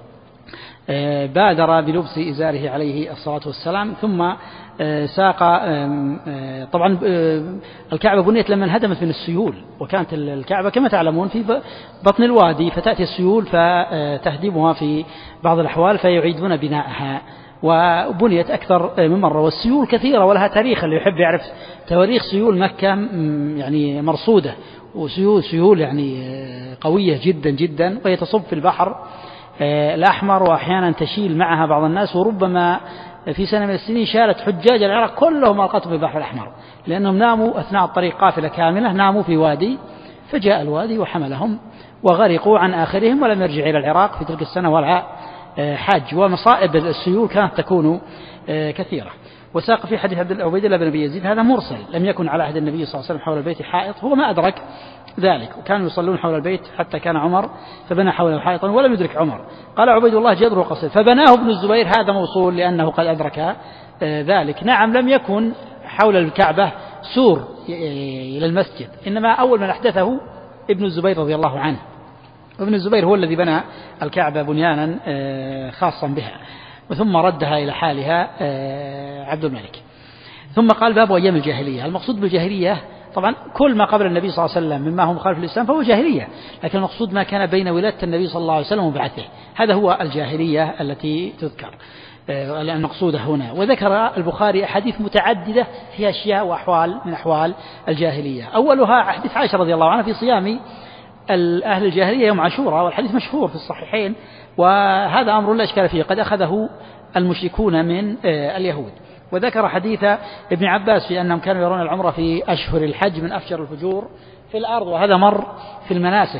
بادر بلبس إزاره عليه الصلاة والسلام، ثم ساق. طبعا الكعبة بنيت لما انهدمت من السيول، وكانت الكعبة كما تعلمون في بطن الوادي، فتأتي السيول فتهدمها في بعض الأحوال فيعيدون بناءها، وبنيت أكثر من مرة، والسيول كثيرة ولها تاريخ. اللي يحب يعرف تواريخ سيول مكة يعني مرصودة، وسيول يعني قوية جدا جدا، وهي تصب في البحر الأحمر، وأحيانا تشيل معها بعض الناس، وربما في سنة من السنين شالت حجاج العراق كلهم ألقتهم في البحر الأحمر، لأنهم ناموا أثناء الطريق قافلة كاملة، ناموا في وادي، فجاء الوادي وحملهم وغرقوا عن آخرهم، ولم يرجع إلى العراق في تلك السنة ولا حج. ومصائب السيول كانت تكون كثيرة. وساق في حديث عبيد الله بن أبي يزيد هذا مرسل: لم يكن على عهد النبي صلى الله عليه وسلم حول البيت حائط، هو ما أدرك ذلك، وكانوا يصلون حول البيت حتى كان عمر فبنى حوله حائطا ولم يدرك عمر. قال عبيد الله: جدر قصير، فبناه ابن الزبير، هذا موصول لأنه قد أدرك ذلك. نعم، لم يكن حول الكعبة سور إلى المسجد، إنما أول من أحدثه ابن الزبير رضي الله عنه، وابن الزبير هو الذي بنى الكعبة بنيانا خاصا بها، وثم ردها إلى حالها عبد الملك. ثم قال: باب أيام الجاهلية. المقصود بالجاهلية طبعا كل ما قبل النبي صلى الله عليه وسلم مما هو مخالف الإسلام فهو جاهلية، لكن المقصود ما كان بين ولادة النبي صلى الله عليه وسلم وبعثه، هذا هو الجاهلية التي تذكر المقصودة هنا. وذكر البخاري أحاديث متعددة في أشياء وأحوال من أحوال الجاهلية. أولها حديث عائشة رضي الله عنها في صيام أهل الجاهلية يوم عاشوراء، والحديث مشهور في الصحيحين، وهذا أمر لا إشكال فيه، قد أخذه المشركون من اليهود. وذكر حديث ابن عباس في أنهم كانوا يرون العمرة في أشهر الحج من أفجر الفجور في الأرض، وهذا مر في المناسك،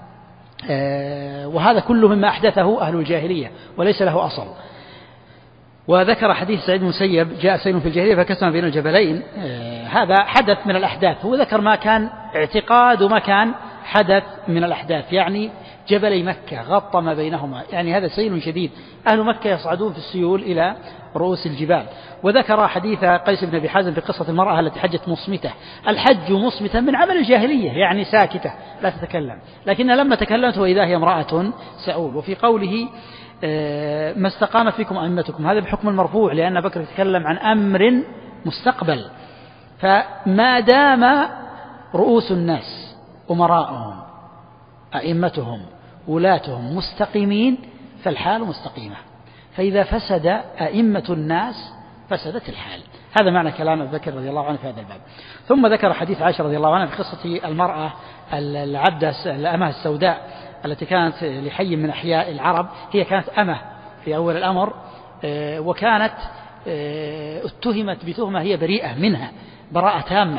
وهذا كله مما أحدثه أهل الجاهلية وليس له أصل. وذكر حديث سعيد بن المسيب: جاء سيل في الجاهلية فكسم بين الجبلين، هذا حدث من الأحداث. هو ذكر ما كان اعتقاد وما كان حدث من الأحداث، يعني جبلي مكة غطى ما بينهما، يعني هذا سيل شديد، أهل مكة يصعدون في السيول إلى رؤوس الجبال. وذكر حديث قيس بن أبي حازم في قصة المرأة التي حجت مصمتة. الحج مصمتة من عمل الجاهلية، يعني ساكتة لا تتكلم، لكن لما تكلمت وإذا هي امرأة سؤول. وفي قوله: ما استقامت فيكم أئمتكم، هذا بحكم المرفوع، لأن بكر يتكلم عن أمر مستقبل، فما دام رؤوس الناس أمراءهم أئمتهم ولاتهم مستقيمين فالحال مستقيمة، فإذا فسد أئمة الناس فسدت الحال. هذا معنى كلام أبي بكر رضي الله عنه في هذا الباب. ثم ذكر حديث عائشة رضي الله عنها في قصة المرأة العبدة الأمة السوداء التي كانت لحي من أحياء العرب، هي كانت أمة في أول الأمر، وكانت اتهمت بتهمة هي بريئة منها براءة تامة.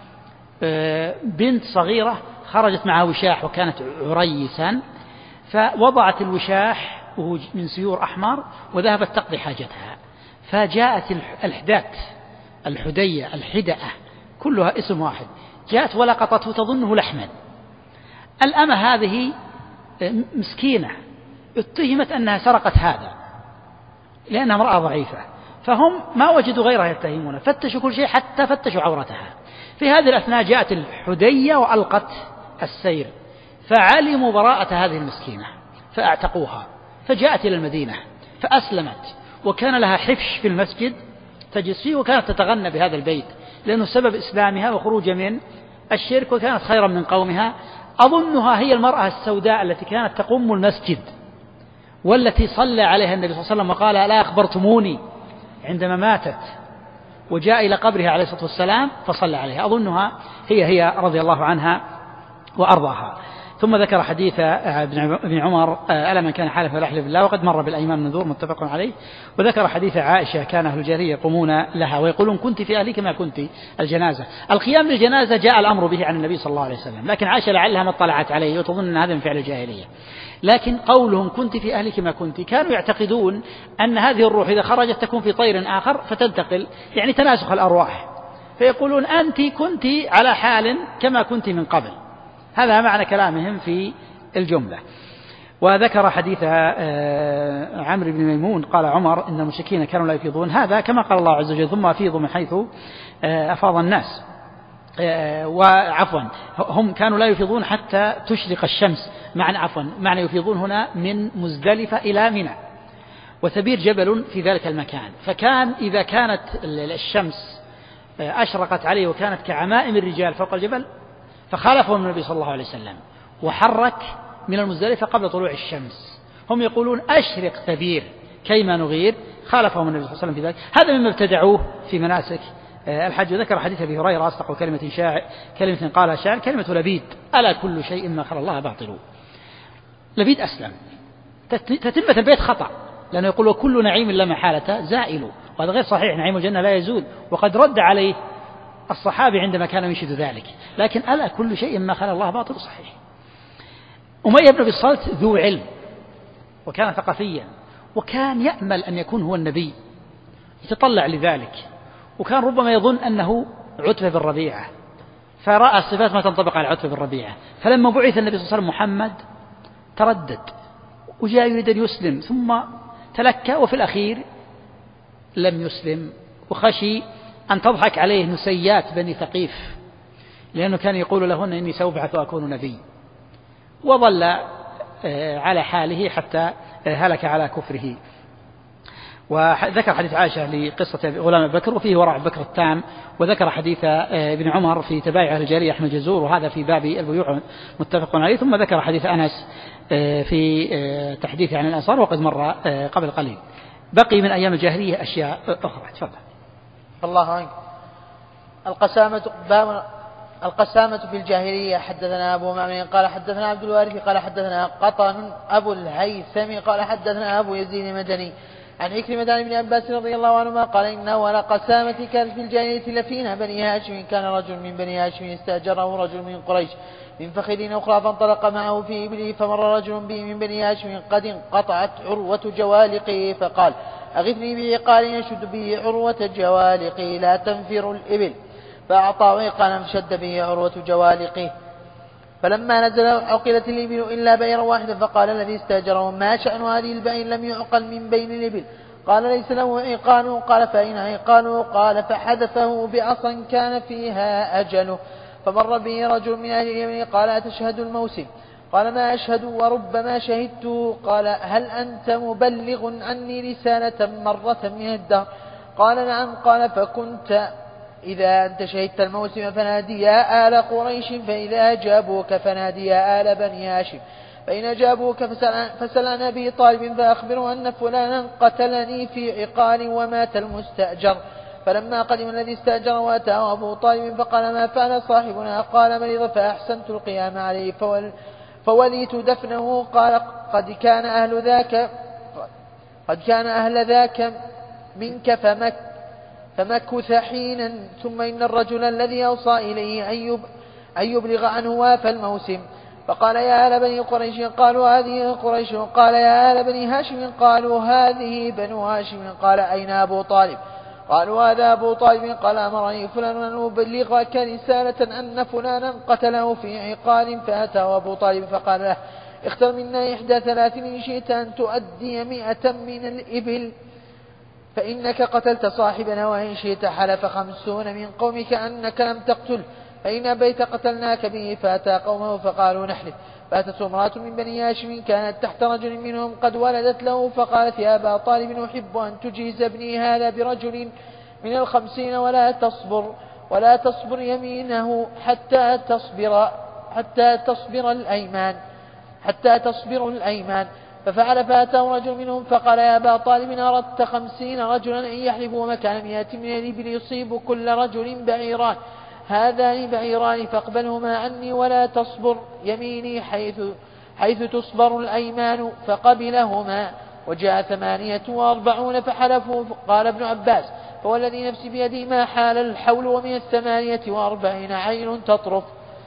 بنت صغيرة خرجت معها وشاح وكانت عريسا، فوضعت الوشاح وهو من سيور أحمر وذهبت تقضي حاجتها، فجاءت الحدات الحدية الحدأة كلها اسم واحد، جاءت ولقطته تظنه لحما. الأمة هذه مسكينة اتهمت أنها سرقت هذا لأنها امرأة ضعيفة، فهم ما وجدوا غيرها يتهمون، فتشوا كل شيء حتى فتشوا عورتها. في هذه الأثناء جاءت الحدية وألقت السير، فعلموا براءة هذه المسكينة فاعتقوها، فجاءت إلى المدينة فأسلمت، وكان لها حفش في المسجد تجلس فيه، وكانت تتغنى بهذا البيت لأنه سبب إسلامها وخروج من الشرك، وكانت خيرا من قومها. أظنها هي المرأة السوداء التي كانت تقوم المسجد، والتي صلى عليها النبي صلى الله عليه وسلم وقال: لا أخبرتموني، عندما ماتت وجاء إلى قبرها عليه الصلاة والسلام فصلى عليها. أظنها هي رضي الله عنها وأرضاها. ثم ذكر حديث ابن عمر ألا من كان حالفا فليحلف بالله، وقد مر بالأيمان النذور متفق عليه. وذكر حديث عائشة كان أهل الجاهلية يقومون لها ويقولون كنت في أهلك ما كنت الجنازة. القيام للجنازة جاء الأمر به عن النبي صلى الله عليه وسلم، لكن عائشة لعلها ما اطلعت عليه وتظن أن هذا من فعل الجاهلية. لكن قولهم كنت في أهلك ما كنت، كانوا يعتقدون أن هذه الروح إذا خرجت تكون في طير آخر فتنتقل، يعني تناسخ الأرواح، فيقولون أنت كنت على حال كما كنت من قبل. هذا معنى كلامهم في الجملة. وذكر حديث عمرو بن ميمون قال عمر إن المشركين كانوا لا يفيضون، هذا كما قال الله عز وجل ثم أفيضوا من حيث أفاض الناس، وعفوا هم كانوا لا يفيضون حتى تشرق الشمس، معنى يفيضون هنا من مزدلفة إلى منى، وثبير جبل في ذلك المكان، فكان إذا كانت الشمس أشرقت عليه وكانت كعمائم الرجال فوق الجبل فخالفهم النبي صلى الله عليه وسلم وحرك من المزدلفة قبل طلوع الشمس. هم يقولون أشرق ثبير كيما نغير، خالفهم النبي صلى الله عليه وسلم في ذلك. هذا مما ابتدعوه في مناسك الحج. وذكر حديث أبي هريرة أصدق كلمة قالها شاعر كلمة لبيد ألا كل شيء ما خلا الله باطل. لبيد أسلم، تتمة البيت خطأ، لأنه يقول وكل نعيم لا محالة زائل، وهذا غير صحيح، نعيم الجنة لا يزول، وقد رد عليه الصحابي عندما كان ينشد ذلك. لكن ألا كل شيء ما خلا الله باطل صحيح. أمية بن أبي الصلت ذو علم وكان ثقافيا، وكان يأمل أن يكون هو النبي، يتطلع لذلك، وكان ربما يظن أنه عتبة بن ربيعة، فرأى الصفات ما تنطبق على عتبة بن ربيعة. فلما بعث النبي صلى الله عليه وسلم محمد تردد وجاء يريد أن يسلم، ثم تلكى، وفي الأخير لم يسلم، وخشي أن تضحك عليه نسيات بني ثقيف، لأنه كان يقول لهن إني سأبعث وأكون نبي، وظل على حاله حتى هلك على كفره. وذكر حديث عائشة لقصة غلام بكر وفيه ورع بكر التام. وذكر حديث ابن عمر في تبايع أهل الجارية أحمد جزور، وهذا في باب البيوع متفق عليه. ثم ذكر حديث أنس في تحديث عن الأنصار وقد مر قبل قليل. بقي من أيام الجاهلية أشياء أخرى. تفضل. الله عنك. القسامة في الجاهلية. حدثنا أبو معمر قال حدثنا عبد الوارث قال حدثنا قطن أبو الهيثم قال حدثنا أبو يزيد المدني عن عكرمة عن ابن عباس رضي الله عنهما قال إن أول قسامة كانت في الجاهلية لفينا بني هاشم. كان رجل من بني هاشم استأجره رجل من قريش من فخذ أخرى، فانطلق معه في إبله، فمر رجل به من بني هاشم قد انقطعت عروة جوالقه، فقال أغثني بعقال يشد به عروة جوالقه لا تنفر الإبل، فأعطاه عقالا فشد به عروة جوالقه. فلما نزل عقلت الإبل إلا بئرا واحدا، فقال الذي استأجره ما شأن هذه البئر لم يعقل من بين الإبل؟ قال ليس له عقال. قال فأين عقاله؟ قال فحدثه بعصا كان فيها أجله. فمر به رجل من أهل اليمن قال أتشهد الموسم؟ قال ما أشهد وربما شهدته. قال هل أنت مبلغ عني رسالة مرة من الدهر؟ قال نعم. قال فكنت إذا أنت شهدت الموسم فنادي يا آل قريش، فإذا أجابوك فنادي يا آل بني هاشم، فإن أجابوك فسل عن أبي طالب فأخبره أن فلانا قتلني في عقال ومات المستأجر. فلما قدم الذي استأجر وأتاه أبو طالب فقال ما فعل صاحبنا؟ قال مرض فأحسنت القيام عليه فوليت دفنه. قال قد كان أهل ذاك منك فمكث حينا، ثم إن الرجل الذي أوصى إليه أن يبلغ عنه وافى الموسم. فقال يا آل بني قريش؟ قالوا هذه قريش. قال يا آل بني هاشم؟ قالوا هذه بنو هاشم. قال أين أبو طالب؟ قالوا هذا أبو طالب. قال أمرني فلان أن أبلغك رسالة أن فلانا قتله في عقال. فأتاه أبو طالب فقال له اختر منا إحدى ثلاث إن شئت أن تؤدي 100 من الإبل فإنك قتلت صاحبنا، وإن شئت حلف 50 من قومك أنك لم تقتل، فإن أبيت قتلناك به. فأتى قومه فقالوا نحلف. فأتت امرأة من بني هاشم كانت تحت رجل منهم قد ولدت له، فقالت يا أبا طالب أحب أن تجيز ابني هذا برجل من 50 ولا تصبر يمينه حتى تصبر الأيمان. ففعل. فأتاه رجل منهم فقال يا أبا طالب أردت 50 رجلا أن يحلفوا مكان 100 من الإبل يصيب كل رجل بعيران، هذان بعيران فاقبلهما عني ولا تصبر يميني حيث تصبر الأيمان، فقبلهما. وجاء 48 فحلفوا. قال ابن عباس: فوالذي نفسي بيدي ما حال الحول ومن 48 عين تطرف.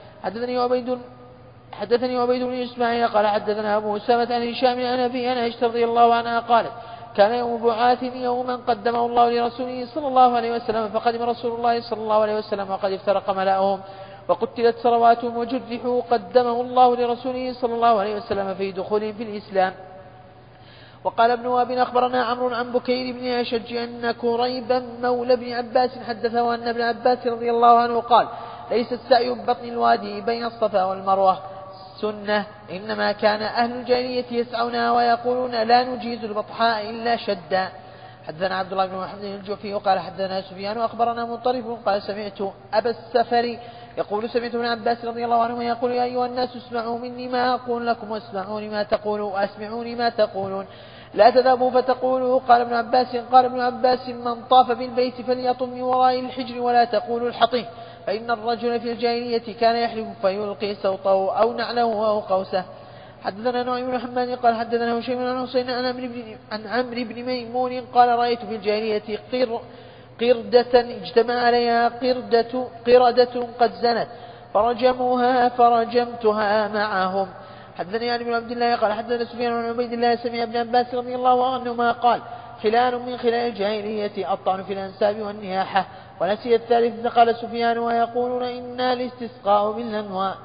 حدثني عبيد بن إسماعيل قال حدثنا أبو أسامة عن هشام عن أبي عائشة رضي الله عنها قالت: كان يوم بعاث يوما قدمه الله لرسوله صلى الله عليه وسلم، فقدم رسول الله صلى الله عليه وسلم وقد افترق ملأهم وقتلت ثرواتهم وجرحوا، قدمه الله لرسوله صلى الله عليه وسلم في دخولهم في الإسلام. وقال ابن وهب: أخبرنا عمرو عن بكير بن أشج أن كريبا مولى بن عباس حدثه أن ابن عباس رضي الله عنه قال: ليس السعي ببطن الوادي بين الصفا والمروة سنة، إنما كان أهل الجاهلية يسعونها ويقولون: لا نجيز البطحاء إلا شدا. حدثنا عبد الله بن محمد الجوفي قال حدثنا سفيان وأخبرنا مطرف قال: سمعت أبا السفر يقول: سمعت ابن عباس رضي الله عنه يقول: يا أيها الناس اسمعوا مني ما أقول لكم واسمعوني ما تقولون لا تذهبوا فتقولوا. قال ابن عباس: من طاف بالبيت فليطم من وراء الحجر ولا تقولوا الحطيم، فإن الرجل في الجاهلية كان يحلف فيلقي سوطه أو نعله أو قوسه. حدثنا نعيم بن حماد قال حدثنا هشيم عن حسين عن عمرو بن ميمون قال: رأيت في الجاهلية قردة اجتمع عليها قردة قد زنت فرجموها فرجمتها معهم. حدثني علي بن عبد الله قال حدثنا سفيان عن عبيد الله سمع ابن عباس رضي الله عنهما قال: خلال من خلال الجاهلية الطعن في الأنساب والنياحة. ونسي الثالث قال سفيان: ويقولون إنا الاستسقاء بالأنواء.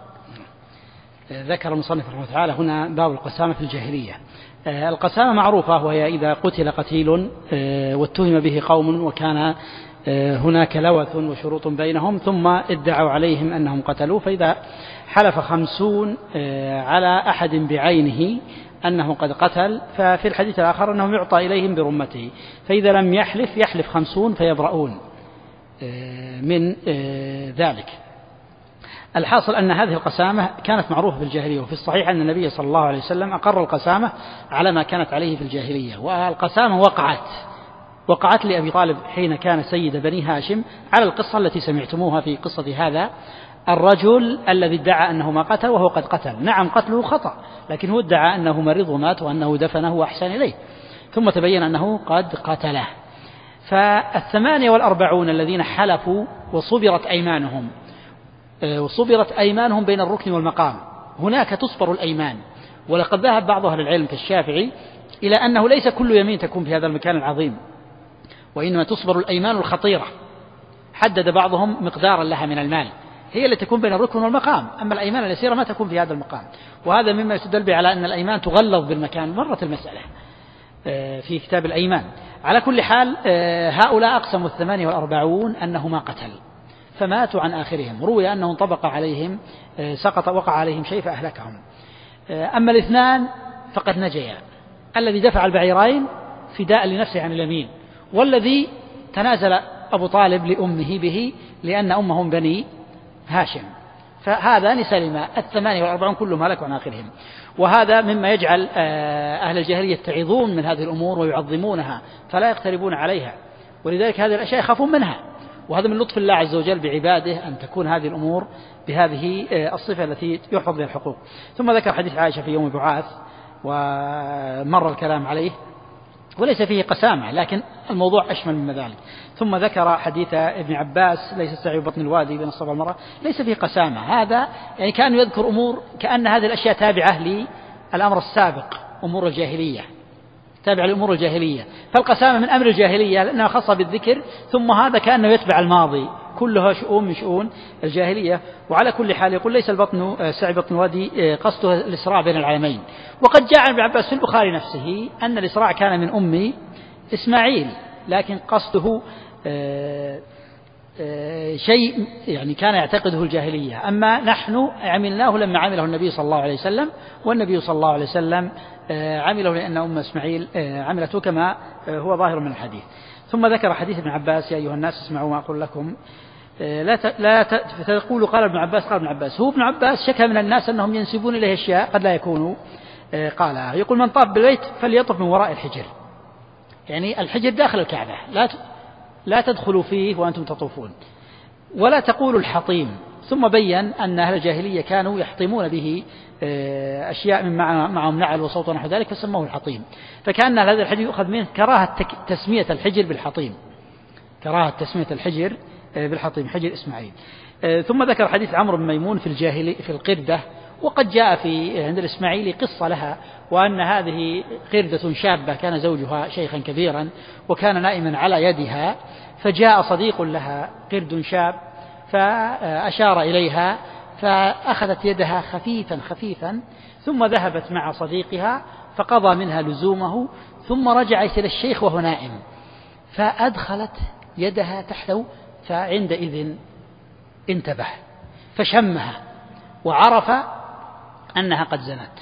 ذكر المصنف رحمه الله تعالى هنا باب القسامة في الجاهلية. القسامة معروفة، وهي إذا قتل قتيل واتهم به قوم وكان هناك لوث وشروط بينهم ثم ادعوا عليهم أنهم قتلوا، فإذا حلف 50 على أحد بعينه أنه قد قتل، ففي الحديث الآخر أنه يعطى إليهم برمته، فإذا لم يحلف 50 فيبرؤون من ذلك. الحاصل أن هذه القسامة كانت معروفة في الجاهلية، وفي الصحيح أن النبي صلى الله عليه وسلم أقر القسامة على ما كانت عليه في الجاهلية. والقسامة وقعت لأبي طالب حين كان سيد بني هاشم على القصة التي سمعتموها في قصة هذا الرجل الذي ادعى أنه ما قتل وهو قد قتل. نعم قتله خطأ، لكن هو ادعى أنه مريض ومات وأنه دفنه وأحسن إليه، ثم تبين أنه قد قتله. 48 الذين حلفوا وصبرت أيمانهم بين الركن والمقام، هناك تصبر الأيمان. ولقد ذهب بعض أهل العلم كالشافعي إلى أنه ليس كل يمين تكون في هذا المكان العظيم، وإنما تصبر الأيمان الخطيرة. حدد بعضهم مقدارا لها من المال، هي التي تكون بين الركن والمقام، أما الأيمان اليسيرة ما تكون في هذا المقام. وهذا مما يدل على أن الأيمان تغلظ بالمكان. مرت المسألة في كتاب الأيمان. على كل حال هؤلاء أقسموا 48 أنه ما قتل، فماتوا عن آخرهم. روي أنه انطبق عليهم وقع عليهم شيء فأهلكهم. أما 2 فقد نجيا: الذي دفع البعيرين فداء لنفسه عن اليمين، والذي تنازل أبو طالب لأمه به لأن أمهم بني هاشم، فهذا سلم. 48 كلهم هلكوا عن آخرهم. وهذا مما يجعل أهل الجاهلية يتعظون من هذه الأمور ويعظمونها فلا يقتربون عليها، ولذلك هذه الأشياء يخافون منها. وهذا من لطف الله عز وجل بعباده أن تكون هذه الأمور بهذه الصفة التي يحفظ بها الحقوق. ثم ذكر حديث عائشة في يوم بعاث ومر الكلام عليه، وليس فيه قسامة، لكن الموضوع أشمل من ذلك. ثم ذكر حديث ابن عباس: ليس السعي ببطن الوادي بين الصفا والمروة، ليس فيه قسامة. هذا يعني كان يذكر أمور كأن هذه الأشياء تابعة للأمر السابق، أمور الجاهلية، تابع لأمور الجاهلية. فالقسامة من أمر الجاهلية لأنها خاصة بالذكر، ثم هذا كأنه يتبع الماضي، كلها شؤون من شؤون الجاهلية. وعلى كل حال يقول: ليس سعي بطن الوادي قصده الإسراع بين العالمين. وقد جاء عن ابن عباس في البخاري نفسه أن الإسراع كان من أم إسماعيل، لكن قصده شيء يعني كان يعتقده الجاهلية. أما نحن عملناه لما عمله النبي صلى الله عليه وسلم، والنبي صلى الله عليه وسلم عمله لأن أم إسماعيل عملته كما هو ظاهر من الحديث. ثم ذكر حديث ابن عباس: يا أيها الناس اسمعوا ما أقول لكم لا تقولوا قال ابن عباس. هو ابن عباس شكى من الناس أنهم ينسبون إليه أشياء قد لا يكونوا قالها. يقول: من طاف بالبيت فليطف من وراء الحجر، يعني الحجر داخل الكعبة، لا تدخلوا فيه وأنتم تطوفون. ولا تقول الحطيم. ثم بين أن أهل الجاهلية كانوا يحطمون به أشياء من معهم نعل وصوت ونحو ذلك فسموه الحطيم. فكأن هذا الحديث يؤخذ منه كراهة تسمية الحجر بالحطيم، كراهة تسمية الحجر بالحطيم، حجر إسماعيل. ثم ذكر حديث عمرو بن ميمون في القردة، وقد جاء عند الإسماعيلي قصة لها، وأن هذه قردة شابة كان زوجها شيخا كبيرا وكان نائما على يدها، فجاء صديق لها قرد شاب فأشار إليها فأخذت يدها خفيفا خفيفا، ثم ذهبت مع صديقها فقضى منها لزومه، ثم رجعت إلى الشيخ وهو نائم فأدخلت يدها تحته، فعندئذ انتبه فشمها وعرف أنها قد زنت،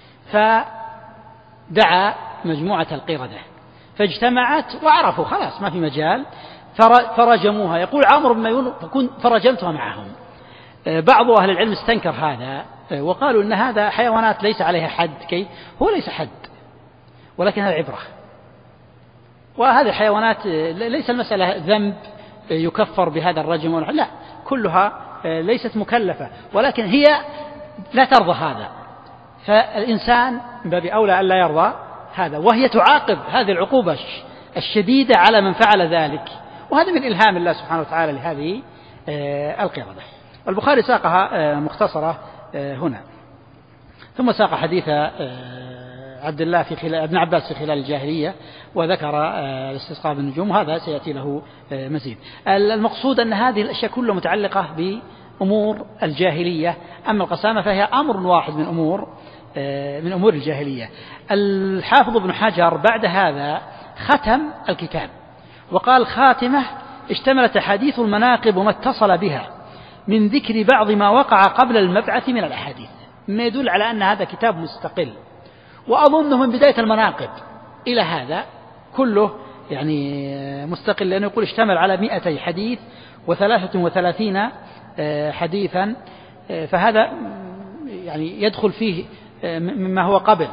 فدعا مجموعة القردة فاجتمعت وعرفوا خلاص ما في مجال فرجموها. يقول عمرو بن ميمون فرجمتها معهم. بعض أهل العلم استنكر هذا وقالوا إن هذا حيوانات ليس عليها حد، هو ليس حد ولكن هذا عبرة، وهذه الحيوانات ليس المسألة ذنب يكفر بهذا الرجم، لا، كلها ليست مكلفة، ولكن هي لا ترضى هذا، فالإنسان من باب أولى أن لا يرضى هذا، وهي تعاقب هذه العقوبة الشديدة على من فعل ذلك، وهذا من إلهام الله سبحانه وتعالى لهذه القردة. البخاري ساقها مختصرة هنا. ثم ساق حديث عبد الله ابن عباس في خلال الجاهلية، وذكر الاستسقاء بالنجوم، وهذا سيأتي له مزيد. المقصود أن هذه الأشياء كلها متعلقة بأمور الجاهلية، أما القسامة فهي أمر واحد من أمور الجاهلية. الحافظ ابن حجر بعد هذا ختم الكتاب وقال: خاتمة اشتملت أحاديث المناقب وما اتصل بها من ذكر بعض ما وقع قبل المبعث من الأحاديث، ما يدل على أن هذا كتاب مستقل. وأظنه من بداية المناقب إلى هذا كله يعني مستقل، لأنه يقول اشتمل على 200 حديث و33 حديثا، فهذا يعني يدخل فيه مما هو قبل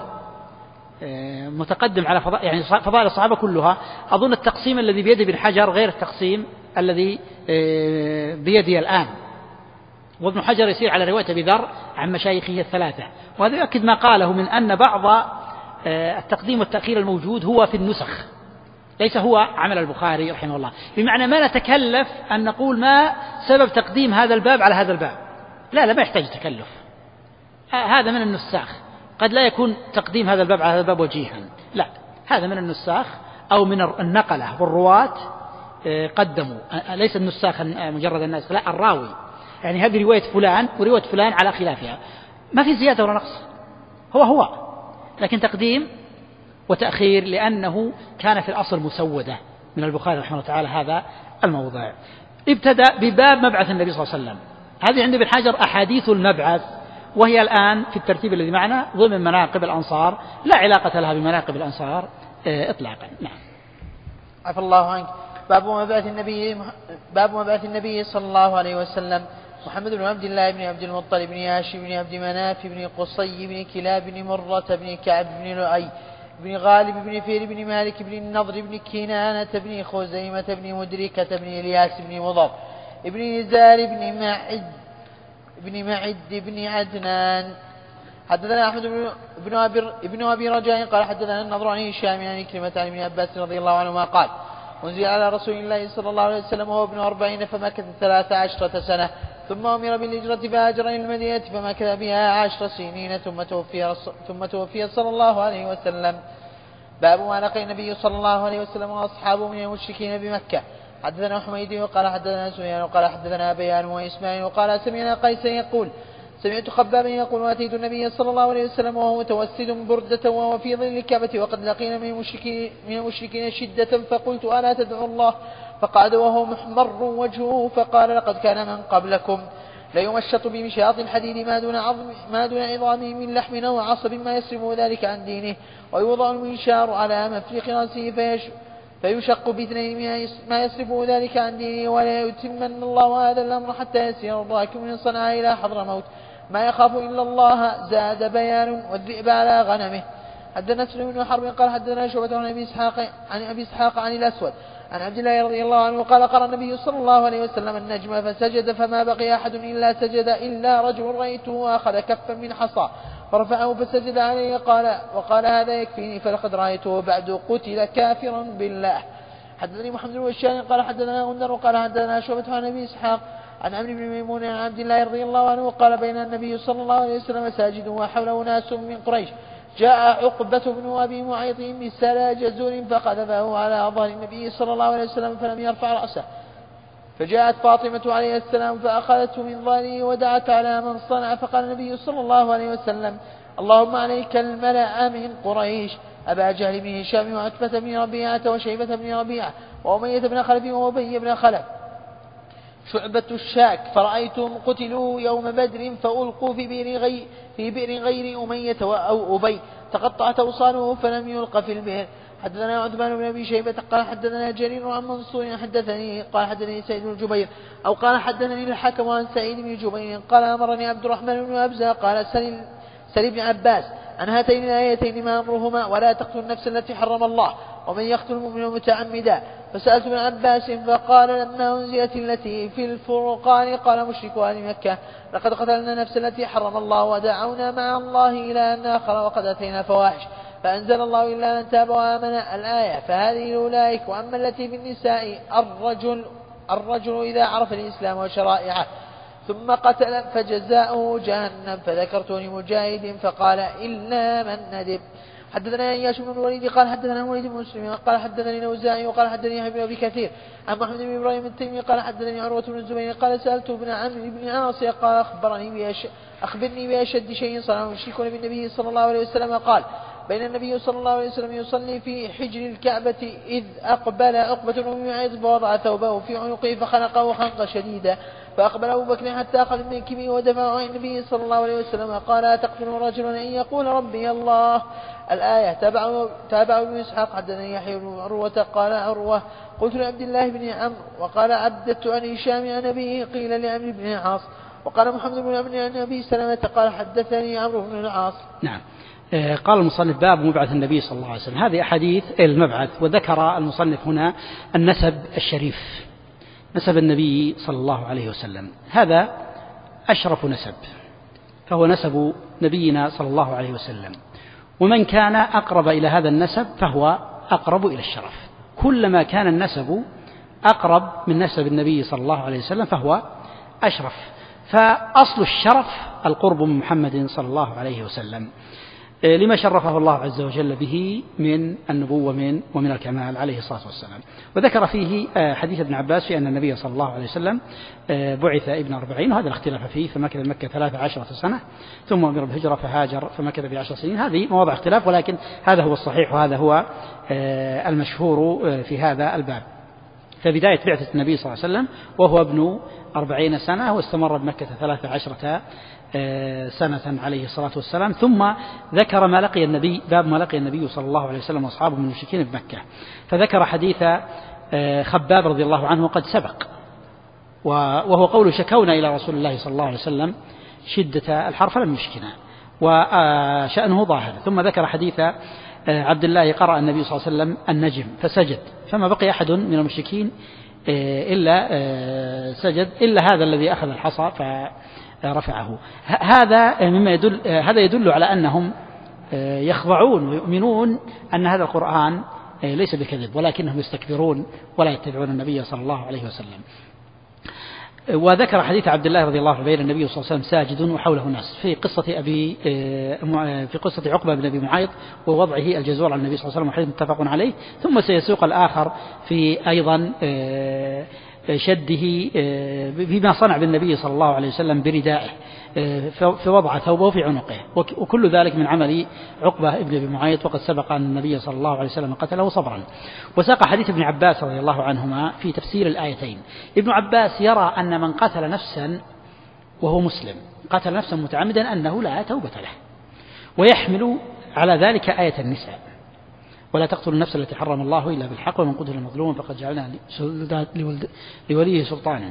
متقدم على فضائل الصحابة كلها. أظن التقسيم الذي بيد ابن حجر غير التقسيم الذي بيدي الآن، وابن حجر يسير على رواية أبي ذر عن مشايخه الثلاثة، وهذا يؤكد ما قاله من أن بعض التقديم والتأخير الموجود هو في النسخ، ليس هو عمل البخاري رحمه الله، بمعنى ما نتكلف أن نقول ما سبب تقديم هذا الباب على هذا الباب، لا ما يحتاج تكلف، هذا من النساخ. قد لا يكون تقديم هذا الباب على هذا الباب وجيها، لا، هذا من النساخ أو من النقلة والرواة قدموا، ليس النساخ مجرد الناس، لا، الراوي، يعني هذه رواية فلان ورواية فلان على خلافها، ما في زيادة ولا نقص، هو لكن تقديم وتأخير لأنه كان في الأصل مسودة من البخاري رحمه الله تعالى هذا الموضع. ابتدأ بباب مبعث النبي صلى الله عليه وسلم، هذه عند ابن حجر أحاديث المبعث، وهي الآن في الترتيب الذي معنا ضمن مناقب الأنصار، لا علاقة لها بمناقب الأنصار إطلاقا. نعم. عفى الله عنك. باب مبعث النبي صلى الله عليه وسلم. محمد بن عبد الله بن عبد المطلب بن هاشم بن عبد مناف بن قصي بن كلاب بن مرة بن كعب بن لؤي بن غالب بن فير بن مالك بن النضر بن كنانة بن خزيمة بن مدركة بن إلياس بن مضر بن نزار بن معد بن عدنان. حدثنا أحمد بن أبي رجاء قال حدثنا النضر عن هشام عن كلمة عن ابن عباس رضي الله عنهما قال: أنزل على رسول الله صلى الله عليه وسلم وهو ابن 40 فمكث 13 سنة، ثم أمر بالهجرة فهاجر إلى المدينة فمكث بها 10 سنين ثم توفي صلى الله عليه وسلم. باب ما لقي النبي صلى الله عليه وسلم وأصحابه من المشركين بمكة. حدثنا حميد وقال حدثنا سفيان وقال حدثنا بيان وإسماعيل وقال سمعنا قيسا يقول: سمعت خبابا يقول: وأتيت النبي صلى الله عليه وسلم وهو متوسد بردة وهو في ظل الكعبة وقد لقينا من المشركين شدة، فقلت: ألا تدعو الله؟ فقعد وهو محمر وجهه فقال: لقد كان من قبلكم ليمشط بمشاط الحديد ما دون عظامه من لحم أو عصب ما يصرفه ذلك عن دينه، ويوضع المنشار على مفرق رأسه فيشق باثنين ما يصرفه ذلك عن دينه، ولا يتمن الله هذا الأمر حتى يسير الراكب من صنعاء إلى حضرموت ما يخاف إلا الله. زاد بيان: والذئب على غنمه. حدثنا سليمان بن حرب قال حدثنا شعبة عن أبي إسحاق عن الأسود عن عبد الله رضي الله عنه قال قرأ النبي صلى الله عليه وسلم النجم فسجد فما بقي أحد إلا سجد إلا رجل رأيته أخذ كفا من حصى فرفعه فسجد عليه وقال هذا يكفيني فلقد رأيته بعد قتل كافرا بالله. حدثني محمد بن بشار قال حدثنا غندر قال حدثنا شعبة عن أبي إسحاق عن عمرو بن ميمون عن عبد الله رضي الله عنه قال بين النبي صلى الله عليه وسلم ساجد وحوله ناس من قريش جاء عقبة بن أبي معيط بسلا جزور فقذفه على ظهر النبي صلى الله عليه وسلم فلم يرفع رأسه فجاءت فاطمة عليه السلام فأخذته من ظهره ودعت على من صنع فقال النبي صلى الله عليه وسلم اللهم عليك الملأ من قريش أبا جهل بن هشام وعتبة بن ربيعة وشيبة بن ربيعة وأمية بن خلف وأبي بن خلف شعبة الشاك فرأيتهم قتلوا يوم بدر فألقوا في بئر غير أمية أو أبي تقطعت أوصاله فلم يلق في البئر. حدثنا عثمان بن أبي شيبة قال حدثنا جرير عن منصور حدثني قال حدثني سعيد بن جبير أو قال حدثني الحكم عن سعيد بن جبير قال أمرني عبد الرحمن بن أبزة قال سل بن عباس عن هاتين الآيتين ما أمرهما ولا تقتل النفس التي حرم الله ومن يقتل المؤمن متعمدا. فسألت ابن عباس فقال لما أنزلت التي في الفرقان قال مشرك أهل مكة لقد قتلنا النفس التي حرم الله ودعونا مع الله إلى أن آخر وقد أتينا فواحش فأنزل الله إلا أن تاب وآمن الآية فهذه أولئك. وأما التي في النساء الرجل إذا عرف الإسلام وشرائعه ثم قتل فجزاؤه جهنم فذكرت لمجاهد فقال إلا من ندب. حدثنا إياس بن الوليد قال حدثنا الوليد بن مسلم قال حدثني الأوزاعي وقال حدثني يحيى بن أبي كثير عن محمد بن إبراهيم التيمي قال حدثني عروة بن الزبير قال سألت ابن عمرو بن عاص قال أخبرني بأشد شيء صنعه المشركون بالنبي صلى الله عليه وسلم قال بين النبي صلى الله عليه وسلم يصلي في حجر الكعبة إذ أقبل عقبة بن معيط فوضع ثوبه في عنقه فخنقه خنقا شديدا فأقبل أبو بكر حتى أخذ من كبه ودفعه عن النبي صلى الله عليه وسلم قال أتقتل رجلا أن يقول ربي الله الآية. تابع ابن إسحاق حدثني يحيى بن عروة قال عروة قلت لعبد الله بن عمرو وقال عبدت عن هشام عن أبيه قيل لعمرو بن العاص وقال محمد بن عمرو عن أبي سلمة قال حدثني عمرو بن العاص. نعم. قال المصنف باب مبعث النبي صلى الله عليه وسلم. هذه أحاديث المبعث وذكر المصنف هنا النسب الشريف نسب النبي صلى الله عليه وسلم هذا أشرف نسب فهو نسب نبينا صلى الله عليه وسلم ومن كان أقرب إلى هذا النسب فهو أقرب إلى الشرف. كلما كان النسب أقرب من نسب النبي صلى الله عليه وسلم فهو أشرف. فأصل الشرف القرب من محمد صلى الله عليه وسلم لما شرفه الله عز وجل به من النبوة ومن الكمال عليه الصلاة والسلام. وذكر فيه حديث ابن عباس في أن النبي صلى الله عليه وسلم بعث ابن 40 وهذا الاختلاف فيه فمكث مكة 13 سنة ثم أمر بالهجرة فهاجر فمكث ب10 سنين. هذه مواضع اختلاف ولكن هذا هو الصحيح وهذا هو المشهور في هذا الباب. فبداية بعثة النبي صلى الله عليه وسلم وهو ابن 40 سنة واستمر بمكة 13 سنة عليه الصلاة والسلام. ثم ذكر ما لقي النبي صلى الله عليه وسلم وأصحابه من المشركين بمكة فذكر حديث خباب رضي الله عنه وقد سبق وهو قول شكونا إلى رسول الله صلى الله عليه وسلم شدة الحر فلم يشكنا وشأنه ظاهر. ثم ذكر حديث عبد الله قرأ النبي صلى الله عليه وسلم النجم فسجد فما بقي أحد من المشركين إلا سجد إلا هذا الذي أخذ الحصى فرفعه. هذا يدل على أنهم يخضعون ويؤمنون أن هذا القرآن ليس بكذب ولكنهم يستكبرون ولا يتبعون النبي صلى الله عليه وسلم. وذكر حديث عبد الله رضي الله عنه بين النبي صلى الله عليه وسلم ساجد وحوله ناس في قصة عقبة بن أبي معيط ووضعه الجزور على النبي صلى الله عليه وسلم وحديث متفق عليه. ثم سيسوق الآخر في أيضا شده بما صنع بالنبي صلى الله عليه وسلم بردائه فوضع ثوبه في عنقه وكل ذلك من عمل عقبة ابن أبي معيط وقد سبق أن النبي صلى الله عليه وسلم قتله صبرا. وساق حديث ابن عباس رضي الله عنهما في تفسير الآيتين. ابن عباس يرى أن من قتل نفسا وهو مسلم قتل نفسا متعمدا أنه لا توبة له ويحمل على ذلك آية النساء ولا تقتلوا النفس التي حرم الله إلا بالحق ومن قتل مظلوما فقد جعلنا لوليه سلطانا.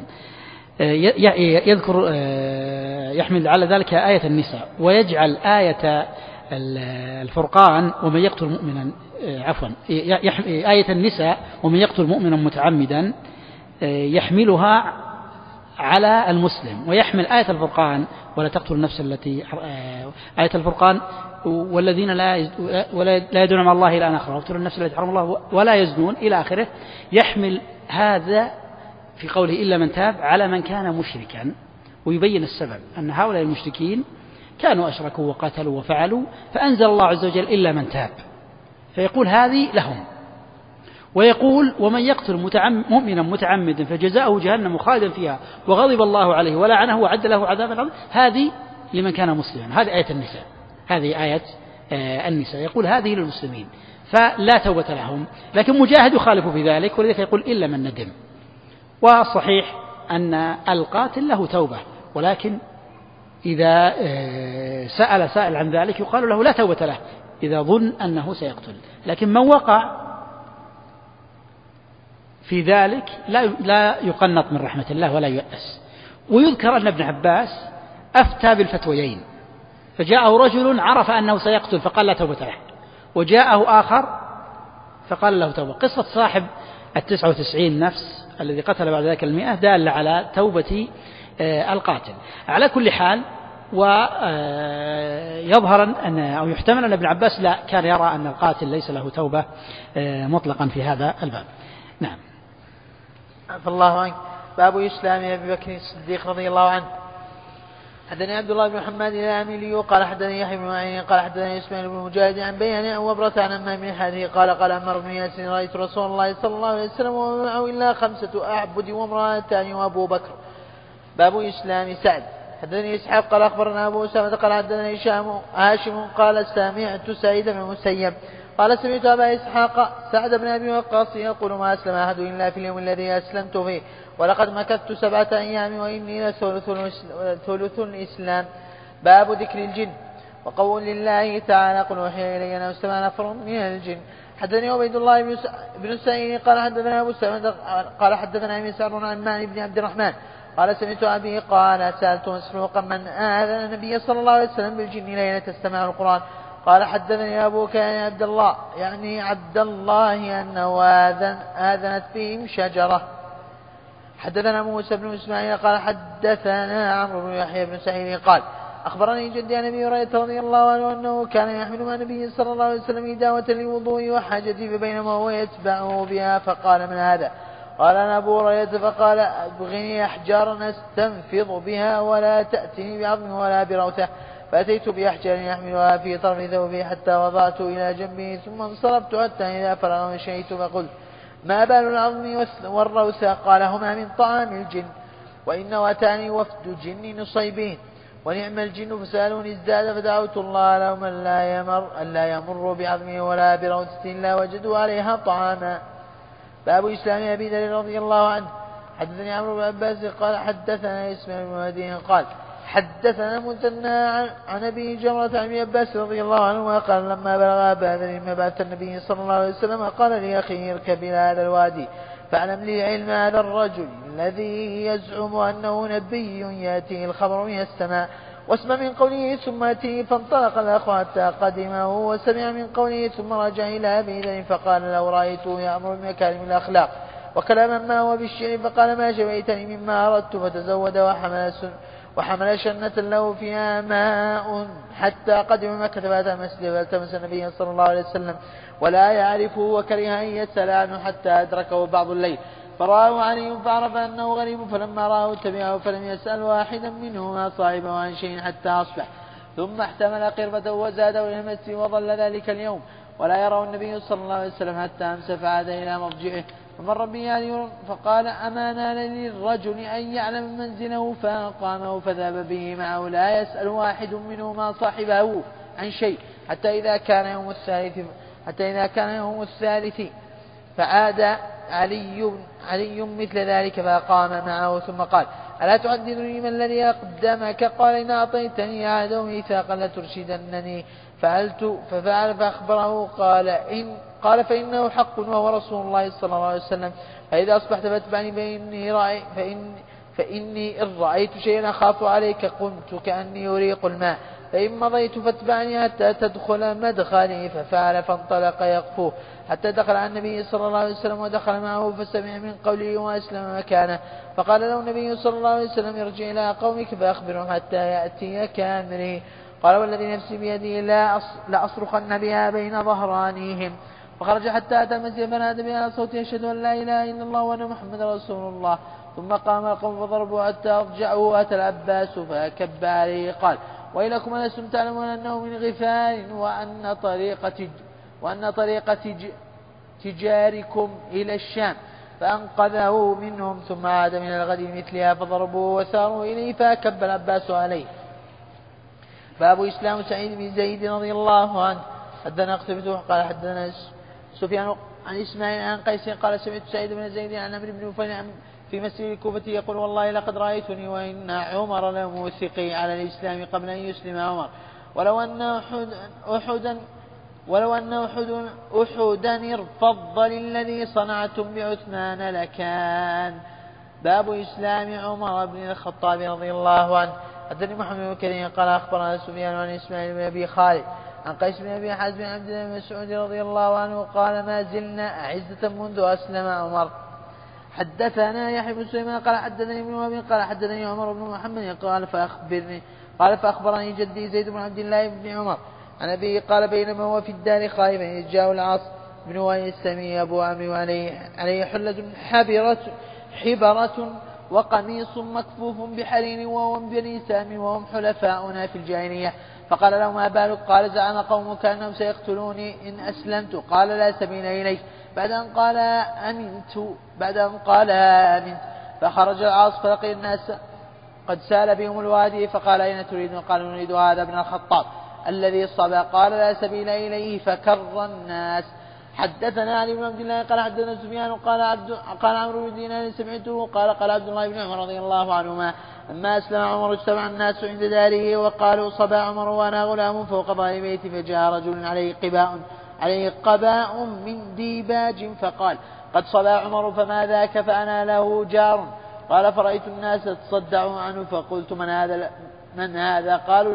يذكر يحمل على ذلك آية النساء ويجعل آية الفرقان ومن يقتل مؤمنا آية النساء ومن يقتل مؤمنا متعمدا يحملها على المسلم، ويحمل آية الفرقان ولا تقتل النفس التي آية الفرقان والذين لا يدعون مع الله إلها آخر ويقتلون النفس التي حرم الله ولا يزنون إلى آخره، يحمل هذا في قوله إلا من تاب على من كان مشركا، ويبين السبب أن هؤلاء المشركين كانوا أشركوا وقتلوا وفعلوا، فأنزل الله عز وجل إلا من تاب، فيقول هذه لهم. ويقول ومن يقتل مؤمنا متعمدا فجزاؤه جهنم خالدا فيها وغضب الله عليه ولعنه وعد له عذابا عظيما، هذه لمن كان مسلما. هذه آية النساء، هذه آية النساء، يقول هذه للمسلمين فلا توبة لهم، لكن مجاهد يخالف في ذلك، ولذلك يقول إلا من ندم. والصحيح أن القاتل له توبة، ولكن إذا سأل سائل عن ذلك يقال له لا توبة له إذا ظن أنه سيقتل، لكن من وقع في ذلك لا يقنط من رحمة الله ولا ييأس. ويذكر أن ابن عباس أفتى بالفتويين، فجاءه رجل عرف أنه سيقتل فقال لا توبة له، وجاءه آخر فقال له توبة. قصة صاحب 99 نفس الذي قتل بعد ذلك 100 دالة على توبة القاتل. على كل حال، ويظهر أو يحتمل أن ابن عباس لا كان يرى أن القاتل ليس له توبة مطلقا في هذا الباب. نعم. عفى الله عنك. باب إسلام أبي بكر الصديق رضي الله عنه. حدثني عبد الله بن محمد العاملي قال حدثني يحيى بن معين قال حدثني اسماعيل بن مجاهد عن بيان وبرة عن أمام بن حديث قال عمر بن ياسر رأيت رسول الله صلى الله عليه وسلم وما معه إلا 5 أعبد وامرأتان وأبو بكر. باب إسلام سعد. حدثني إسحاق قال أخبرنا أبو أسامة قال حدثني هاشم قال سمعت سعيد بن المسيب قال سمعت أبا إسحاق سعد بن أبي وقاص يقول ما أسلم أحد إلا في اليوم الذي أسلمت فيه ولقد مكثت 7 أيام وإني لثلث الإسلام. باب ذكر الجن. وقول الله تعالى قل أوحي إلي أنه استمع نفر من الجن. حدثني عبيد الله بن سعيد قال حدثنا أبو سعيد قال حدثنا مسعر عن معني بن عبد الرحمن قال سمعت أبي قال سألت مسروقا من آذن النبي صلى الله عليه وسلم بالجن ليلة استمع القرآن قال حدثني أبوك يا عبد الله يعني عبد الله أنه آذنت فيهم شجرة. حدثنا موسى بن إسماعيل قال حدثنا عمرو بن يحيى بن سعيد قال أخبرني جدي عن أبي هريرة رضي الله عنه أنه كان يحمل مع النبي صلى الله عليه وسلم إداوة للوضوء وحاجتي فبينما هو يتبعه بها فقال من هذا؟ قال أنا أبو هريرة فقال أبغني أحجارا أستنفض بها ولا تأتني بعظم ولا بروثة. فأتيت بأحجار يحملها في طرف ثوبي حتى وضعت إلى جنبه ثم انصرفت حتى إذا فرغ مشيت فقلت ما بال العظم والروثة؟ قال هما من طعام الجن وإنه أتاني وفد جن نصيبين ونعم الجن فسألوني ازداد فدعوت الله لهم ألا يمر بعظمه ولا بروثة إلا وجدوا عليها طعاما. باب إسلام أبي ذر رضي الله عنه. حدثني عمرو بن عباس قال حدثنا اسماعيل بن مهدي قال حدثنا مثنى عن أبي جمرة عن أبي عباس رضي الله عنه قال لما بلغ أبا ذر مبعث النبي صلى الله عليه وسلم قال لي أخي اركب إلى هذا الوادي فاعلم لي علم هذا الرجل الذي يزعم أنه نبي يأتيه الخبر من السماء واسمع من قوله ثم أتيه. فانطلق الأخ حتى قدمه وسمع من قوله ثم رجع إلى أبي ذر فقال لو رأيته يأمر بمكارم الأخلاق وكلاما ما هو بالشعر فقال ما شبيتني مما أردت فتزود وحمل شنة له فيها ماء حتى قدم مكة فأتى المسجد فالتمس النبي صلى الله عليه وسلم ولا يعرفه وكره أن يسأل عنه حتى أدركه بعض الليل فرآه علي فعرف أنه غريب فلما رآه تبعه فلم يسأل واحدا منهما صاحبه عن شيء حتى أصبح ثم احتمل قربته وزاده إلى المسجد وظل ذلك اليوم ولا يرى النبي صلى الله عليه وسلم حتى أمس فعاد إلى مضجعه فمر به علي فقال أما نال للرجل أن يعلم منزله فأقامه فذهب به معه لا يسأل واحد منهما صاحبه عن شيء حتى إذا كان يوم الثالث فعاد علي مثل ذلك فقام معه ثم قال ألا تحدثني ما الذي أقدمك؟ قال إن أعطيتني عهدا وميثاقا لترشدنني ففعل فأخبره قال فإنه حق وهو رسول الله صلى الله عليه وسلم فإذا أصبحت فاتبعني فإني إن رأيت شيئا أخاف عليك قمت كأني يريق الماء فإن مضيت فاتبعني حتى تدخل مدخلي. ففعل فانطلق يقفو حتى دخل على النبي صلى الله عليه وسلم ودخل معه فسمع من قوله وأسلم مكانه. فقال له النبي صلى الله عليه وسلم ارجع إلى قومك فأخبرهم حتى يأتيك أمري. قال والذي نفسي بيده لأصرخن بها بين ظهرانيهم. فخرج حتى أتى المسجد فنادى بها صوته أشهد أن لا إله إلا الله وأن محمد رسول الله. ثم قام القوم فضربوا حتى أضجعه. أتى العباس فكب عليه قال ويلكم ألستم تعلمون أنه من غفار وأن طريق تجاركم إلى الشام. فأنقذه منهم ثم عاد من الغد مثلها فضربوه وساروا إليه فكب العباس عليه. باب إسلام سعيد بن زيد رضي الله عنه. حدثنا قتيبة قال حدثنا سفيان عن إسماعيل عن قيس قال سمعت سعيد بن زيد عن عمرو بن نفيل في مسجد الكوفة يقول والله لقد رأيتني وإن عمر لموثقي على الإسلام قبل أن يسلم عمر ولو أن أحدا ارفض للذي صنعتم بعثمان لكان. باب إسلام عمر بن الخطاب رضي الله عنه. حدثني محمد بن كثير قال أخبرنا سفيان عن إسماعيل بن أبي خالد عن قيس بن أبي حازم بن عبد الله بن مسعود رضي الله عنه قال ما زلنا أعزة منذ أسلم عمر. حدثنا يحيى بن سليمان قال حدثني ابن وهب قال حدثني عمر بن محمد قال فأخبرني جدي زيد بن عبد الله بن عمر عن أبيه قال بينما هو في الدار خائفا إذ جاءه العاص بن وائل السمي أبو عمرو عليه حلة حبرة وقميص مكفوف بحرير وهو من بني سام وهم حلفاؤنا في الجاهلية. فقال له ما بالك؟ قال زعم قومك أنهم سيقتلوني إن أسلمت. قال لا سبيل إليك. بعد أن قال آمنت. فخرج العاص فلقي الناس قد سال بهم الوادي فقال أين تريدون؟ قالوا نريد هذا ابن الخطاب الذي صبى. قال لا سبيل إليه فكر الناس. حدثنا علي بن عبد الله قال حدثنا سفيان قال عمرو بن دينار سمعته قال عبد الله بن عمر رضي الله عنهما لما أسلم عمر اجتمع الناس عند داره وقالوا صبى عمر وأنا غلام فوق ظهر بيتي فجاء رجل عليه قباء من ديباج فقال قد صبى عمر فما ذاك؟ فأنا له جار. قال فرأيت الناس تصدعوا عنه فقلت من هذا؟ قالوا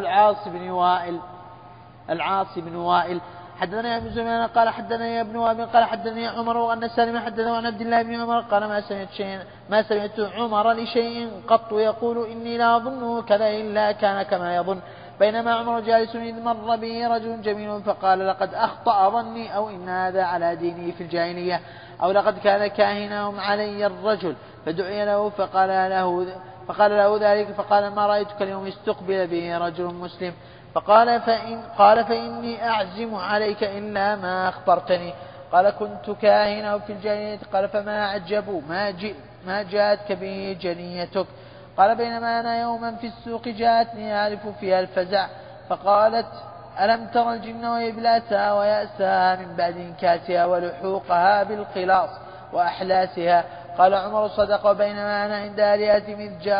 العاص بن وائل. حدثنا ابن زمان قال حدثنا ابن وهب قال حدثني عمر وأن سالم حدثه عن عبد الله بن عمر قال ما سمعت عمر لشيء قط يقول إني لا أظنه كذا إلا كان كما يظن. بينما عمر جالس إذ مر به رجل جميل فقال لقد أخطأ ظني أو إن هذا على دينه في الجاهلية أو لقد كان كاهنهم علي الرجل. فدعي له فقال له ذلك فقال ما رأيتك اليوم استقبل به رجل مسلم. قال فإني أعزم عليك إلا ما أخبرتني. قال كنت كاهنا في الجنية. قال فما أعجب ما جاءتك به جنيتك. قال بينما أنا يوما في السوق جاءتني أعرف فيها الفزع فقالت ألم تر الجن وإبلاسها ويأسها من بعد إنكاسها ولحوقها بالخلاص وأحلاسها. قال عمر صدق. بينما أنا عند آلهتهم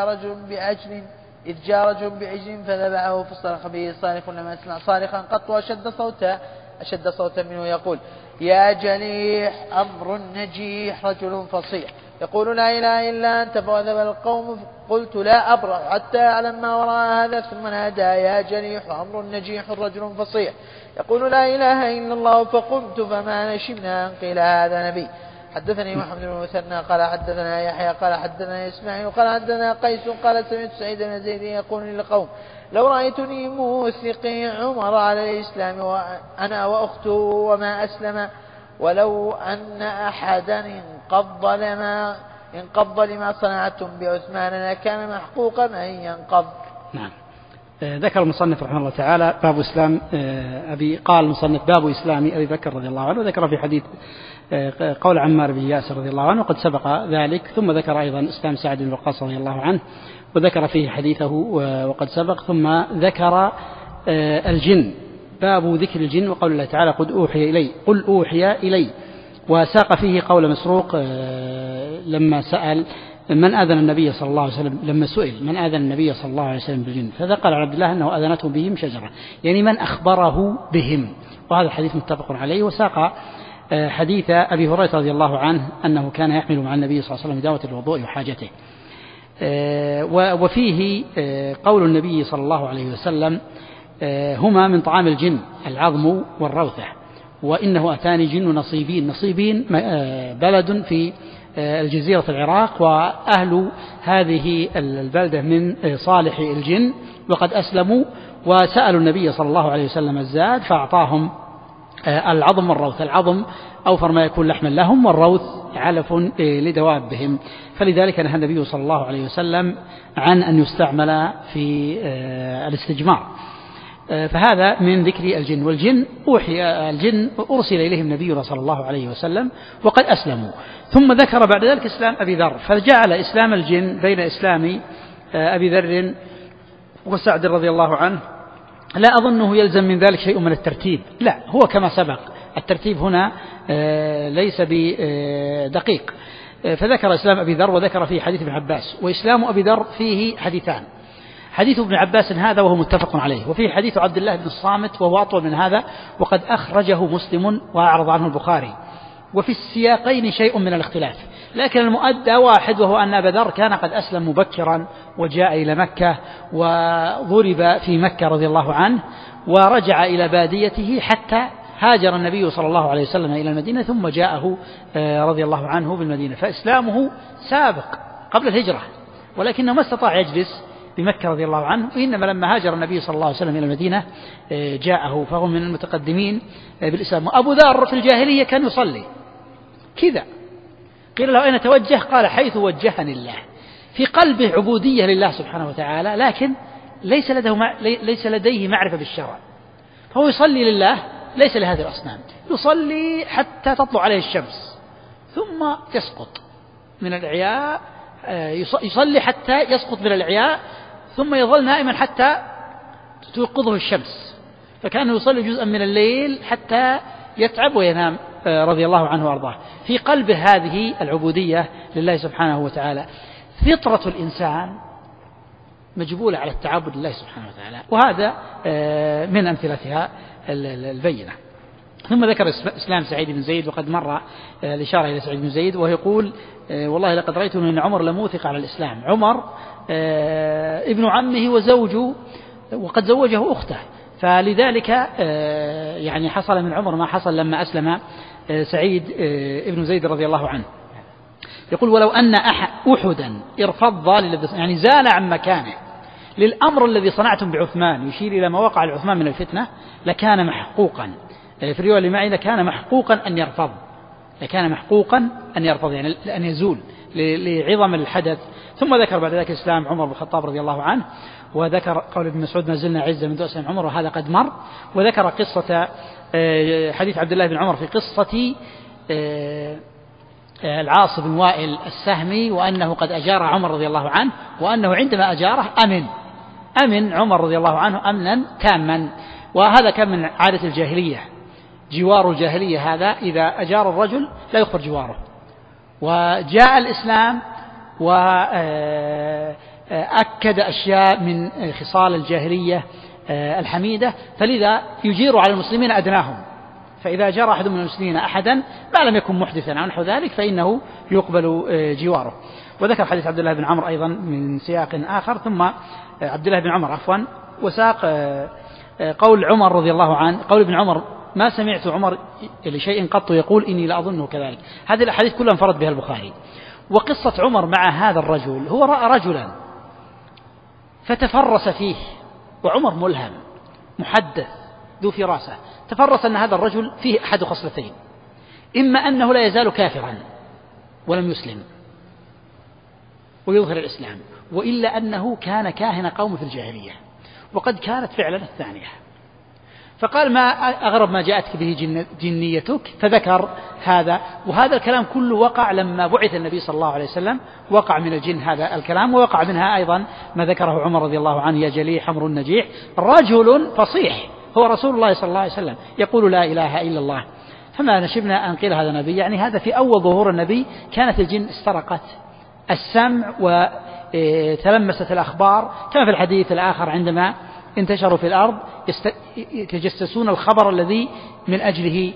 إذ جاء رجل بعجل فذبحه فصرخ به صارخ لم أسمع صارخا قط أشد صوتا منه يقول يا جليح أمر نجيح رجل فصيح يقول لا إله إلا أنت. فوذب القوم قلت لا أبرأ حتى أعلم ما وراء هذا. ثم نادى يا جليح أمر نجيح رجل فصيح يقول لا إله إلا الله. فقمت فما نشبنا أن قيل هذا نبي. حدثني محمد بن مثنى قال حدثنا يحيى قال حدثنا إسماعيل قال حدثنا قيس قال سمعت سعيد بن زيد يقول للقوم لو رأيتني موثقي عمر على الإسلام وأنا وأخته وما أسلم ولو أن أحدا انقض لما صنعتم بعثمان لكان محقوقا أن ينقض. نعم. ذكر المصنف رحمه الله تعالى باب إسلام قال المصنف باب إسلام أبي بكر رضي الله عنه. وذكر في حديث قول عمار بن ياسر رضي الله عنه وقد سبق ذلك. ثم ذكر أيضا إسلام سعد بن وقاص رضي الله عنه وذكر فيه حديثه وقد سبق. ثم ذكر الجن باب ذكر الجن وقول الله تعالى قل أوحي إلي وساق فيه قول مسروق لما سأل من آذن النبي صلى الله عليه وسلم لما سئل من آذن النبي صلى الله عليه وسلم بالجن فذكر عبد الله أنه آذنته بهم شجرة يعني من أخبره بهم. وهذا الحديث متفق عليه. وساق حديث أبي هريرة رضي الله عنه أنه كان يحمل مع النبي صلى الله عليه وسلم دعوة الوضوء وحاجته. وفيه قول النبي صلى الله عليه وسلم هما من طعام الجن العظم والروثة. وإنه أتاني جن نصيبين. نصيبين بلد في الجزيرة العراق، وأهل هذه البلدة من صالح الجن، وقد أسلموا وسألوا النبي صلى الله عليه وسلم الزاد فأعطاهم العظم والروث. العظم أوفر ما يكون لحما لهم، والروث علف لدوابهم، فلذلك نهى النبي صلى الله عليه وسلم عن أن يستعمل في الاستجمار. فهذا من ذكر الجن. والجن الجن أرسل إليهم نبينا صلى الله عليه وسلم وقد أسلموا. ثم ذكر بعد ذلك إسلام أبي ذر، فجعل إسلام الجن بين إسلام أبي ذر وسعد رضي الله عنه. لا أظنه يلزم من ذلك شيء من الترتيب، لا، هو كما سبق، الترتيب هنا ليس بدقيق. فذكر إسلام أبي ذر وذكر فيه حديث ابن عباس. وإسلام أبي ذر فيه حديثان: حديث ابن عباس هذا وهو متفق عليه، وفيه حديث عبد الله بن الصامت وهو أطول من هذا وقد أخرجه مسلم وأعرض عنه البخاري، وفي السياقين شيء من الاختلاف، لكن المؤدى واحد، وهو أن أبا ذر كان قد أسلم مبكرا وجاء إلى مكة وضرب في مكة رضي الله عنه، ورجع إلى باديته حتى هاجر النبي صلى الله عليه وسلم إلى المدينة، ثم جاءه رضي الله عنه بالمدينة، فإسلامه سابق قبل الهجرة، ولكنه ما استطاع يجلس بمكة رضي الله عنه، وإنما لما هاجر النبي صلى الله عليه وسلم إلى المدينة جاءه، فهو من المتقدمين بالإسلام. وأبو ذر في الجاهلية كان يصلي كذا، قيل له أين توجه؟ قال حيث وجهني الله، في قلبه عبودية لله سبحانه وتعالى، لكن ليس لديه معرفة بالشرع، فهو يصلي لله ليس لهذه الأصنام، يصلي حتى تطلع عليه الشمس ثم يسقط من الإعياء، يصلي حتى يسقط من الإعياء ثم يظل نائما حتى توقظه الشمس، فكان يصلي جزءا من الليل حتى يتعب وينام رضي الله عنه وأرضاه. في قلبه هذه العبودية لله سبحانه وتعالى. فطرة الإنسان مجبولة على التعبد لله سبحانه وتعالى، وهذا من أمثلتها البينة. ثم ذكر إسلام سعيد بن زيد، وقد مر الإشارة إلى سعيد بن زيد، وهو يقول والله لقد رأيت أن عمر لموثق على الإسلام. عمر ابن عمه وزوجه، وقد زوجه أخته، فلذلك يعني حصل من عمر ما حصل لما أسلم سعيد ابن زيد رضي الله عنه. يقول ولو أن أحدا ارفض يعني زال عن مكانه للأمر الذي صنعتم بعثمان، يشير إلى ما وقع لعثمان من الفتنة، لكان محقوقا، في الرواية اللي معي لكان محقوقا أن يرفض، لكان محقوقا أن يرفض، يعني أن يزول لعظم الحدث. ثم ذكر بعد ذلك إسلام عمر بن الخطاب رضي الله عنه، وذكر قول ابن مسعود ما زلنا عزة من أسلم عمر، وهذا قد مر. وذكر قصة حديث عبد الله بن عمر في قصة العاص بن وائل السهمي، وأنه قد أجار عمر رضي الله عنه، وأنه عندما أجاره أمن عمر رضي الله عنه أمنا تاما. وهذا كان من عادة الجاهلية، جوار الجاهلية هذا، إذا أجار الرجل لا يخبر جواره. وجاء الإسلام وأكد أشياء من خصال الجاهلية الحميدة، فلذا يجير على المسلمين أدناهم، فإذا جرى أحد من المسلمين أحدا ما لم يكن محدثا عن نحو ذلك فإنه يقبل جواره. وذكر حديث عبد الله بن عمر أيضا من سياق آخر. ثم عبد الله بن عمر وساق قول عمر رضي الله عنه، قول ابن عمر ما سمعت عمر لشيء قط يقول إني لأظنه كذلك. هذه الأحاديث كلها انفرد بها البخاري. وقصة عمر مع هذا الرجل، هو رأى رجلا فتفرس فيه، وعمر ملهم محدث ذو فراسة، تفرس أن هذا الرجل فيه أحد خصلتين: إما أنه لا يزال كافرا ولم يسلم ويظهر الإسلام، وإلا أنه كان كاهن قوم في الجاهلية، وقد كانت فعلا الثانية. فقال ما أغرب ما جاءتك به جنيتك، فذكر هذا. وهذا الكلام كله وقع لما بعث النبي صلى الله عليه وسلم، وقع من الجن هذا الكلام، ووقع منها أيضا ما ذكره عمر رضي الله عنه: يا جليح حمر النجيح، رجل فصيح هو رسول الله صلى الله عليه وسلم يقول لا إله إلا الله. فما نشبنا أن قيل هذا نبي، يعني هذا في أول ظهور النبي كانت الجن استرقت السمع وتلمست الأخبار، كما في الحديث الآخر عندما انتشروا في الأرض يتجسسون الخبر الذي من أجله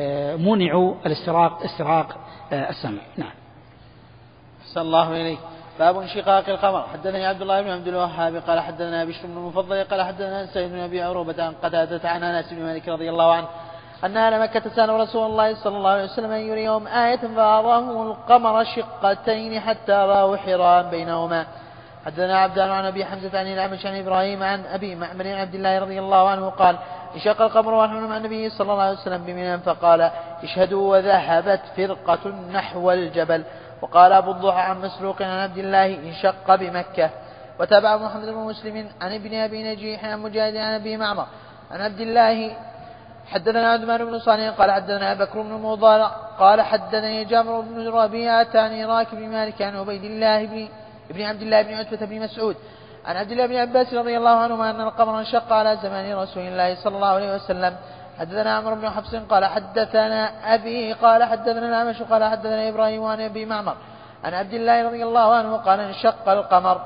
منعوا استراق السمع. نعم. صلى الله عليه. باب انشقاق القمر. حدثني عبد الله بن عبد الوهاب قال حدثنا بشر بن المفضل قال حدثنا سعيد بن أبي عروبة عن قتادة عن أنس بن مالك رضي الله عنه أن أهل مكة سألوا رسول الله صلى الله عليه وسلم أن يريهم آية فأراهم القمر شقتين حتى رأوا حراء بينهما. حدثنا عبدان عن أبي حمزة عن الأعمش عن إبراهيم عن أبي معمر عن عبد الله رضي الله عنه قال انشق القمر ونحن مع النبي صلى الله عليه وسلم بمنى فقال اشهدوا وذهبت فرقة نحو الجبل. وقال أبو الضحى عن مسروق عن عبد الله انشق بمكة. وتابع محمد بن مسلم عن ابن أبي نجيح عن مجاهد عن أبي معمر عن عبد الله حدثنا عثمان بن صالح قال حدثنا بكر بن مضارع قال حدثني جابر بن ربيعة عن راكب بن مالك عن عبيد الله بن عبد الله بن عتبة بن مسعود عن عبد الله بن عباس رضي الله عنهما أن القمر انشق على زمان رسول الله صلى الله عليه وسلم. حدثنا عمرو بن حفص قال حدثنا أبي قال حدثنا الأعمش قال حدثنا إبراهيم عن أبي معمر عن عبد الله رضي الله عنه قال انشق القمر.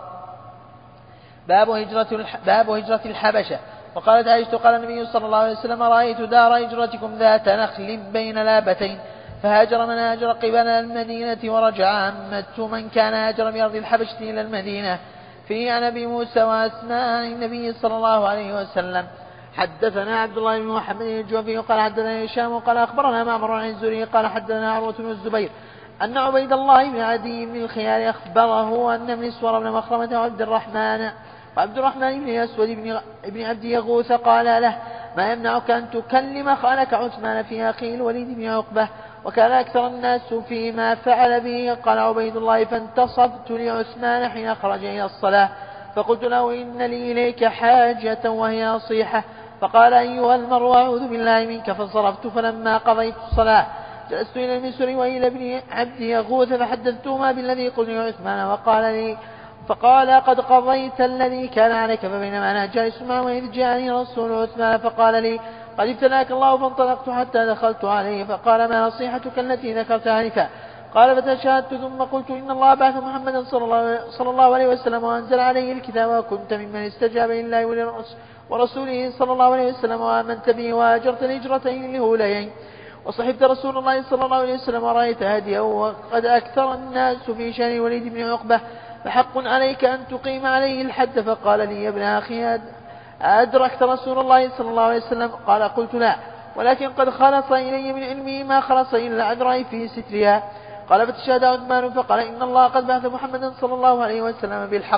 باب هجرة الحبشة. وقالت عائشة قال النبي صلى الله عليه وسلم رأيت دار هجرتكم ذات نخل بين لابتين فهاجر من هاجر قبل المدينة ورجع عمت من كان هاجر بأرض الحبشة إلى المدينة. فيه عن أبي موسى وأسماء عن النبي صلى الله عليه وسلم. حدثنا عبد الله بن محمد الجوفي قال حدثنا هشام قال أخبرنا معمر عن الزهري قال حدثنا عروة بن الزبير أن عبيد الله بن عدي بن الخيار أخبره أن مسور بن مخرمة وعبد الرحمن بن أسود بن عبد يغوث قال له ما يمنعك أن تكلم خالك عثمان في أخي الوليد بن عقبة وكان أكثر الناس فيما فعل به. قال عبيد الله فانتصبت لعثمان حين خرج إلى الصلاة فقلت له إن لي إليك حاجة وهي نصيحة فقال أيها المرء أعوذ بالله منك فانصرفت. فلما قضيت الصلاة جلست إلى المسور وإلى ابن عبد يغوث فحدثتهما بالذي قلت لعثمان فقال قد قضيت الذي كان عليك. فبينما أنا جالس معه إذ جاءني رسول عثمان فقال لي قد ابتلاك الله. فانطلقت حتى دخلت عليه فقال ما نصيحتك التي ذكرت آنفا؟ قال فتشهدت ثم قلت إن الله بعث محمدا صلى الله عليه وسلم وأنزل عليه الكتاب وكنت ممن استجاب لله ورسوله صلى الله عليه وسلم وآمنت به وهاجرت الهجرتين لهولين وصحبت رسول الله صلى الله عليه وسلم ورأيت هديه وقد أكثر الناس في شأن الوليد بن عقبة فحق عليك أن تقيم عليه الحد. فقال لي يا ابن أخي أدركت رسول الله صلى الله عليه وسلم؟ قال قلت لا ولكن قد خلص إلي من علمه ما خلص إلا أدري في سترها. قال فتشهد عثمان فقال إن الله قد بعث محمدا صلى الله عليه وسلم بالحق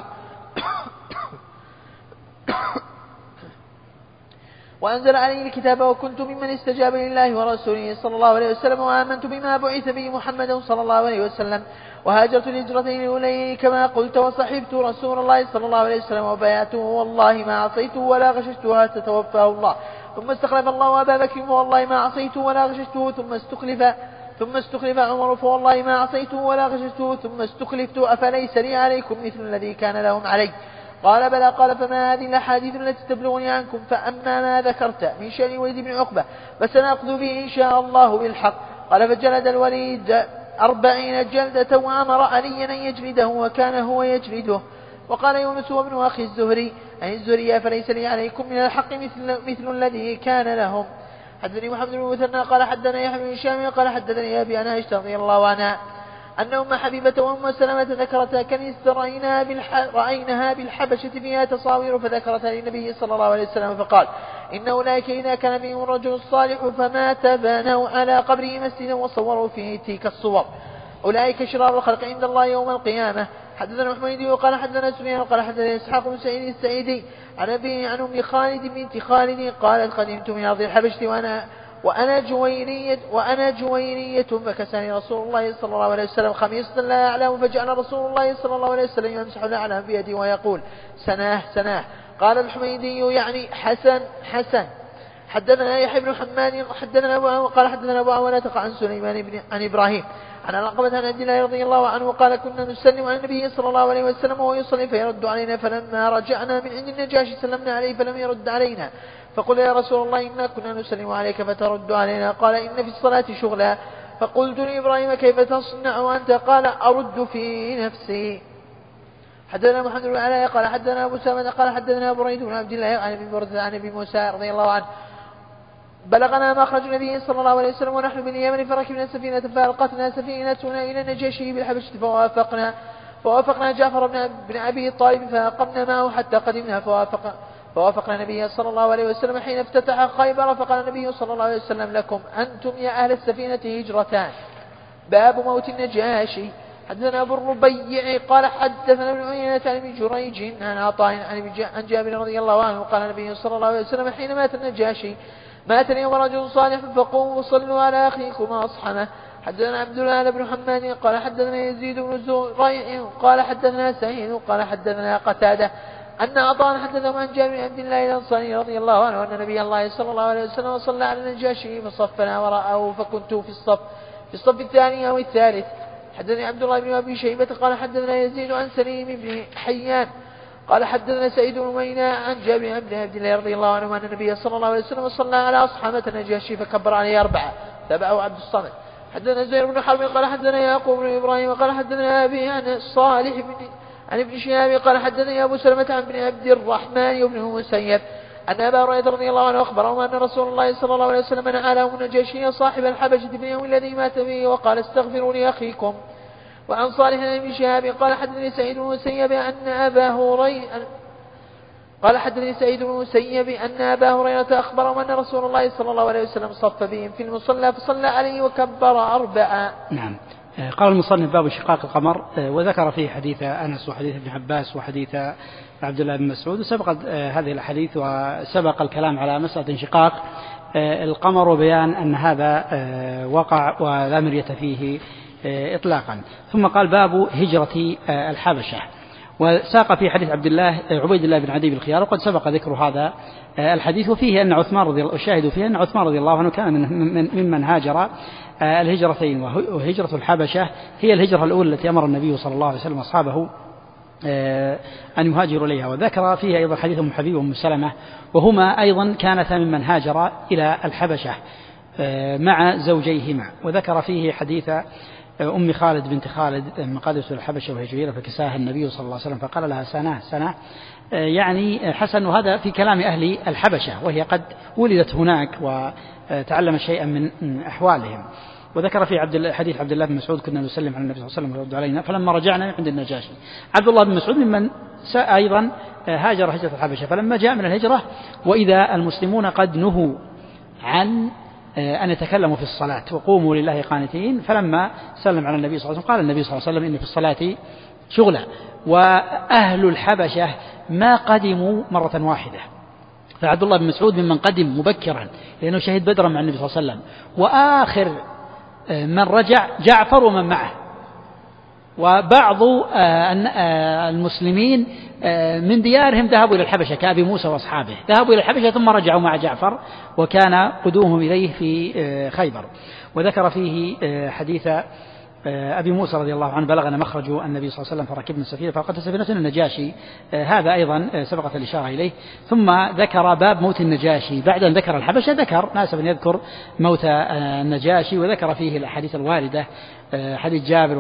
وأنزل عليه الكتاب وكنت ممن استجاب لله ورسوله صلى الله عليه وسلم وآمنت بما بعث به محمد صلى الله عليه وسلم وهاجرت الهجرتين الأولين كما قلت وصحبت رسول الله صلى الله عليه وسلم وبايعته والله ما عصيته ولا غششته حتى توفاه الله. ثم استخلف الله أبا بكر فوالله ما عصيته ولا غششته ثم استخلف عمر فوالله ما عصيته ولا غششته ثم استخلفت أفليس لي عليكم مثل الذي كان لهم علي؟ قال بلى. قال فما هذه الأحاديث التي تبلغني عنكم؟ فأما ما ذكرت من شأن الوليد بن عقبة فسنأخذ به إن شاء الله بالحق. قال فجلد الوليد 40 جلدة وأمر عليا أن يجلده وكان هو يجلده. وقال يونس وابن أخي الزهري فليس لي عليكم من الحق مثل الذي كان لهم. حدثني محمد بن مثنى قال حدثنا يحيى بن هشام قال حدثني أبي عن عائشة رضي الله عنها أن أم حبيبة وأم سلمة ذكرتا كنيسة رأيناها بالحبشة فيها تصاوير فذكرتها للنبي صلى الله عليه وسلم فقال إن أولئك إذا كان بهم الرجل الصالح فمات بنوا على قبره مسجدا وصوروا فيه تلك الصور أولئك شرار الخلق عند الله يوم القيامة. حدثنا محمد وقال حدثنا سفيان وقال حدثنا إسحاق بن سعيد السعيدي عن أبي عن أم خالد بنت خالد قالت قدمت من أرض الحبشة وأنا جويرية فكساني رسول الله صلى الله عليه وسلم خميصة لا أعلم فجعل رسول الله صلى الله عليه وسلم يمسح الأعلام بيدي ويقول سناه. قال الحميدي يعني حسن. حدثنا يحيى بن حماد قال حدثنا أبو عوانة عن سليمان عن إبراهيم عن العقبة عن عبد الله رضي الله عنه قال كنا نسلم على النبي صلى الله عليه وسلم وهو يصلي فيرد علينا فلما رجعنا من عند النجاشي سلمنا عليه فلم يرد علينا فقل يا رسول الله إنا كنا نسلم عليك فترد علينا قال إن في الصلاة شغلا. فقلت لإبراهيم كيف تصنع وأنت؟ قال أرد في نفسي. حدثنا محمد بن علاء قال حدثنا أبو سامة قال حدثنا بريد بن عبد الله عن ابن برد عن ابي موسى رضي الله عنه بلغنا ما خرج النبي صلى الله عليه وسلم ونحن باليمن فركبنا سفينة فألقتنا سفينتنا إلى النجاشي بالحبشة فوافقنا جعفر بن أبي طالب فأقمنا معه حتى قدمنا فوافقنا النبي صلى الله عليه وسلم حين افتتح خيبر فقال النبي صلى الله عليه وسلم لكم أنتم يا أهل السفينة هجرتان. باب موت النجاشي. حدثنا أبو الربيع قال حدثنا ابن عيينة عن ابن جريج عن عطاء عن جابر رضي الله عنه قال النبي صلى الله عليه وسلم حين مات النجاشي مات اليوم رجل صالح فقوموا وصلوا على أخيكم أصحمه. حدثنا عبد الله بن حماد قال حدثنا يزيد بن زريع قال حدثنا سعيد قال حدثنا قتادة أن عطاء حدثهم عن جابر بن عبد الله الأنصاري رضي الله عنه أن نبي الله صلى الله عليه وسلم صلى على النجاشي فصفنا وراءه فكنت في الصف الثاني أو الثالث. حدثني عبد الله بن أبي شيبة قال حدثنا يزيد عن سليم بن حيان قال حدثنا سعيد بن مينا عن جابر بن عبد الله رضي الله عنه أن النبي صلى الله عليه وسلم صلى على أصحابة النجاشي فكبر عليه 4 تبعه عبد الصمد. حدثنا زهير بن حرب قال حدثنا يعقوب بن إبراهيم قال حدثنا أبي عن صالح عن ابن شهاب قال حدثني أبو سلمة عن بن عبد الرحمن بن مسيب أن أبا هريرة رضي الله عنه أخبرهم أن رسول الله صلى الله عليه وسلم نعى لهم النجاشي صاحب الحبشة في اليوم الذي مات فيه وقال استغفروا لأخيكم. وعن صالح عن ابن شهاب قال حدثني سعيد بن مسيب أن أبا هريرة أخبرهم أن رسول الله صلى الله عليه وسلم صف بهم في المصلى فصلى عليه وكبر 4. نعم. قال المصنف باب شقاق القمر وذكر فيه حديث أنس وحديث ابن عباس وحديث عبد الله بن مسعود وسبقت هذه الحديث وسبق الكلام على مسألة انشقاق القمر وبيان أن هذا وقع ولا مرية فيه إطلاقا. ثم قال باب هجرة الحبشة وساق في حديث عبيد الله بن عدي بالخيار وقد سبق ذكر هذا الحديث وفيه أن عثمان رضي الله عنه كان ممن هاجر الهجرتين وهجرة الحبشة هي الهجرة الأولى التي أمر النبي صلى الله عليه وسلم أصحابه أن يهاجروا إليها. وذكر فيها أيضا حديث أم حبيب وأم سلمة وهما أيضا كانتا ممن هاجر إلى الحبشة مع زوجيهما. وذكر فيه حديث أم خالد بنت خالد من قادسة الحبشة وهي جريرة فكساها النبي صلى الله عليه وسلم فقال لها سنة يعني حسن. وهذا في كلام أهل الحبشة وهي قد ولدت هناك وتعلم شيئا من أحوالهم. وذكر في حديث عبد الله بن مسعود كنا نسلم على النبي صلى الله عليه وسلم ويرد علينا فلما رجعنا عند النجاشي. عبد الله بن مسعود ممن أيضا هاجر هجرة الحبشة فلما جاء من الهجرة وإذا المسلمون قد نهوا عن أن يتكلموا في الصلاة وقوموا لله قانتين فلما سلم على النبي صلى الله عليه وسلم قال النبي صلى الله عليه وسلم إن في الصلاة شغلا. وأهل الحبشة ما قدموا مرة واحدة فعبد الله بن مسعود ممن قدم مبكرا لأنه شهد بدرا مع النبي صلى الله عليه وسلم وآخر من رجع جعفر ومن معه. وبعض المسلمين من ديارهم ذهبوا إلى الحبشة كأبي موسى وأصحابه ذهبوا إلى الحبشة ثم رجعوا مع جعفر وكان قدومهم إليه في خيبر. وذكر فيه حديث أبي موسى رضي الله عنه بلغنا مخرج النبي صلى الله عليه وسلم فركبنا السفينة فقد سفينة النجاشي هذا أيضا سبقت الإشارة إليه. ثم ذكر باب موت النجاشي بعد أن ذكر الحبشة ذكر ناسبا يذكر موت النجاشي وذكر فيه الأحاديث الواردة حديث جابر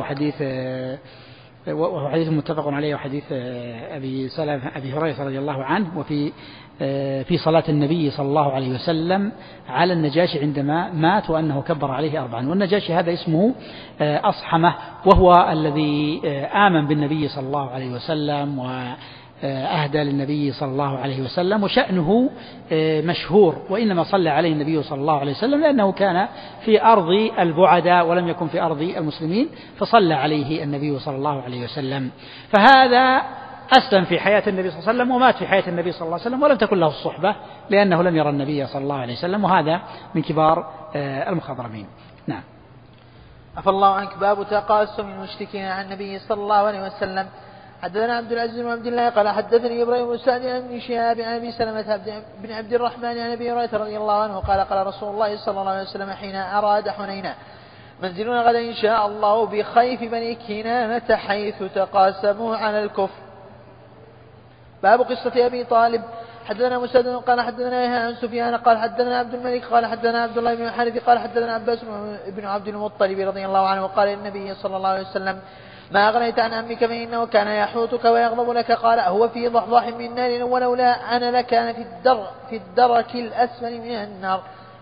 وهو حديث متفق عليه وحديث أبي هريرة رضي الله عنه في صلاة النبي صلى الله عليه وسلم على النجاشي عندما مات وأنه كبر عليه 4. والنجاشي هذا اسمه أصحمة وهو الذي آمن بالنبي صلى الله عليه وسلم وأهدى للنبي صلى الله عليه وسلم وشأنه مشهور وإنما صلى عليه النبي صلى الله عليه وسلم لأنه كان في أرض البعداء ولم يكن في أرض المسلمين فصلى عليه النبي صلى الله عليه وسلم. فهذا أسلم في حياة النبي صلى الله عليه وسلم ومات في حياة النبي صلى الله عليه وسلم ولم تكن له الصحبة لأنه لم يرى النبي صلى الله عليه وسلم وهذا من كبار المخضرمين. نعم. عفى الله عنك. باب تقاسم المشركين عن النبي صلى الله عليه وسلم. حدثنا عبد العزيز بن عبد الله قال حدثني إبراهيم بن سعد عن ابن شهاب عن أبي سلمة بن عبد الرحمن عن أبي هريرة رضي الله عنه قال رسول الله صلى الله عليه وسلم حين أراد حنينا منزلنا غدا إن شاء الله بخيف بني كنانة حيث تقاسموا على الكفر. باب قصة أبي طالب. حدثنا مسدد قال حدثنا يحيى عن سفيان قال حدثنا عبد الملك قال حدثنا عبد الله بن الحارث قال حدثنا عباس بن عبد المطلب رضي الله عنه قال النبي صلى الله عليه وسلم ما أغنيت عن عمك فإنه كان يحوطك ويغضب لك قال هو في ضحضاح من نار ولولا أنا لكان في الدرك الأسفل من النار.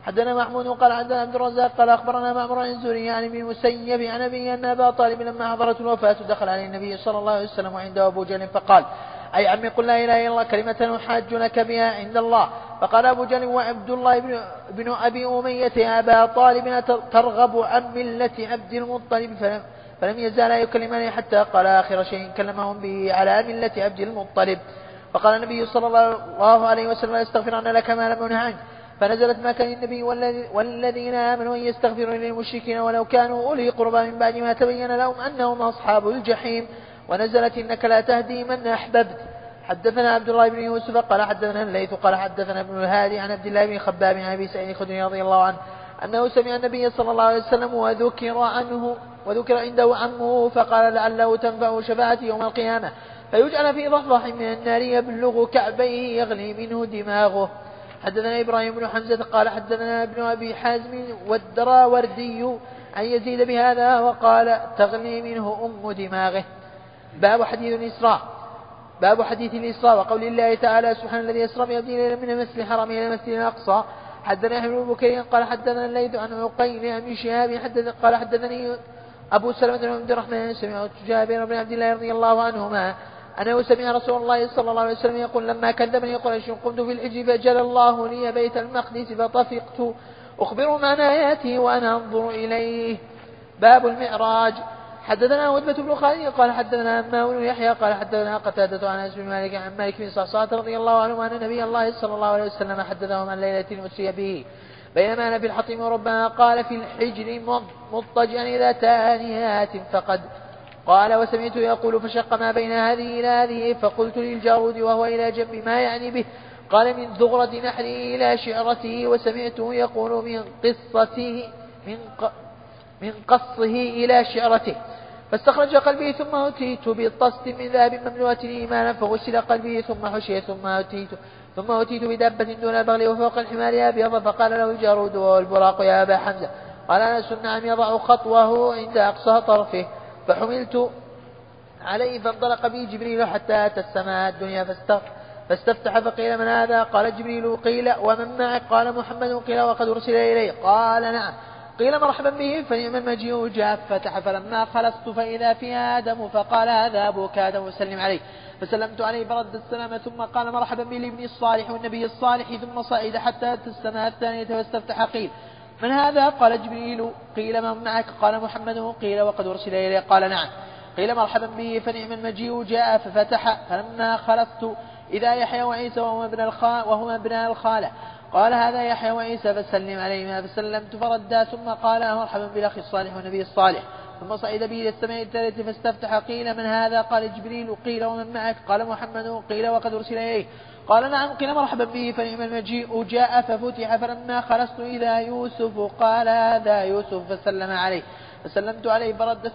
حدثنا محمود قال حدثنا عبد الرزاق قال أخبرنا معمر عن الزهري عن ابن المسيب عن أبي أن أبا طالب لما حضرت الوفاة دخل عليه النبي صلى الله عليه وسلم وعنده أبو جهل فقال أي عمي قل لا إله إلا الله كلمة أحاج لك بها عند الله. فقال أبو جهل وعبد الله بن أبي أمية يا أبا طالب ترغب عن ملة عبد المطلب فلم يزال يكلمني حتى قال آخر شيء كلمهم به على ملة عبد المطلب. فقال النبي صلى الله عليه وسلم استغفرن لك ما لم أنه عنك. فنزلت ما كان النبي والذين آمنوا أن يستغفروا للمشركين ولو كانوا أولي قربى من بعد ما تبين لهم أنهم أصحاب الجحيم. ونزلت إنك لا تهدي من أحببت. حدثنا عبد الله بن يوسف قال حدثنا الليث قال حدثنا ابن الهادي عن عبد الله بن خباب عن أبي سعيد الخدري رضي الله عنه أنه سمع النبي صلى الله عليه وسلم وذكر عنده عمه فقال لعله تنفع شفاعتي يوم القيامة فيجعل في ضحضح من النار يبلغ كعبيه يغلي منه دماغه. حدثنا إبراهيم بن حمزة قال حدثنا ابن أبي حازم والدراوردي عن يزيد بهذا وقال تغلي منه أم دماغه. باب حديث الإسراء وقول الله تعالى سبحان الذي أسرى بعبده من المسجد الحرام إلى المسجد الأقصى. حدثنا يحيى بن بكير قال حدثنا الليث عن عقيل عن شهاب قال حدثني أبو سلمة بن عبد الرحمن سمعت جابر بن عبد الله رضي الله عنهما أنه سمع رسول الله صلى الله عليه وسلم يقول لما كذبني قريش قمت في الحج فجل الله لي بيت المقدس فطفقت أخبرهم عن آياته وأنا أنظر إليه. باب المعراج. حدثنا هدبة بن خالد قال حدثنا أمام بن يحيى قال حدثنا قتادة عن أنس بن مالك عن مالك بن صعصعة رضي الله عنه أن نبي الله صلى الله عليه وسلم حدثهم عن ليلة أسري به بينما أنا في الحطيم وربما قال في الحجر مضطجعا إلى تانيات فقد قال وسمعت يقول فشق ما بين هذه إلى هذه فقلت للجارود وهو إلى جنب ما يعني به قال من ثغرة نحره إلى شعرته وسمعته يقول من قصه إلى شعرته فاستخرج قلبي ثم أتيت بالطست من ذهب مملوءة إيمانا فغسل قلبي ثم حشي ثم أتيت بدابة دون البغل وفوق الحمار أبيض فقال له الجارود وهو البراق يا أبا حمزة قال أنس نعم يضع خطوه عند أقصى طرفه فحملت عليه فانطلق بي جبريل حتى أتى السماء الدنيا فاستفتح فقيل من هذا قال جبريل قيل ومن معك قال محمد قيل وقد أرسل إليه قال نعم قيل مرحبا به فنعم المجيء جاء فتح فلما خلصت فإذا في آدم فقال هذا أبوك آدم وسلم عليه فسلمت عليه فرد السلام ثم قال مرحبا به لابن الصالح والنبي الصالح ثم صعد حتى أتى السماء الثانية فاستفتح قيل من هذا قال جبريل قيل من معك قال محمد قيل وقد أرسل إليه قال نعم قيل مرحبا به فنعم المجيء جاء ففتح فلما خلصت إذا يحيى وعيسى وهما ابناء الخالة قال هذا يحيى وعيسى فسلم عليهما فسلمت فردا ثم قال مرحبا بالأخ الصالح والنبي الصالح ثم صعد به إلى السماء الثالثة فاستفتح قيل من هذا قال جبريل قيل ومن معك قال محمد قيل وقد أرسل إليه قال نعم قيل مرحبا به فنعم المجيء جاء ففتح فلما خلصت إذا يوسف قال هذا يوسف فسلم عليه فسلمت عليه فرد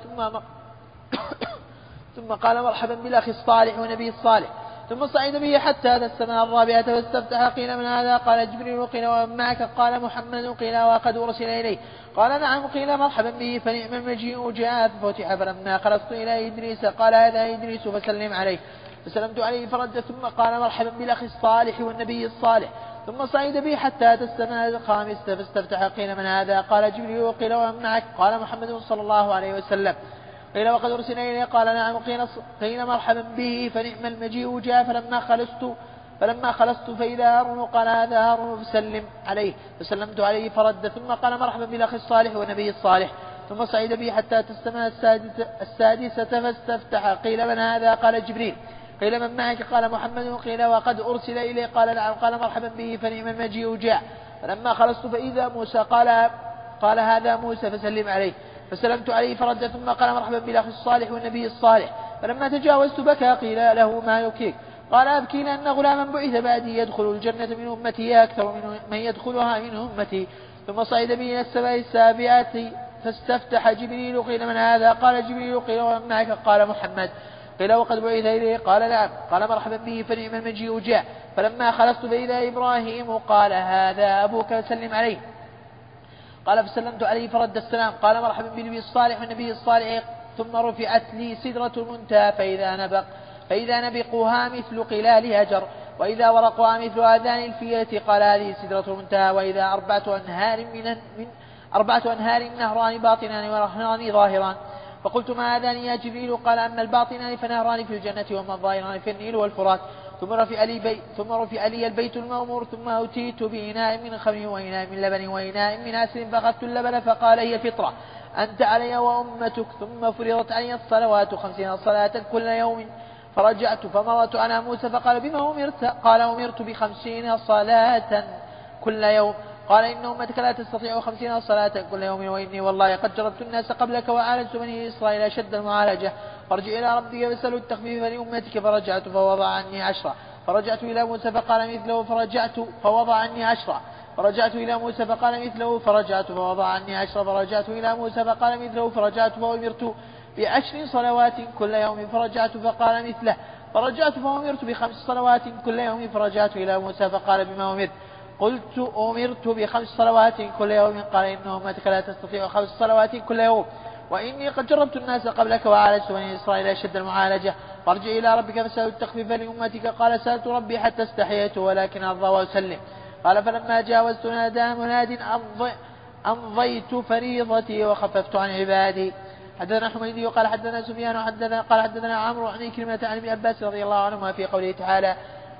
ثم قال مرحبا بالأخ الصالح والنبي الصالح ثم صعد به حتى أتى السماء الرابعة فاستفتح قيل من هذا قال جبريل قيل ومن معك قال محمد قيل وقد أرسل إليه قال نعم قيل مرحبا به فنعم المجيء جاء ففتح فلما خلصت إلى إدريس قال هذا إدريس فسلم عليه فسلمت عليه فرد ثم قال مرحبا بالأخ الصالح والنبي الصالح ثم صعد به حتى أتى السماء الخامسة فاستفتح قيل من هذا قال جبريل قيل ومن معك قال محمد صلى الله عليه وسلم قيل وقد أرسل إليه قال نعم قيل مرحبا به فنعم المجيء جاء فلما خلصت فإذا هارون قال هذا هارون فسلم عليه فسلمت عليه فرد ثم قال مرحبا بالأخ الصالح والنبي الصالح ثم صعد به حتى أتى السماء السادسة فاستفتح قيل من هذا قال جبريل قيل من معك قال محمد قيل وقد أرسل إليه قال نعم قال مرحبا به فنعم المجيء جاء فلما خلصت فإذا موسى قال هذا موسى فسلم عليه فسلمت عليه فرد ثم قال مرحبا بالأخ الصالح والنبي الصالح فلما تجاوزت بكى قيل له ما يبكيك قال أبكي لأن غلاما بعث بعدي يدخل الجنة من أمتي أكثر من يدخلها من أمتي ثم صعد به إلى السماء السابعة فاستفتح جبريل قيل من هذا قال جبريل قيل ومن معك قال محمد قيل وقد بعث إليه قال نعم قال مرحبا به فنعم المجيء جاء فلما خلصت فإذا إبراهيم قال هذا أبوك فسلم عليه قال فسلمت عليه فرد السلام قال مرحبا بالنبي الصالح والنبي الصالح ثم رفعت لي سدرة المنتهى فإذا نبقها مثل قلال هجر وإذا ورقها مثل آذان الفيلة قال هذه سدرة المنتهى. وإذا أربعة أنهار نهران باطنان ونهران ظاهران. فقلت ما هذان يا جبريل؟ قال أما الباطنان فنهران في الجنة وما الظاهران في النيل والفرات. ثم رفع لي البيت المأمور ثم أتيت بإناء من خمر وإناء من لبن وإناء من عسل فأخذت اللبن فقال هي فطرة أنت علي وأمتك. ثم فرضت علي الصلوات 50 صلاة كل يوم. فرجعت فمرت على موسى فقال بما أمرت؟ قال أمرت ب50 صلاة كل يوم. قال إن أمتك لا تستطيع 50 صلاة كل يوم وإني والله قد جربت الناس قبلك وعالجت بني إسرائيل أشد المعالجة. فارجع إلى ربك فاسأله التخفيف لأمتك. فرجعت فوضع عني 10. فرجعت إلى موسى فقال مثله فرجعت فوضع عني 10. فرجعت إلى موسى فقال مثله فرجعت فوضع عني 10. فرجعت إلى موسى فقال مثله فرجعت فأمرت ب10 صلوات كل يوم. فرجعت فقال مثله. فرجعت فأمرت ب5 صلوات كل يوم. فرجعت إلى موسى فقال بما أمرت؟ قلت أمرت ب5 صلوات كل يوم. قال إن أمتك لا تستطيع 5 صلوات كل يوم وإني قد جربت الناس قبلك وعالجت بني إسرائيل أشد المعالجة. فارجع إلى ربك فاسأله التخفيف لأمتك. قال سألت ربي حتى استحييت ولكن أرضى وأسلم. قال فلما جاوزت نادى مناد أمضيت فريضتي وخففت عن عبادي. حدثنا حميدي قال حدثنا سفيان قال حدثنا عمرو عن كلمة عن ابن عباس رضي الله عنهما في قوله تعالى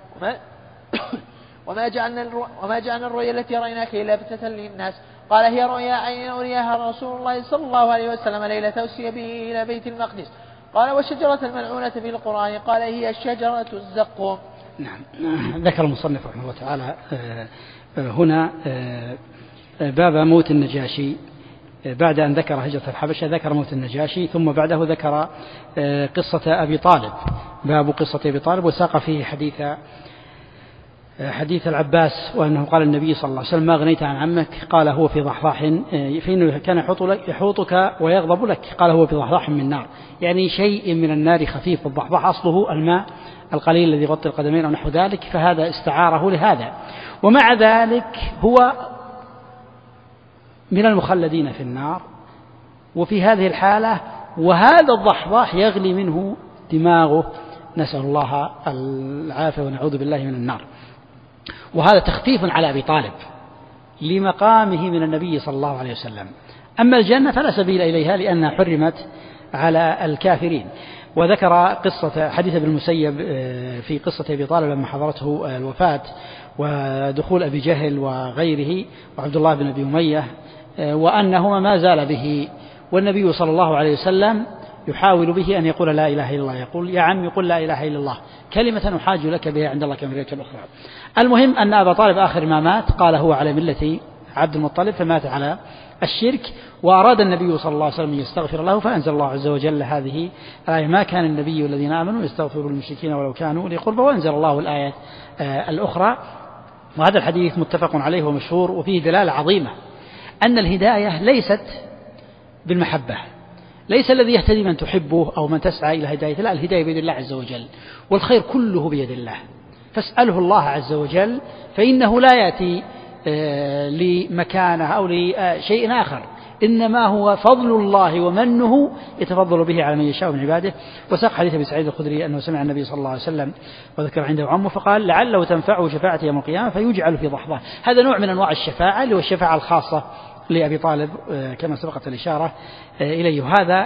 وما جعلنا الرؤيا التي رأيناك إلا فتنة للناس. قال هي رؤيا عين أرياها رسول الله صلى الله عليه وسلم ليلة أسري به إلى بيت المقدس. قال والشجرة الملعونة في القرآن قال هي شجرة الزقوم. نعم. ذكر المصنف رحمه الله تعالى هنا باب موت النجاشي. بعد أن ذكر هجرة الحبشة ذكر موت النجاشي ثم بعده ذكر قصة أبي طالب. باب قصة أبي طالب وساق فيه حديث العباس وأنه قال النبي صلى الله عليه وسلم ما أغنيت عن عمك قال هو في ضحضاح فإنه كان يحوطك ويغضب لك قال هو في ضحضاح من نار يعني شيء من النار خفيف. الضحضاح أصله الماء القليل الذي يغطي القدمين أو نحو ذلك فهذا استعاره لهذا. ومع ذلك هو من المخلدين في النار وفي هذه الحالة وهذا الضحضاح يغلي منه دماغه نسأل الله العافية ونعوذ بالله من النار. وهذا تخفيف على أبي طالب لمقامه من النبي صلى الله عليه وسلم. أما الجنة فلا سبيل إليها لأنها حرمت على الكافرين. وذكر قصة حديث ابن المسيب في قصة أبي طالب لما حضرته الوفاة ودخول أبي جهل وغيره وعبد الله بن أبي أمية وأنهما ما زال به والنبي صلى الله عليه وسلم يحاول به أن يقول لا إله إلا الله. يقول يا عم يقول لا إله إلا الله كلمة أحاج لك بها عند الله كمرية الأخرى. المهم أن أبا طالب آخر ما مات قال هو على ملة عبد المطلب فمات على الشرك. وأراد النبي صلى الله عليه وسلم أن يستغفر له فأنزل الله عز وجل هذه الآية ما كان النبي الذين آمنوا يستغفروا للمشركين ولو كانوا لقربى. وأنزل الله الآية الأخرى. وهذا الحديث متفق عليه ومشهور وفيه دلالة عظيمة أن الهداية ليست بالمحبة. ليس الذي يهتدي من تحبه أو من تسعى إلى هداية لا الهداية بيد الله عز وجل والخير كله بيد الله. فاسأله الله عز وجل فإنه لا يأتي لمكانه أو لشيء آخر إنما هو فضل الله ومنه يتفضل به على من يشاء من عباده. وساق حديث أبي سعيد الخدري أنه سمع النبي صلى الله عليه وسلم وذكر عنده عمه فقال لعله تنفعه شفاعة يوم القيامة فيجعل في ضحضة. هذا نوع من أنواع الشفاعة اللي هو الشفاعة الخاصة لأبي طالب كما سبقت الإشارة إليه. هذا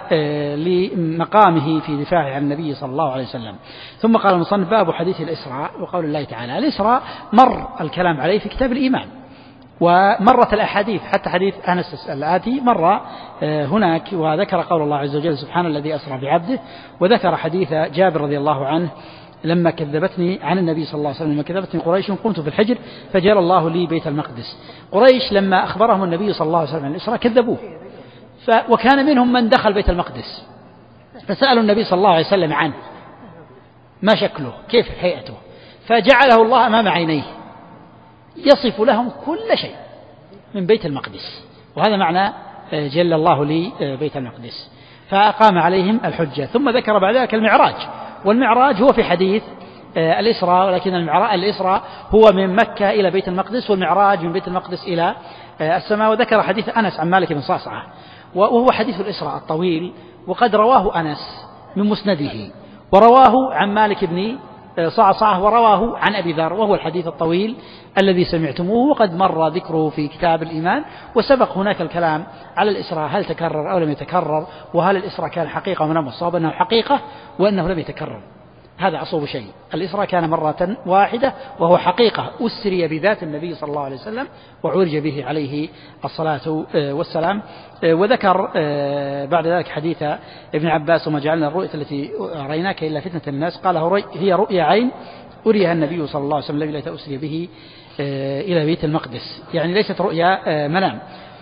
لمقامه في دفاعه عن النبي صلى الله عليه وسلم. ثم قال المصنف باب حديث الإسراء وقول الله تعالى. الإسراء مر الكلام عليه في كتاب الإيمان ومرت الأحاديث حتى حديث أنس الآتي مر هناك وذكر قول الله عز وجل سبحان الذي أسرى بعبده. وذكر حديث جابر رضي الله عنه لما كذبتني عن النبي صلى الله عليه وسلم لما كذبتني قريش قمت في الحجر فجعل الله لي بيت المقدس. قريش لما أخبرهم النبي صلى الله عليه وسلم عن الإسراء كذبوه وكان منهم من دخل بيت المقدس فسألوا النبي صلى الله عليه وسلم عنه ما شكله كيف هيئته فجعله الله أمام عينيه يصف لهم كل شيء من بيت المقدس. وهذا معنى جل الله لي بيت المقدس فأقام عليهم الحجة. ثم ذكر بعد ذلك المعراج. والمعراج هو في حديث الإسراء ولكن الإسراء هو من مكة إلى بيت المقدس والمعراج من بيت المقدس إلى السماء. وذكر حديث أنس عن مالك بن صعصعة وهو حديث الإسراء الطويل وقد رواه أنس من مسنده ورواه عن مالك بن صعصعة ورواه عن أبي ذر، وهو الحديث الطويل الذي سمعتموه، وقد مر ذكره في كتاب الإيمان، وسبق هناك الكلام على الإسراء هل تكرر أو لم يتكرر، وهل الإسراء كان حقيقة من الصواب أنه حقيقة وأنه لم يتكرر. هذا أصوب شيء، الإسراء كان مرة واحدة وهو حقيقة أسري بذات النبي صلى الله عليه وسلم وعرج به عليه الصلاة والسلام. وذكر بعد ذلك حديث ابن عباس وما جعلنا الرؤية التي رأيناك إلا فتنة الناس، قال هي رؤيا عين أريها النبي صلى الله عليه وسلم الذي أسري به إلى بيت المقدس، يعني ليست رؤيا منام.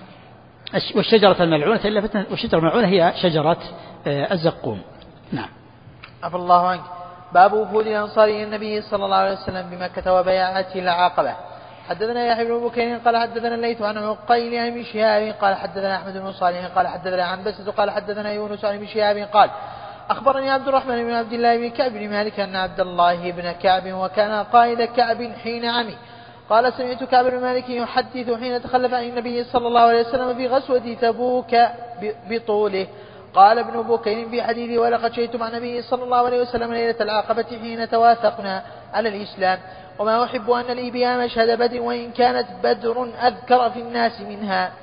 والشجرة الملعونة إلا فتنة، والشجرة الملعونة هي شجرة الزقوم. نعم. عفى الله عنك. باب وفود الأنصار إلى النبي صلى الله عليه وسلم بمكة وبيعته العقبة. حدثنا يحيى بن بكير قال حدثنا الليث عن عقيل عن ابن شهاب قال حدثنا أحمد بن صالح قال حدثنا عن بسة قال حدثنا يونس عن ابن شهاب قال أخبرني عبد الرحمن بن عبد الله بن كعب بن مالك أن عبد الله بن كعب وكان قائد كعب حين عمي قال سمعت كعب بن مالك يحدث حين تخلف عن النبي صلى الله عليه وسلم في غزوة تبوك بطوله. قال ابن بكير في حديثه ولقد شهدت مع النبي صلى الله عليه وسلم ليلة العقبة حين تواثقنا على الإسلام وما أحب أن لي بها مشهد بدر وإن كانت بدر أذكر في الناس منها.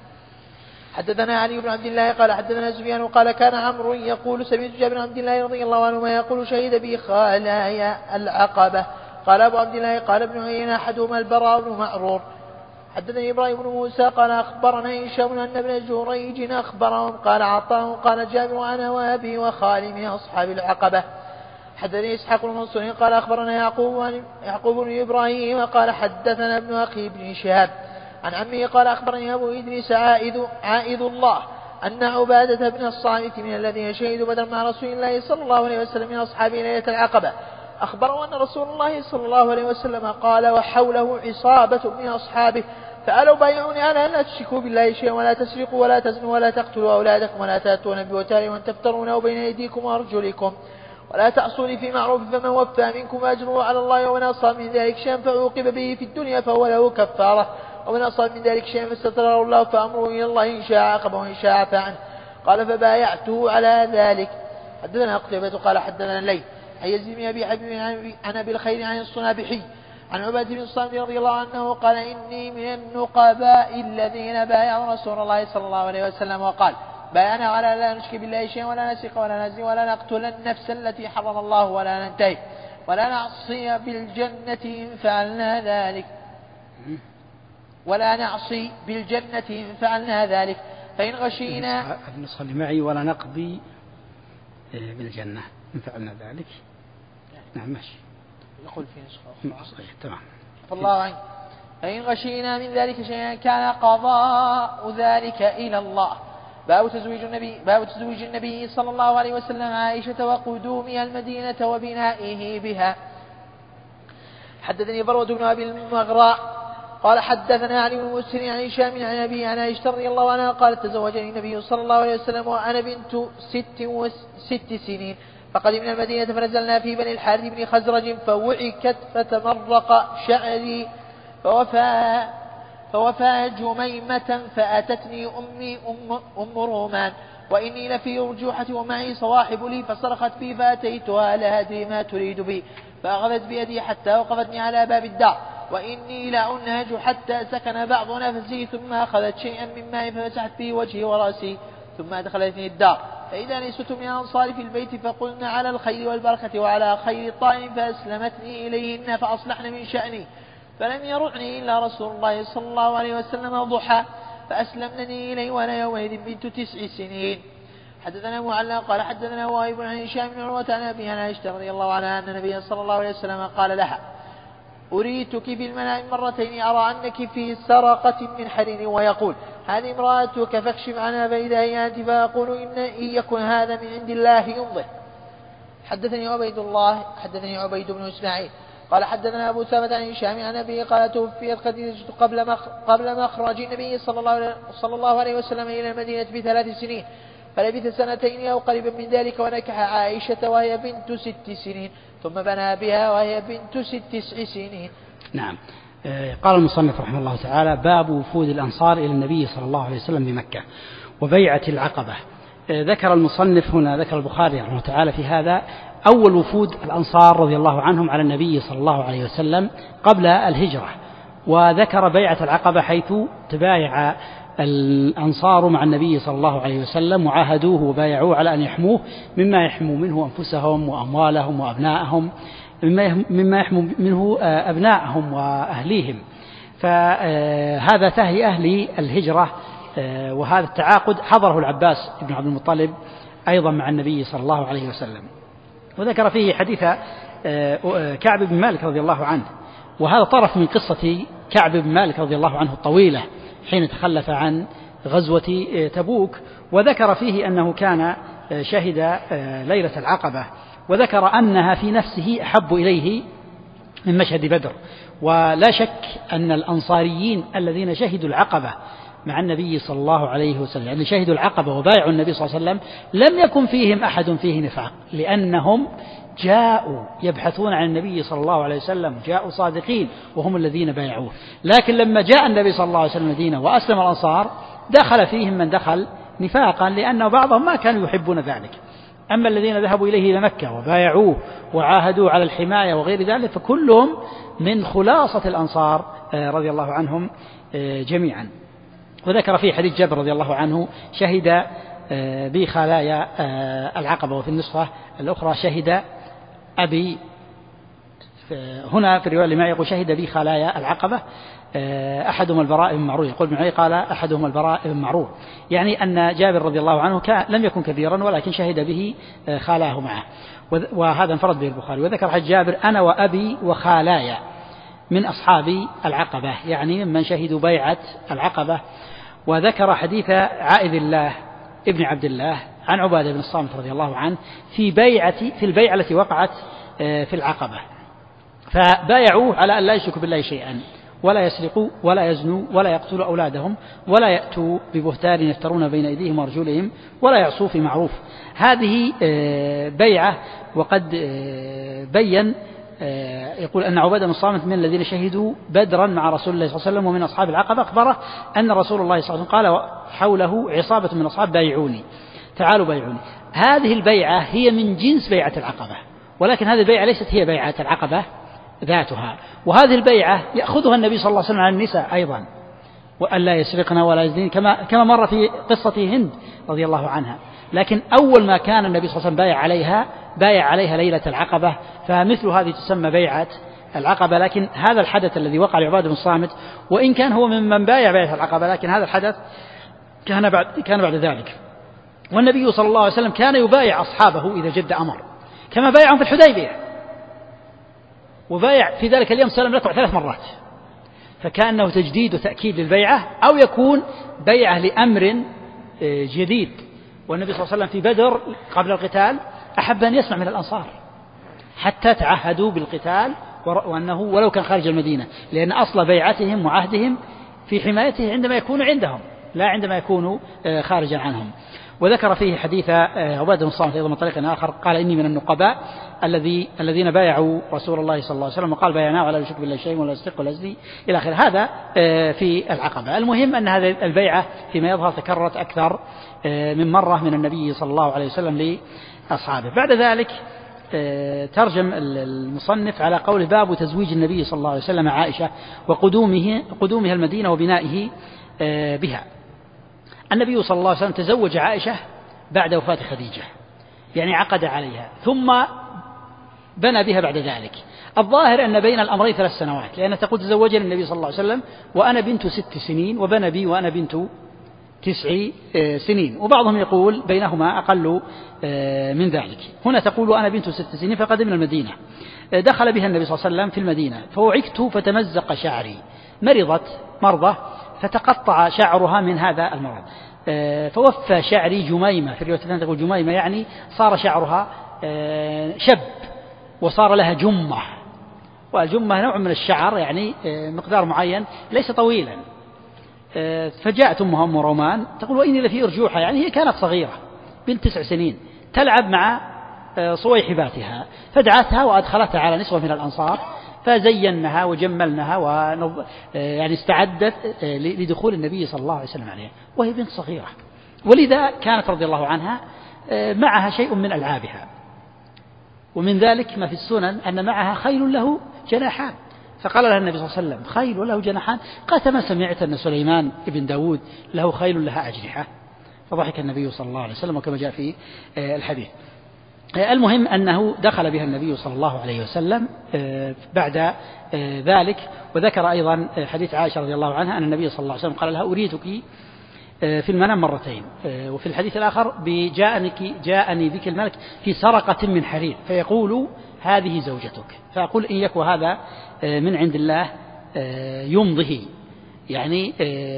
حدثنا علي بن عبد الله قال حدثنا سفيان قال كان عمرو يقول سمعت جابر بن عبد الله رضي الله عنه ما يقول شهد بي خلايا العقبة. قال أبو عبد الله قال ابن عيينة أحدهما البراء بن معرور. حدثني إبراهيم بن موسى قال أخبرنا هشام أن ابن جريج أخبرهم قال عطاء قال جابر أنا وأبي وخالي من أصحاب العقبة. حدثني إسحاق بن منصور قال أخبرنا يعقوب بن إبراهيم قال حدثنا ابن أخي بن شهاب عن عمه قال أخبرني أبو إدريس عائذ الله أن عبادة بن الصامت من الذين شهدوا بدر مع رسول الله صلى الله عليه وسلم من أصحابه ليلة العقبة أخبروا أن رسول الله صلى الله عليه وسلم قال وحوله عصابة من أصحابه فألوا بايعوني على أن لا تشركوا بالله شيئا ولا تسرقوا ولا تزنوا ولا تقتلوا أولادكم ولا تأتون ببهتان تفترونه بين أيديكم وأرجلكم ولا تعصوني في معروف فمن وفى منكم أجره على الله ومن أصاب من ذلك شيئا فعوقب به في الدنيا فهو له كفارة ومن أصاب من ذلك شيئا فاستتره الله فأمره إلى الله إن شاء عاقبه وإن شاء عفا عنه. قال فبايعته على ذلك. حدثنا قتيبة قال حدثنا الليث عن يزيد بن أبي حبيب عن أبي الخير عن الصنابحي عن عبادة بن الصامت رضي الله عنه قال إني من النقباء الذين بايعوا رسول الله صلى الله عليه وسلم وقال بايعنا على لا نشرك بالله شيئا ولا نسرق ولا نزني ولا نقتل النفس التي حرم الله ولا ننتهك ولا نعصي بالجنة إن فعلنا ذلك فإن غشينا النسخة اللي معي ولا نقضي بالجنة إن فعلنا ذلك. نعم ماشي يقول في نسخة صحيح تمام. فالله عنك فإن غشينا من ذلك شيئا كان قضاء ذلك إلى الله. باب تزويج النبي صلى الله عليه وسلم عائشة وقدومها المدينة وبنائه بها. حدثني بروة بن أبي المغراء قال حدثنا علي بن مسهر عن هشام عن أبي عن عائشة رضي الله عنها قالت تزوجني النبي صلى الله عليه وسلم وأنا بنت 6 سنين فقدمنا المدينة فنزلنا في بني الحارث بن خزرج فوعكت فتمرق شعري فوفى جميمة فأتتني أمي أم رومان وإني لفي أرجوحة ومعي صواحب لي فصرخت بي فأتيتها لا أدري ما تريد بي فأخذت بيدي حتى وقفتني على باب الدار وإني لا أنهج حتى سكن بعض نفسي ثم أخذت شيئا من ماء فمسحت به وجهي ورأسي ثم أدخلتني الدار فإذا نسوت من أنصار في البيت فقلنا على الخير والبركة وعلى خير طائم فأسلمتني إليهن فأصلحن من شأني فلم يرعني إلا رسول الله صلى الله عليه وسلم ضحى فأسلمنني إليه وأنا يومئذ بنت 9 سنين. حدثنا معلى قال حدثنا وائل عن هشام بن عروة عن أبي عائشة رضي الله عنها أن النبي صلى الله عليه وسلم قال لها أريتك في المنام مرتين أرى أنك في سرقة من حرير ويقول هذه امرأتك فاكشف عنها فإذا هي أنت فأقول إن يكن هذا من عند الله يمضي. حدثني عبيد بن إسماعيل قال حدثنا أبو ثابت عن هشام عن أبيه قال توفيت خديجة قبل مخرج النبي صلى الله عليه وسلم إلى المدينة ب3 سنين فلبث 2 أو قريبا من ذلك ونكح عائشة وهي بنت 6 سنين ثم بنى بها وهي بنت 9 سنين. نعم. قال المصنف رحمه الله تعالى باب وفود الأنصار إلى النبي صلى الله عليه وسلم بمكة وبيعة العقبة. ذكر المصنف هنا، ذكر البخاري رحمه الله تعالى في هذا أول وفود الأنصار رضي الله عنهم على النبي صلى الله عليه وسلم قبل الهجرة، وذكر بيعة العقبة حيث تبايع الأنصار مع النبي صلى الله عليه وسلم وعاهدوه وبايعوه على أن يحموه مما يحموا منه أنفسهم وأموالهم وأبنائهم، مما يحموا منه أبنائهم وأهليهم. فهذا تهيئة للهجرة، وهذا التعاقد حضره العباس بن عبد المطلب أيضا مع النبي صلى الله عليه وسلم. وذكر فيه حديث كعب بن مالك رضي الله عنه، وهذا طرف من قصة كعب بن مالك رضي الله عنه الطويلة حين تخلف عن غزوة تبوك، وذكر فيه أنه كان شهد ليلة العقبة، وذكر أنها في نفسه أحب إليه من مشهد بدر. ولا شك أن الأنصاريين الذين شهدوا العقبة مع النبي صلى الله عليه وسلم، يعني شهدوا العقبة وبايعوا النبي صلى الله عليه وسلم، لم يكن فيهم أحد فيه نفاق، لأنهم جاءوا يبحثون عن النبي صلى الله عليه وسلم، جاءوا صادقين وهم الذين بايعوه. لكن لما جاء النبي صلى الله عليه وسلم المدينة وأسلم الأنصار دخل فيهم من دخل نفاقا، لأن بعضهم ما كانوا يحبون ذلك. أما الذين ذهبوا إليه إلى مكة وبايعوه وعاهدوا على الحماية وغير ذلك فكلهم من خلاصة الأنصار رضي الله عنهم جميعا. وذكر في حديث جابر رضي الله عنه شهد بخلايا العقبة، وفي النسخة الأخرى شهد أبي، هنا في الرواية اللي معي يقول شهد بي خلايا العقبة أحدهم البراء بن معرور، يقول ابن معي قال أحدهم البراء بن معرور، يعني أن جابر رضي الله عنه لم يكن كبيرا ولكن شهد به خالاه معه، وهذا انفرد به البخاري. وذكر حديث جابر أنا وأبي وخالايا من أصحاب العقبة، يعني ممن شهدوا بيعة العقبة. وذكر حديث عائذ الله ابن عبد الله عن عبادة بن الصامت رضي الله عنه في البيعة التي وقعت في العقبة، فبايعوه على أن لا يشركوا بالله شيئا ولا يسرقوا ولا يزنوا ولا يقتلوا أولادهم ولا يأتوا ببهتان يفترون بين أيديهم وأرجلهم ولا يعصوا في معروف. هذه بيعة، وقد بين يقول أن عبادة بن الصامت من الذين شهدوا بدرا مع رسول الله صلى الله عليه وسلم ومن أصحاب العقبة، أخبره أن رسول الله صلى الله عليه وسلم قال حوله عصابة من أصحاب بايعوني، تعالوا بايعوني. هذه البيعة هي من جنس بيعة العقبة، ولكن هذه البيعة ليست هي بيعة العقبة ذاتها. وهذه البيعة يأخذها النبي صلى الله عليه وسلم على النساء أيضا، وأن لا يسرقن ولا يزنين كما مر في قصة هند رضي الله عنها. لكن أول ما كان النبي صلى الله عليه وسلم بايع عليها ليلة العقبة، فمثل هذه تسمى بيعة العقبة. لكن هذا الحدث الذي وقع لعبادة بن الصامت وإن كان هو ممن بايع بيعة العقبة، لكن هذا الحدث كان بعد ذلك. والنبي صلى الله عليه وسلم كان يبايع أصحابه إذا جد أمر، كما بايعهم في الحديبية، وبايع في ذلك اليوم سلم لكم 3 مرات، فكأنه تجديد وتأكيد للبيعة، أو يكون بيعة لأمر جديد. والنبي صلى الله عليه وسلم في بدر قبل القتال أحب أن يسمع من الأنصار حتى تعهدوا بالقتال، وأنه ولو كان خارج المدينة، لأن أصل بيعتهم وعهدهم في حمايته عندما يكونوا عندهم لا عندما يكونوا خارجا عنهم. وذكر فيه حديث عبادة بن الصامت أيضا من طريق آخر قال إني من النقباء الذين بايعوا رسول الله صلى الله عليه وسلم، وقال بايعناه ولا يشرك بالله شيء ولا يسرق ولا يزني إلى آخره. هذا في العقبة. المهم أن هذه البيعة فيما يظهر تكررت أكثر من مرة من النبي صلى الله عليه وسلم لأصحابه. بعد ذلك ترجم المصنف على قول باب تزويج النبي صلى الله عليه وسلم عائشة وقدومها المدينة وبنائه بها. النبي صلى الله عليه وسلم تزوج عائشة بعد وفاة خديجة، يعني عقد عليها ثم بنى بها بعد ذلك. الظاهر أن بين الأمرين 3 سنوات، لأن تقول تزوجني النبي صلى الله عليه وسلم وأنا بنت 6 سنين، وبنى بي وأنا بنت 9 سنين، وبعضهم يقول بينهما أقل من ذلك. هنا تقول وأنا بنت 6 سنين فقدمنا المدينة، دخل بها النبي صلى الله عليه وسلم في المدينة فوعكت فتمزق شعري، مرضت مرضى فتقطع شعرها من هذا المرض، فوفى شعري جميمة، في الرواية الثانية تقول جميمة يعني صار شعرها شب وصار لها جمة، والجمة نوع من الشعر يعني مقدار معين ليس طويلا. فجاءت أمها أم رومان تقول وإني لفي أرجوحة، يعني هي كانت صغيرة بنت 9 سنين تلعب مع صويحباتها، فدعتها وأدخلتها على نسوة من الأنصار فزينها وجملنها يعني استعدت لدخول النبي صلى الله عليه وسلم عليها، وهي بنت صغيرة ولذا كانت رضي الله عنها معها شيء من ألعابها، ومن ذلك ما في السنن أن معها خيل له جناحان، فقال لها النبي صلى الله عليه وسلم: خيل له جناحان؟ قالت: ما سمعت أن سليمان ابن داود له خيل لها أجنحة؟ فضحك النبي صلى الله عليه وسلم وكما جاء في الحديث. المهم أنه دخل بها النبي صلى الله عليه وسلم بعد ذلك. وذكر أيضا حديث عائشة رضي الله عنها أن النبي صلى الله عليه وسلم قال لها: أريدك في المنام مرتين. وفي الحديث الآخر: جاءني بك الملك في سرقة من حرير فيقول: هذه زوجتك. فأقول: إن يك هذا من عند الله يمضه، يعني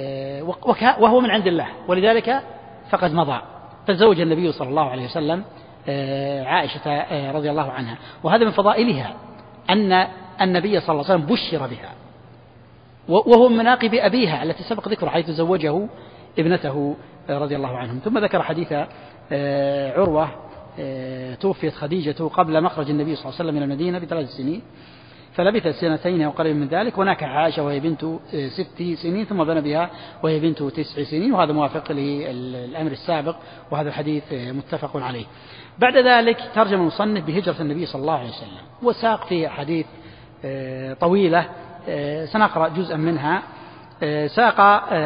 وهو من عند الله، ولذلك فقد مضى. فزوج النبي صلى الله عليه وسلم عائشة رضي الله عنها. وهذا من فضائلها أن النبي صلى الله عليه وسلم بشر بها، وهو من مناقب أبيها التي سبق ذكرها حيث زوجه ابنته رضي الله عنهم. ثم ذكر حديث عروة: توفيت خديجة قبل مخرج النبي صلى الله عليه وسلم من المدينة ب3 سنين، فلبثت 2 أو قريب من ذلك، ونكح عائشة وهي بنت 6 سنين، ثم بنى بها وهي بنت 9 سنين، وهذا موافق للأمر السابق، وهذا الحديث متفق عليه. بعد ذلك ترجم المصنف بهجرة النبي صلى الله عليه وسلم، وساق في حديث طويلة سنقرأ جزءا منها. ساق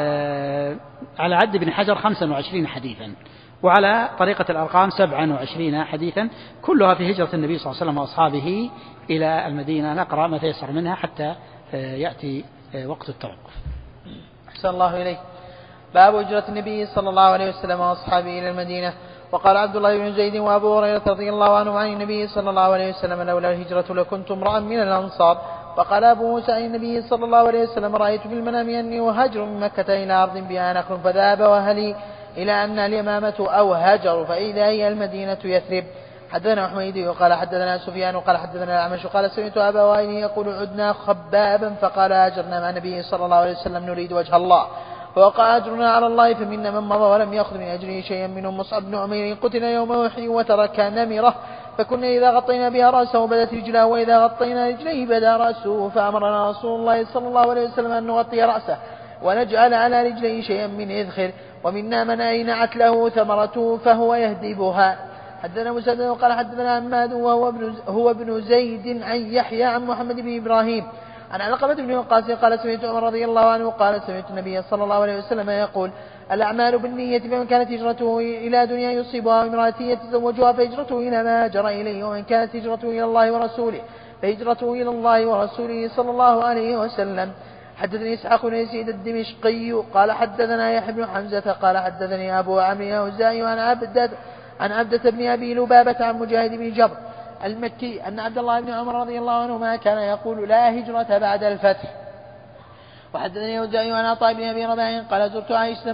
على عد بن حجر 25 حديثا، وعلى طريقة الأرقام 27 حديثا، كلها في هجرة النبي صلى الله عليه وسلم وأصحابه إلى المدينة. نقرأ ما تيسر منها حتى يأتي وقت التوقف. أحسن الله إليك. باب هجرة النبي صلى الله عليه وسلم وأصحابه إلى المدينة. وقال عبد الله بن زيد وأبو هريرة رضي الله عنهم عن النبي صلى الله عليه وسلم: لولا الهجرة لكنت امرأ من الأنصار. وقال أبو موسى عن النبي صلى الله عليه وسلم: رأيت في المنام أني أهاجر من مكة إلى أرض بها نخل، فذهب وهلي إلى أن اليمامة أو هاجر، فإذا هي المدينة يثرب. حدثنا حميدي وقال حدثنا سفيان وقال حدثنا الأعمش قال: سمعت أبا وائل يقول: عدنا خبابا فقال: هاجرنا مع النبي صلى الله عليه وسلم نريد وجه الله، فوقع أجرنا على الله، فمنا من مضى ولم يأخذ من أجره شيئا، منهم مصعب بن عمير قتل يوم أحد وترك نمرة، فكنا إذا غطينا بها رأسه بدت رجله، وإذا غطينا رجليه بدا رأسه، فأمرنا رسول الله صلى الله عليه وسلم أن نغطي رأسه ونجعل على رجليه شيئا من إذخر، ومنا من أينعت له ثمرته فهو يهدبها. حدثنا مسدد وقال حدثنا عماد وهو ابن زيد عن يحيى عن محمد بن إبراهيم عن علقمة بن وقاص قال: سمعت عمر رضي الله عنه قال: سمعت النبي صلى الله عليه وسلم يقول: الأعمال بالنية، فمن كانت هجرته إلى دنيا يصيبها وامرأة يتزوجها فهجرته إلى ما هاجر إليه، ومن كانت هجرته إلى الله ورسوله فهجرته إلى الله ورسوله صلى الله عليه وسلم. حدثني إسحاق بن يزيد الدمشقي قال حدثنا يحيى بن حمزة قال حدثني أبو عمرو الأوزاعي عن عبدة بن أبي لبابة عن مجاهد بن جبر المكي أن عبد الله بن عمر رضي الله عنهما كان يقول: لا هجرة بعد الفتح. وحدثني الأوزاعي عن عطاء بن أبي رباح قال: زرت عائشة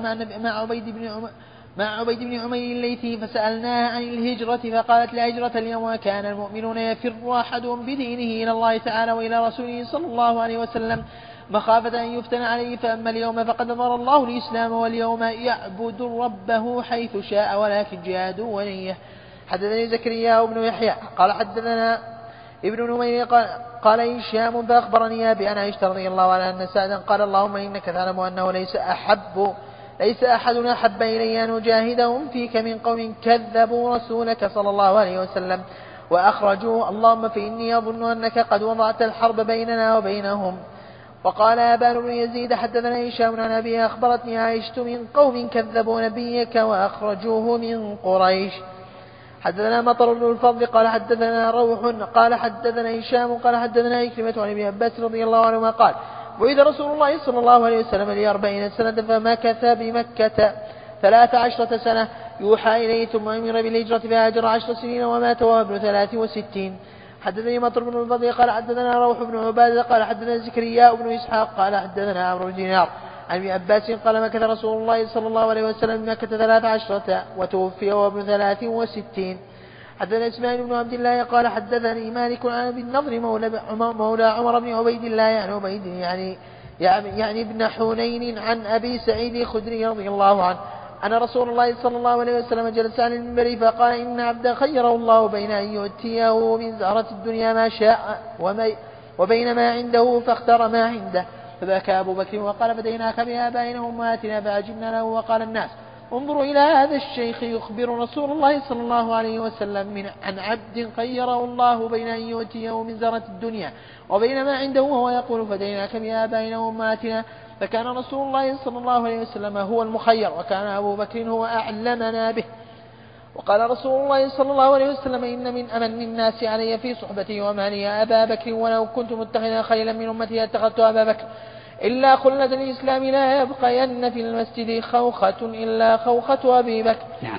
مع عبيد بن عمير الليثي فسألناها عن الهجرة فقالت: لا هجرة اليوم، وكان المؤمنون يفر أحدهم بدينه إلى الله تعالى وإلى رسوله صلى الله عليه وسلم مخافة أن يفتن عليه، فأما اليوم فقد أمر الله الإسلام، واليوم يعبد ربه حيث شاء، ولكن جهاد ونية. حدثني زكريا بن يحيى قال حدثنا ابن نمير قال هشام فأخبرني أبي عن عائشة رضي الله عنها أن سعدا قال: اللهم إنك تعلم أنه ليس أحد أحب إلي أن أجاهدهم فيك من قوم كذبوا رسولك صلى الله عليه وسلم وأخرجوه، اللهم فإني أظن أنك قد وضعت الحرب بيننا وبينهم. وقال أبان بن يزيد حدثنا هشام عن أبي أخبرتني عائشة من قوم كذبوا نبيك وأخرجوه من قريش. حدثنا مطر بن الفضل قال حدثنا روح قال حدثنا هشام قال حدثنا إكرمة عن ابن عباس رضي الله عنهما قال: بعث رسول الله صلى الله عليه وسلم ل40 سنة فمكث بمكة 13 سنة يوحى إليه، ثم أمر بالهجرة فهاجر 10 سنين ومات وهو ابن 63. حدثني مطر بن الفضل قال حدثنا روح بن عبادة قال حدثنا زكريا بن إسحاق قال حدثنا عمرو بن دينار عن ابن عباس قال: مكث رسول الله صلى الله عليه وسلم بمكة 13 وتوفي وهو ابن 63. حدثنا إسماعيل بن عبد الله قال حدثني مالك عن ابي النضر مولى عمر بن عبيد الله يعني ابن حنين عن أبي سعيد الخدري رضي الله عنه أن رسول الله صلى الله عليه وسلم جلس على المنبر فقال: إن عبدا خيره الله بين أن يؤتيه من زهرة الدنيا ما شاء وبين ما عنده، فاختار ما عنده. فبكى أبو بكر وقال: بديناك بآبائنا وأمهاتنا فأجبنا له. وقال الناس: انظروا إلى هذا الشيخ يخبر رسول الله صلى الله عليه وسلم عن عبد خيره الله بين أن يؤتيه من زرة الدنيا وبين ما عنده، وهو يقول فديناك بآبائنا وأمهاتنا. فكان رسول الله صلى الله عليه وسلم هو المخير، وكان أبو بكر هو أعلمنا به. وقال رسول الله صلى الله عليه وسلم إن من أمن الناس علي في صحبتي ومالي أبا بكر، ولو كنت متخذا خليلا من أمتي اتخذت أبا بكر، إلا خلة الإسلام لا يبقين في المسجد خوخة إلا خوخة أبي بكر. نعم.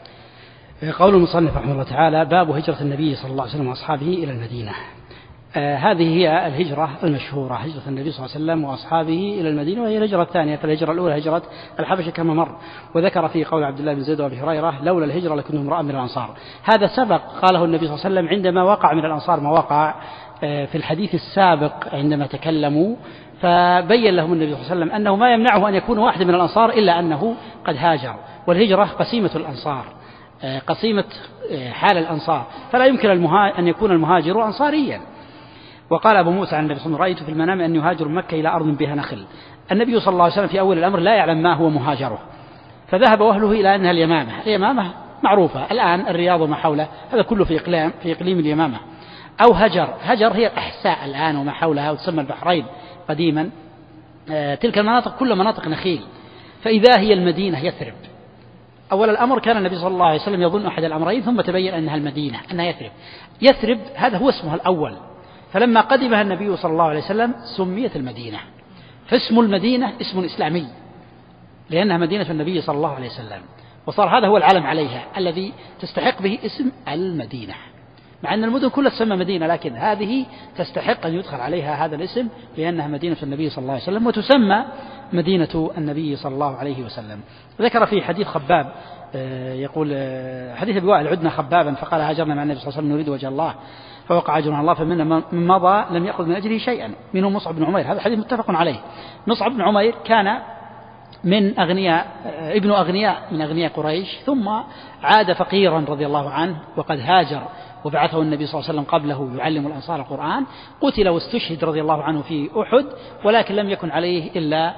قول المصنف رحمه الله تعالى: باب هجرة النبي صلى الله عليه وسلم وأصحابه إلى المدينة. هذه هي الهجرة المشهورة، هجرة النبي صلى الله عليه وسلم وأصحابه إلى المدينة، وهي الهجرة الثانية. فالهجرة الأولى هجرة الحبشة كما مر، وذكر في قول عبد الله بن زيد وأبي هريرة: لولا الهجرة لكنت امرأ من الأنصار. هذا سبق قاله النبي صلى الله عليه وسلم عندما وقع من الأنصار ما وقع في الحديث السابق عندما تكلموا، فبين لهم النبي صلى الله عليه وسلم أنه ما يمنعه أن يكون واحد من الأنصار إلا أنه قد هاجر، والهجرة قسيمة الأنصار، قسيمة حال الأنصار، فلا يمكن أن يكون المهاجر أنصاريا. وقال أبو موسى عن النبي صلى الله عليه وسلم: رأيت في المنام أن يهاجر من مكة إلى أرض بها نخل. النبي صلى الله عليه وسلم في أول الأمر لا يعلم ما هو مهاجره، فذهب أهله إلى أنها اليمامة. اليمامة معروفة الآن، الرياض وما حولها هذا كله في إقليم اليمامة. أو هجر هي الأحساء الآن وما حولها، وتسمى البحرين قديما. تلك المناطق كل مناطق نخيل، فإذا هي المدينة يثرب. أول الأمر كان النبي صلى الله عليه وسلم يظن أحد الأمرين، ثم تبين أنها المدينة، أنها يثرب هذا هو اسمها الأول. فلما قدمها النبي صلى الله عليه وسلم سميت المدينة، فاسم المدينة اسم إسلامي لأنها مدينة النبي صلى الله عليه وسلم، وصار هذا هو العلم عليها الذي تستحق به اسم المدينة، مع أن المدن كلها تسمى مدينة، لكن هذه تستحق أن يدخل عليها هذا الاسم لأنها مدينة النبي صلى الله عليه وسلم، وتسمى مدينة النبي صلى الله عليه وسلم. ذكر في حديث خباب يقول حديث أبي وائل: عدنا خبابا فقال: هاجرنا مع النبي صلى الله عليه وسلم نريد وجه الله فوقع أجرنا الله، فمنا من مضى لم يأخذ من أجله شيئا، منهم مصعب بن عمير. هذا الحديث متفق عليه. مصعب بن عمير كان من أغنياء، ابن أغنياء من أغنياء قريش، ثم عاد فقيرا رضي الله عنه، وقد هاجر وبعثه النبي صلى الله عليه وسلم قبله يعلم الأنصار القرآن. قتل واستشهد رضي الله عنه في أحد، ولكن لم يكن عليه إلا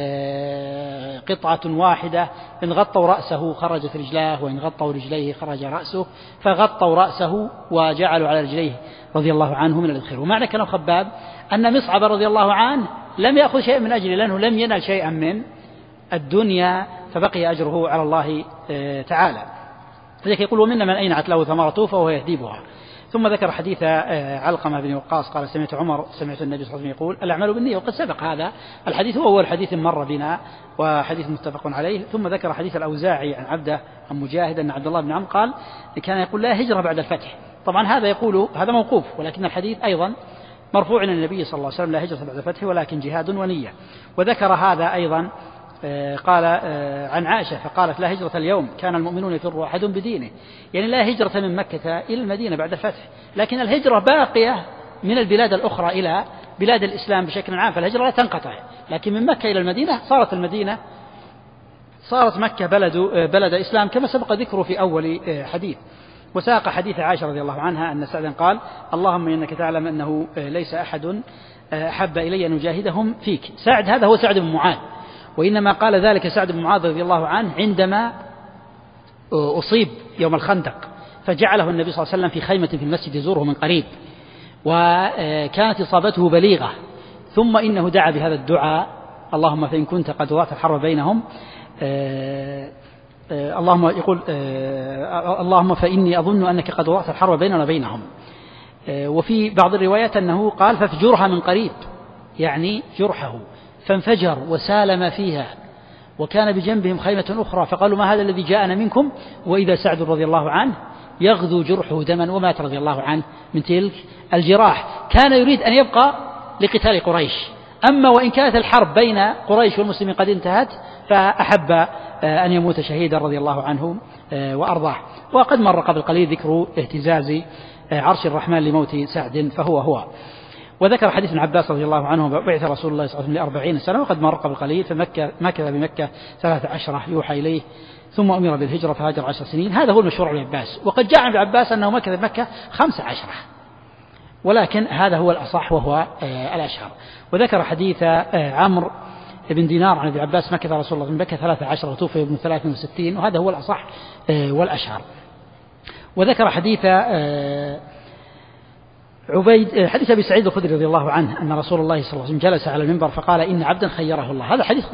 قطعة واحدة، إن غطوا رأسه خرجت رجلاه، وإن غطوا رجليه خرج رأسه، فغطوا رأسه وجعلوا على رجليه رضي الله عنه من الإذخير. ومعنى كلام خباب أن مصعب رضي الله عنه لم يأخذ شيئا من أجله، لأنه لم ينال شيئا من الدنيا، فبقي أجره على الله تعالى. لذلك يقول: ومنا من أينعت له ثمرته فهو يهديبها. ثم ذكر حديث علقمة بن وقاص قال: سمعت النبي صلى الله عليه وسلم يقول: الأعمال بالنية. وقد سبق هذا الحديث، هو أول حديث مر بنا وحديث متفق عليه. ثم ذكر حديث الأوزاعي عن عبده عن مجاهد أن عبد الله بن عمرو قال: كان يقول: لا هجرة بعد الفتح. طبعا هذا موقوف، ولكن الحديث أيضا مرفوع إلى النبي صلى الله عليه وسلم: لا هجرة بعد الفتح ولكن جهاد ونية. وذكر هذا أيضا قال عن عائشة فقالت: لا هجرة اليوم، كان المؤمنون يفر أحد بدينه، يعني لا هجرة من مكة إلى المدينة بعد الفتح، لكن الهجرة باقية من البلاد الأخرى إلى بلاد الإسلام بشكل عام، فالهجرة لا تنقطع. لكن من مكة إلى المدينة صارت مكة بلد إسلام كما سبق ذكره في أول حديث. وساق حديث عائشة رضي الله عنها أن سعدا قال: اللهم إنك تعلم أنه ليس أحد أحب إلي أن أجاهدهم فيك. سعد هذا هو سعد بن معاذ، وإنما قال ذلك سعد بن معاذ رضي الله عنه عندما أصيب يوم الخندق، فجعله النبي صلى الله عليه وسلم في خيمة في المسجد يزوره من قريب، وكانت إصابته بليغة. ثم إنه دعا بهذا الدعاء: اللهم فإن كنت قد وضعت الحرب بينهم، اللهم فإني أظن أنك قد وضعت الحرب بيننا وبينهم. وفي بعض الروايات أنه قال: فافجرها من قريب، يعني جرحه، فانفجر وسال ما فيها، وكان بجنبهم خيمة أخرى، فقالوا: ما هذا الذي جاءنا منكم؟ وإذا سعد رضي الله عنه يغذو جرحه دما، ومات رضي الله عنه من تلك الجراح. كان يريد أن يبقى لقتال قريش، أما وإن كانت الحرب بين قريش والمسلمين قد انتهت، فأحب أن يموت شهيدا رضي الله عنه وأرضاه. وقد مر قبل قليل ذكر اهتزاز عرش الرحمن لموت سعد، فهو. وذكر حديث ابن عباس رضي الله عنه: بعث رسول الله صلى الله عليه وسلم ل40 سنة، وقد مر قبل قليل، فمكث بمكة 13 يوحى إليه، ثم أمر بالهجرة فهاجر 10 سنين. هذا هو المشهور عن ابن عباس. وقد جاء عن ابن عباس أنه مكث بمكة 15، ولكن هذا هو الأصح وهو الأشهر. وذكر حديث عمرو بن دينار عن ابن عباس مكث رسول الله بمكة 13 وتوفي ابن 63، وهذا هو الأصح والأشهر. وذكر حديث حديث أبي سعيد الخدري رضي الله عنه أن رسول الله صلى الله عليه وسلم جلس على المنبر فقال إن عبدا خيره الله. هذا حديث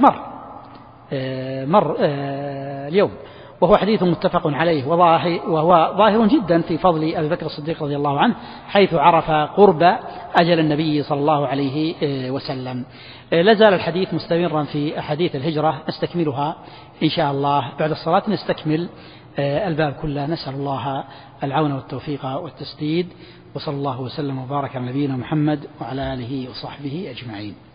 مر اليوم، وهو حديث متفق عليه، وهو ظاهر جدا في فضل أبي بكر الصديق رضي الله عنه، حيث عرف قرب أجل النبي صلى الله عليه وسلم. لازال الحديث مستمرا في أحاديث الهجرة، نستكملها إن شاء الله بعد الصلاة، نستكمل الباب كله. نسأل الله العون والتوفيق والتسديد، وصلى الله وسلم وبارك على نبينا محمد وعلى آله وصحبه أجمعين.